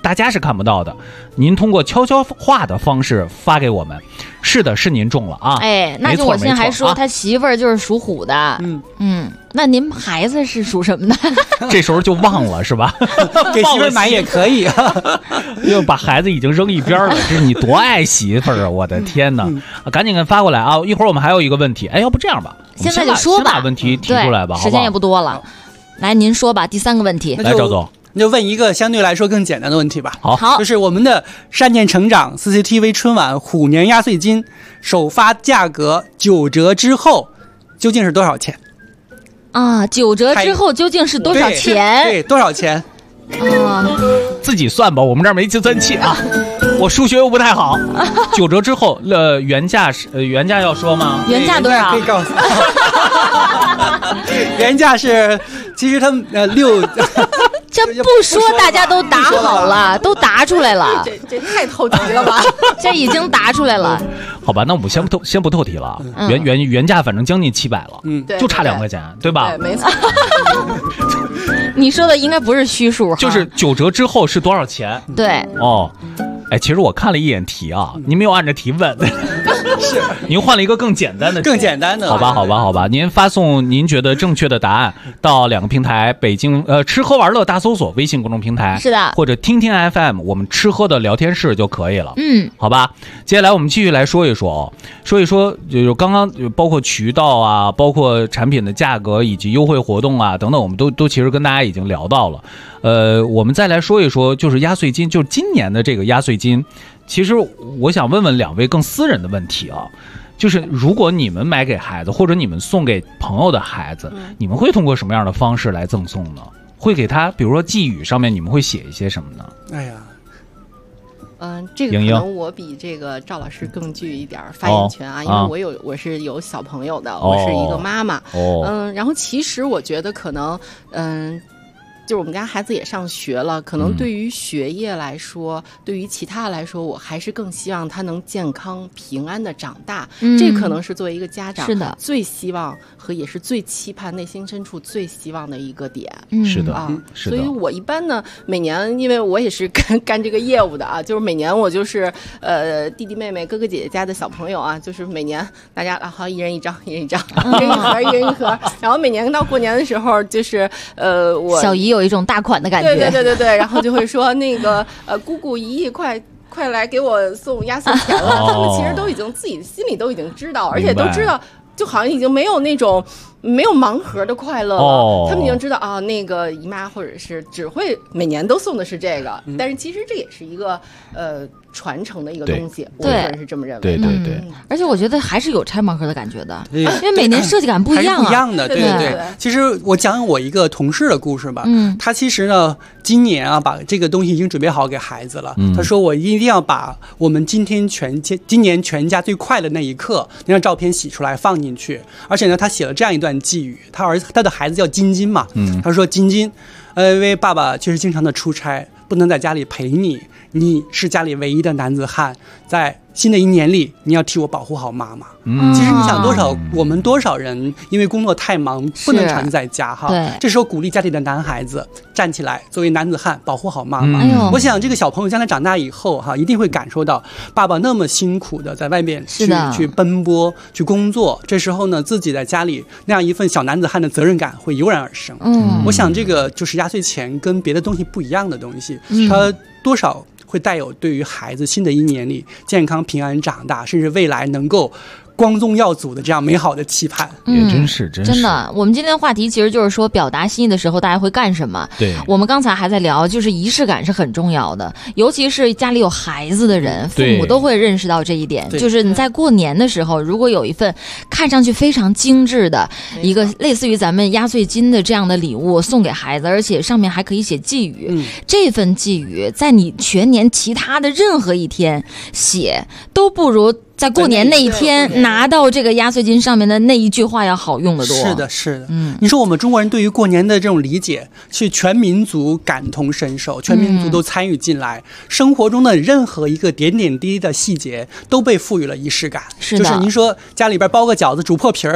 大家是看不到的。您通过悄悄话的方式发给我们。是的，是您中了啊！ 哎，那就我现在还说他媳妇儿就是属虎的。那您孩子是属什么的？ 这时候就忘了是吧？ 给媳妇儿买也可以啊， 又把孩子已经扔一边了。这是你多爱媳妇儿啊！我的天哪！赶紧给发过来啊！一会儿我们还有一个问题，哎，要不这样吧， 现在就说吧， 先把问题提出来吧， 时间也不多了。来，您说吧，第3个问题。 来，赵总。 那就问一个相对来说更简单的问题吧。 好， 就是我们的善念成长 CCTV 春晚虎年压岁金首发价格9折之后究竟是多少钱？ 啊，9折之后究竟是多少钱？ 对，多少钱？ 自己算吧，我们这儿没计算器啊，我数学又不太好。9折之后，原价是原价要说吗？ 原价多少？ 可以告诉我。原价是，其实他们6。 这不说大家都答好了，都答出来了。 这太透题了吧？ 这已经答出来了。 好吧，那我们先不透题了。原价反正将近700了，就差2块钱，对吧？ 对，没错。 你说的应该不是虚数， 就是9折之后是多少钱？ 对。 哦，哎，其实我看了一眼题啊，您没有按着题问。 是， 您换了一个更简单的，好吧。您发送您觉得正确的答案到2个平台，北京吃喝玩乐大搜索微信公众平台， 是的， 或者听听 FM 我们吃喝的聊天室就可以了。好吧。接下来我们继续来说一说，就是刚刚包括渠道啊，包括产品的价格以及优惠活动啊等等，我们都其实跟大家已经聊到了。我们再来说一说，就是压岁金，就是今年的这个压岁金。其实我想问问2位更私人的问题啊，就是如果你们买给孩子，或者你们送给朋友的孩子，你们会通过什么样的方式来赠送呢？会给他，比如说寄语上面你们会写一些什么呢？ 哎呀， 这个可能我比这个赵老师更具一点发言权啊，因为我是有小朋友的，我是一个妈妈。然后其实我觉得可能就是我们家孩子也上学了，可能对于学业来说，对于其他来说，我还是更希望他能健康平安的长大。这可能是作为一个家长是的最希望和也是最期盼、内心深处最希望的一个点。 是的是的。所以我一般呢，每年因为我也是干这个业务的啊，就是每年我就是弟弟妹妹、哥哥姐姐家的小朋友啊，就是每年大家好一人一张，一人一张，一人一盒，一人一盒。然后每年到过年的时候，就是我小姨有一种大款的感觉， 对，然后就会说那个姑姑姨快来给我送压岁钱了。他们其实都已经自己心里都已经知道，而且都知道，就好像已经没有那种没有盲盒的快乐了。他们已经知道啊，那个姨妈或者是只会每年都送的是这个，但是其实这也是一个传承的一个东西，我个人是这么认为的。 对， 而且我觉得还是有拆盲盒的感觉的，因为每年设计感不一样啊。 不一样的，对。其实我讲我一个同事的故事吧，他其实呢，今年啊把这个东西已经准备好给孩子了。他说我一定要把我们今年全家最快的那一刻那张照片洗出来放进去，而且呢，他写了这样一段寄语，他的孩子叫晶晶嘛，他说晶晶，因为爸爸确实经常的出差，不能在家里陪你，你是家里唯一的男子汉，在新的一年里，你要替我保护好妈妈。其实你想我们多少人因为工作太忙，不能长期在家哈。这时候鼓励家里的男孩子站起来，作为男子汉保护好妈妈。我想这个小朋友将来长大以后哈，一定会感受到爸爸那么辛苦的在外面去奔波去工作，这时候呢，自己在家里那样一份小男子汉的责任感会油然而生。我想这个就是压岁钱跟别的东西不一样的东西，它多少会带有对于孩子新的一年里健康平安长大，甚至未来能够光宗耀祖的这样美好的期盼。 也真是真的。我们今天的话题其实就是说表达心意的时候大家会干什么。 对， 我们刚才还在聊，就是仪式感是很重要的，尤其是家里有孩子的人，父母都会认识到这一点。就是你在过年的时候，如果有一份看上去非常精致的一个类似于咱们压岁金的这样的礼物送给孩子，而且上面还可以写寄语，这份寄语在你全年其他的任何一天写都不如在过年那一天拿到这个压岁金上面的那一句话要好用得多。 是的。你说我们中国人对于过年的这种理解，是全民族感同身受，全民族都参与进来，生活中的任何一个点点滴滴的细节都被赋予了仪式感。就是您说家里边包个饺子煮破皮儿，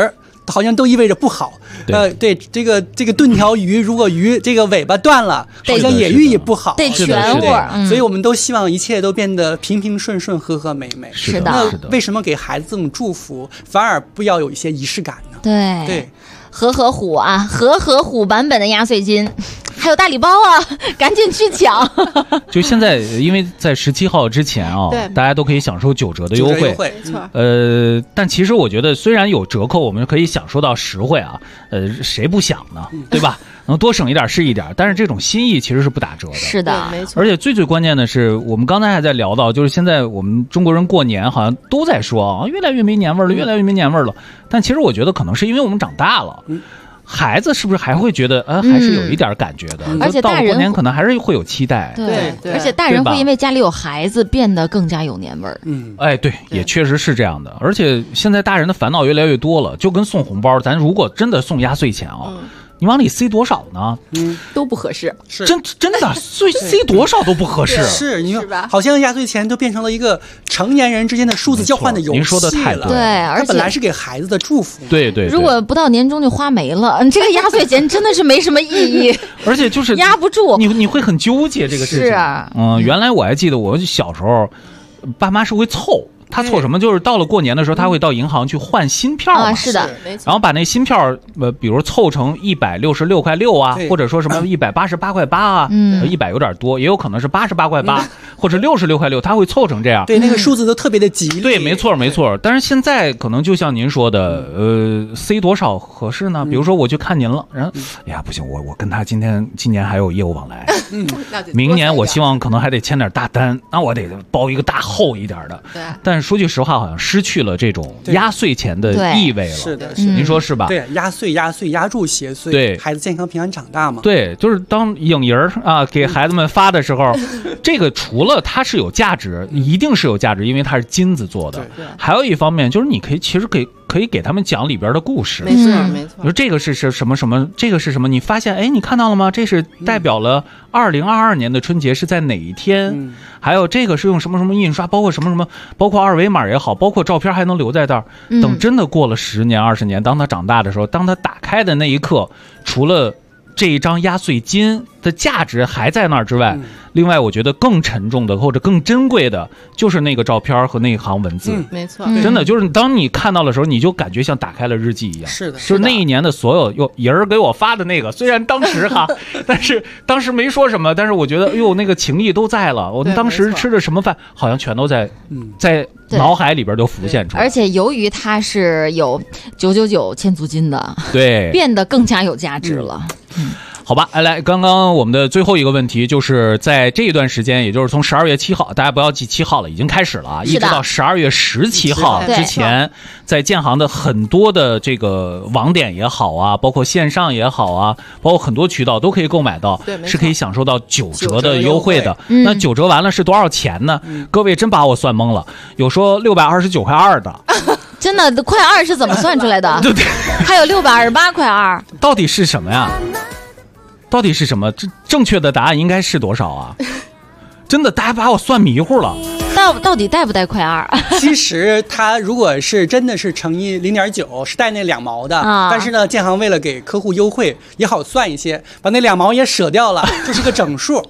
好像都意味着不好。对，这个炖条鱼，如果鱼这个尾巴断了，好像也寓意不好， 得全乎。 所以我们都希望一切都变得平平顺顺、和和美美。 是的。 那为什么给孩子这种祝福，反而不要有一些仪式感呢？ 对。和和虎啊，和和虎版本的压岁金，还有大礼包啊，赶紧去抢！ 就现在，因为在17号之前啊，大家都可以享受9折的优惠， 没错。 但其实我觉得，虽然有折扣，我们可以享受到实惠啊，谁不想呢？对吧？能多省一点是一点，但是这种心意其实是不打折的。 是的， 没错。 而且最关键的是，我们刚才还在聊到，就是现在我们中国人过年好像都在说啊，越来越没年味儿了，越来越没年味儿了。但其实我觉得可能是因为我们长大了。孩子是不是还会觉得还是有一点感觉的？ 而且大人到了过年可能还是会有期待。 对，而且大人会因为家里有孩子变得更加有年味儿。 对，也确实是这样的。而且现在大人的烦恼越来越多了，就跟送红包，咱如果真的送压岁钱啊。你往里塞多少呢？ 都不合适。 真的，塞多少都不合适。 是，你说好像压岁钱都变成了一个成年人之间的数字交换的游戏了。 您说的太对， 而且本来是给孩子的祝福。 对。 如果不到年终就花没了，这个压岁钱真的是没什么意义。 而且就是压不住， 你会很纠结这个事情。 是啊， 原来我还记得我小时候，爸妈是会凑。他凑什么？就是到了过年的时候，他会到银行去换新票嘛。 是的， 然后把那新票，比如凑成166块6啊，或者说什么188块8啊，100有点多，也有可能是88块8，或者66块6，他会凑成这样。 对，那个数字都特别的吉利。 对，没错。但是现在可能就像您说的，塞多少合适呢？比如说我去看您了，然后哎呀不行，我跟他今年还有业务往来，明年我希望可能还得签点大单，那我得包一个大厚一点的。但说句实话，好像失去了这种压岁钱的意味了。 是的， 您说是吧？ 对，压岁、压住邪祟， 对， 孩子健康平安长大嘛。 对，就是当影人啊给孩子们发的时候，这个除了它是有价值，一定是有价值，因为它是金子做的。还有一方面就是你其实可以给他们讲里边的故事。 没错。 你说这个是什么什么？这个是什么？你发现你看到了吗？这是代表了2022年的春节是在哪一天？还有这个是用什么什么印刷，包括什么什么，包括2维码也好，包括照片还能留在这儿。等真的过了10年20年，当他长大的时候，当他打开的那一刻，除了这一张压岁金的价值还在那儿之外，另外我觉得更沉重的或者更珍贵的就是那个照片和那一行文字。 没错， 真的就是当你看到的时候，你就感觉像打开了日记一样。 是的， 就是那一年的所有人儿给我发的那个，虽然当时但是当时没说什么，但是我觉得那个情谊都在了。我们当时吃的什么饭，好像全都在脑海里边都浮现出来。 而且由于它是有999千足金的， 对， 变得更加有价值了。 好吧，来，刚刚我们的最后一个问题就是在这一段时间，也就是从12月7号，大家不要记7号了，已经开始了啊，一直到12月17号之前，在建行的很多的这个网点也好啊，包括线上也好啊，包括很多渠道都可以购买到，是可以享受到9折的优惠的。那9折完了是多少钱呢？各位真把我算懵了，有说629块2的。 真的，块2是怎么算出来的？ 对， 还有628块2， 到底是什么呀？到底是什么？正确的答案应该是多少啊？真的，大家把我算迷糊了。 到底带不带块2？ 其实它如果是真的是乘以0.9，是带那2毛的。但是呢，建行为了给客户优惠，也好算一些，把那2毛也舍掉了，就是个整数。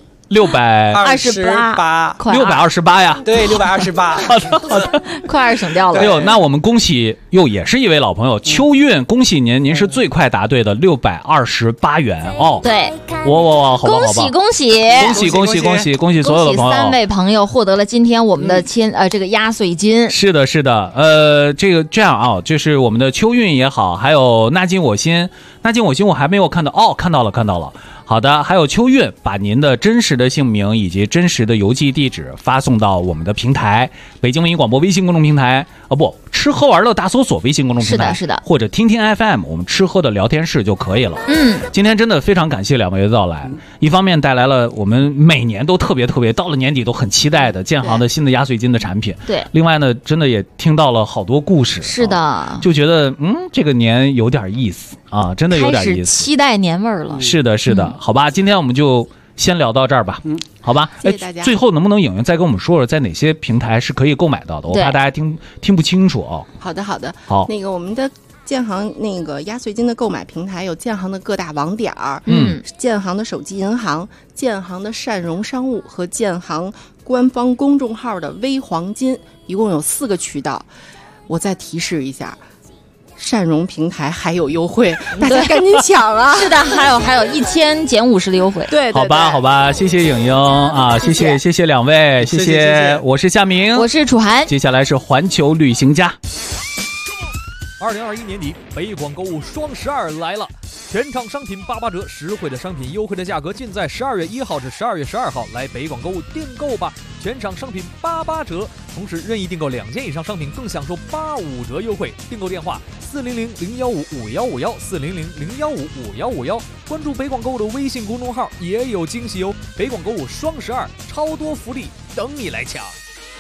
628呀， 对，628。 好的， 块2省掉了。 哎呦，那我们恭喜也是一位老朋友秋韵，恭喜您是最快答对的628元哦。 对， 哇，好吧， 恭喜所有的朋友 ，3位朋友获得了今天我们的这个压岁金。 是的，这样啊，就是我们的秋韵也好，还有纳金我心我还没有看到看到了。好的，还有秋韵，把您的真实的姓名以及真实的邮寄地址发送到我们的平台，北京文艺广播微信公众平台，吃喝玩乐大搜索微信公众平台， 是的， 或者听听 FM 我们吃喝的聊天室就可以了。今天真的非常感谢2位的到来，一方面带来了我们每年都特别到了年底都很期待的建行的新的压岁金的产品。 对， 另外呢，真的也听到了好多故事。 是的， 就觉得这个年有点意思啊，真的有点意思， 开始期待年味儿了。 是的，好吧，今天我们就先聊到这儿吧。好吧， 谢谢大家。 最后能不能影院再跟我们说说，在哪些平台是可以购买到的？我怕大家听不清楚哦。 好的， 好， 那个我们的建行那个压岁金的购买平台有建行的各大网点儿，建行的手机银行、建行的善荣商务和建行官方公众号的微黄金，一共有4个渠道。我再提示一下，善荣平台还有优惠，大家赶紧抢啊！ 是的，还有1000减50的优惠。 对， 好吧，谢谢颖颖啊，谢谢两位，谢谢，我是夏明， 我是楚涵， 接下来是环球旅行家。 2021年底，北广购物双12来了，全场商品88折，实惠的商品，优惠的价格，尽在12月1号至12月12号，来北广购物订购吧！全场商品88折，同时任意订购2件以上商品更享受85折优惠。订购电话400-015-5151，400-015-5151，关注北广购物的微信公众号也有惊喜哦！北广购物双12，超多福利等你来抢。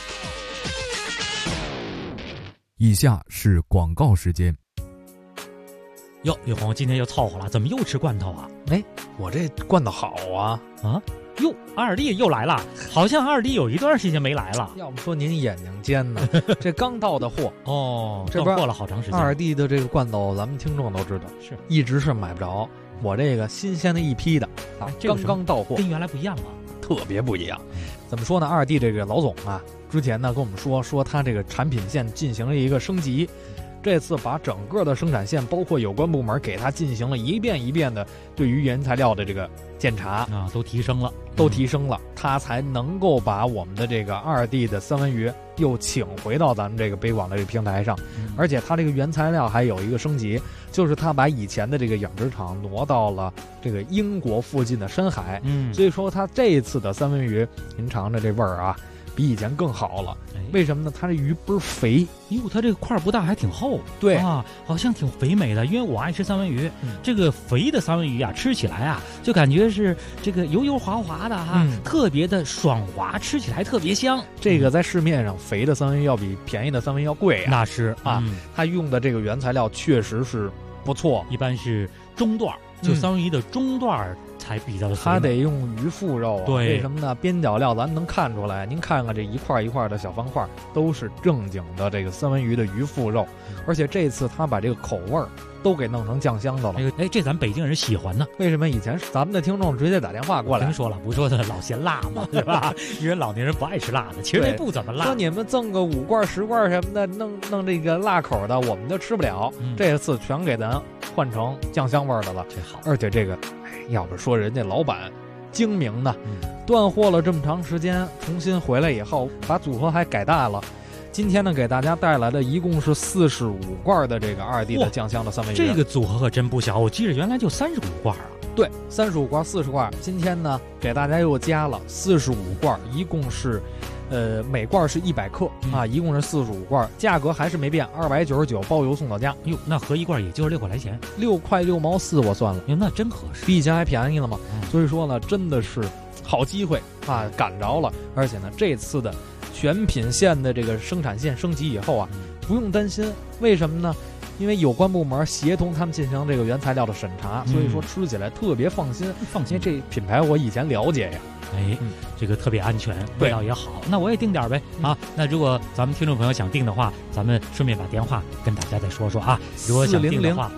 以下是广告时间。 哟，李红今天又凑合了，怎么又吃罐头啊？ 哎，我这罐头好啊！ 啊，哟，二弟又来了，好像二弟有一段时间没来了。 要不说您眼睛尖呢，这刚到的货哦， 这边过了好长时间。 二弟的这个罐头，咱们听众都知道， 是一直是买不着。我这个新鲜的一批的啊，刚到货， 跟原来不一样吗？ 特别不一样。怎么说呢？二弟这个老总啊，之前呢跟我们说他这个产品线进行了一个升级，这次把整个的生产线，包括有关部门给他进行了一遍一遍的对于原材料的这个检查啊，都提升了， 他才能够把我们的这个二弟的三文鱼又请回到咱们这个北广的这个平台上，而且他这个原材料还有一个升级，就是他把以前的这个养殖场挪到了这个英国附近的深海，所以说他这一次的三文鱼，您尝着这味儿啊，比以前更好了。为什么呢？它这鱼倍儿肥， 哟，它这个块不大，还挺厚， 对啊，好像挺肥美的。因为我爱吃三文鱼，这个肥的三文鱼啊，吃起来啊，就感觉是这个油油滑滑的哈，特别的爽滑，吃起来特别香。 这个在市面上肥的三文鱼要比便宜的三文鱼要贵啊， 那是啊，它用的这个原材料确实是不错， 一般是中段，就三文鱼的中段才比较的， 它得用鱼腹肉啊。 对， 为什么呢？边角料咱能看出来，您看看这一块一块的小方块，都是正经的这个三文鱼的鱼腹肉，而且这次他把这个口味都给弄成酱香的了。 这咱北京人喜欢呢。 为什么以前咱们的听众直接打电话过来？ 听说了，不说的老嫌辣嘛，对吧？因为老年人不爱吃辣的，其实那不怎么辣。 说你们赠个5罐10罐什么的，弄这个辣口的，我们就吃不了。这次全给咱换成酱香味的了， 这好。 而且这个，要不说人家老板精明呢，断货了这么长时间，重新回来以后，把组合还改大了。今天呢，给大家带来的一共是45罐的这个二弟的酱香的三文鱼。 这个组合可真不小，我记得原来就35罐啊。 对，35罐、40罐。今天呢，给大家又加了45罐，一共是，每罐是100克啊，一共是45罐，价格还是没变，299包邮送到家。 哟，那合一罐也就是6块来钱 ，6块6毛4，我算了， 那真合适， 比以前还便宜了嘛。所以说呢，真的是好机会啊，赶着了。而且呢，这次的全品线的这个生产线升级以后啊，不用担心，为什么呢？因为有关部门协同他们进行这个原材料的审查，所以说吃起来特别放心。这品牌我以前了解呀。 这个特别安全，味道也好，那我也订点呗啊！那如果咱们听众朋友想订的话，咱们顺便把电话跟大家再说说啊。如果想订的话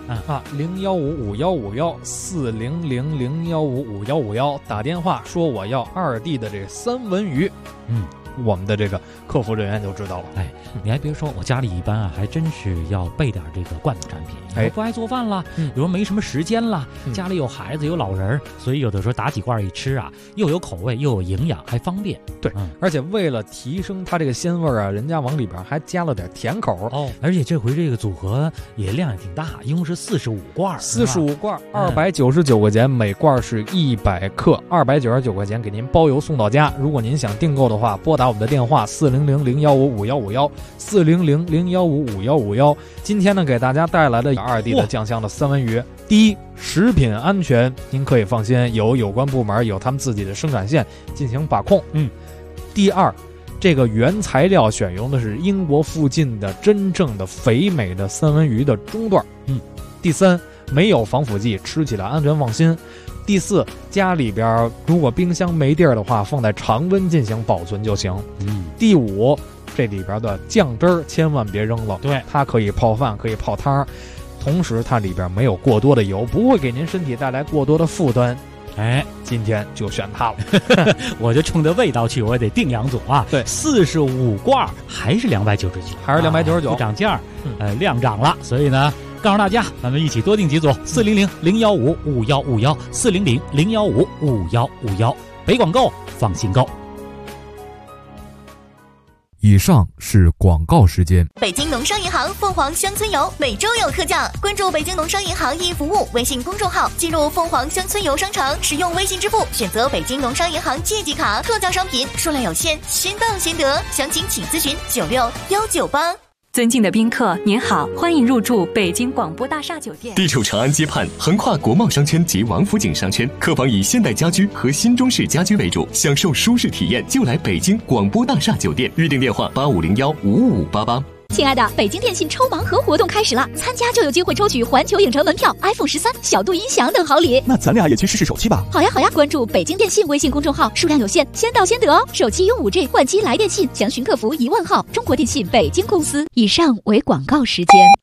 ，0155151，40001155151，打电话说我要二弟的这个三文鱼，我们的这个客服人员就知道了。 你还别说，我家里一般啊，还真是要备点这个罐头产品。有不爱做饭啦，有没什么时间啦，家里有孩子有老人，所以有的时候打几罐一吃啊，又有口味又有营养，还方便。 对，而且为了提升它这个鲜味啊，人家往里边还加了点甜口而且这回这个组合也量也挺大，一共是45罐 ，45罐，299块钱，每罐是100克，299块钱给您包邮送到家。如果您想订购的话，拨打我们的电话400-015-5151，400-015-5151。今天呢，给大家带来的二弟的酱香的三文鱼，第一，食品安全您可以放心，有关部门有他们自己的生产线进行把控。第二，这个原材料选用的是英国附近的真正的肥美的三文鱼的中段。第三，没有防腐剂，吃起来安全放心。第四，家里边如果冰箱没地儿的话，放在常温进行保存就行。第五，这里边的酱汁儿千万别扔了， 对， 它可以泡饭，可以泡汤， 同时它里边没有过多的油，不会给您身体带来过多的负担。 哎， 今天就选它了。 我就冲着味道去，我也得定2种啊。 对 ，45罐还是299， 还是299， 不涨价，量涨了，所以呢，告诉大家，咱们一起多订几组，400-015-5151，400-015-5151，北广购，放心购。 以上是广告时间。 北京农商银行凤凰乡村游每周有特价，关注北京农商银行易服务微信公众号，进入凤凰乡村游商城，使用微信支付选择北京农商银行借记卡，特价商品数量有限，先到先得，详情请咨询96-198。 尊敬的宾客，您好，欢迎入住北京广播大厦酒店。 地处长安街畔，横跨国贸商圈及王府井商圈，客房以现代家居和新中式家居为主，享受舒适体验就来北京广播大厦酒店。预订电话8501-55588。 亲爱的，北京电信抽盲盒活动开始了，参加就有机会抽取环球影城门票、iPhone 13、小度音响等好礼。 那咱俩也去试试手气吧。 好呀好呀，关注北京电信微信公众号，数量有限，先到先得哦。手机用5G 换机来电信，详询客服10000号。中国电信北京公司。以上为广告时间。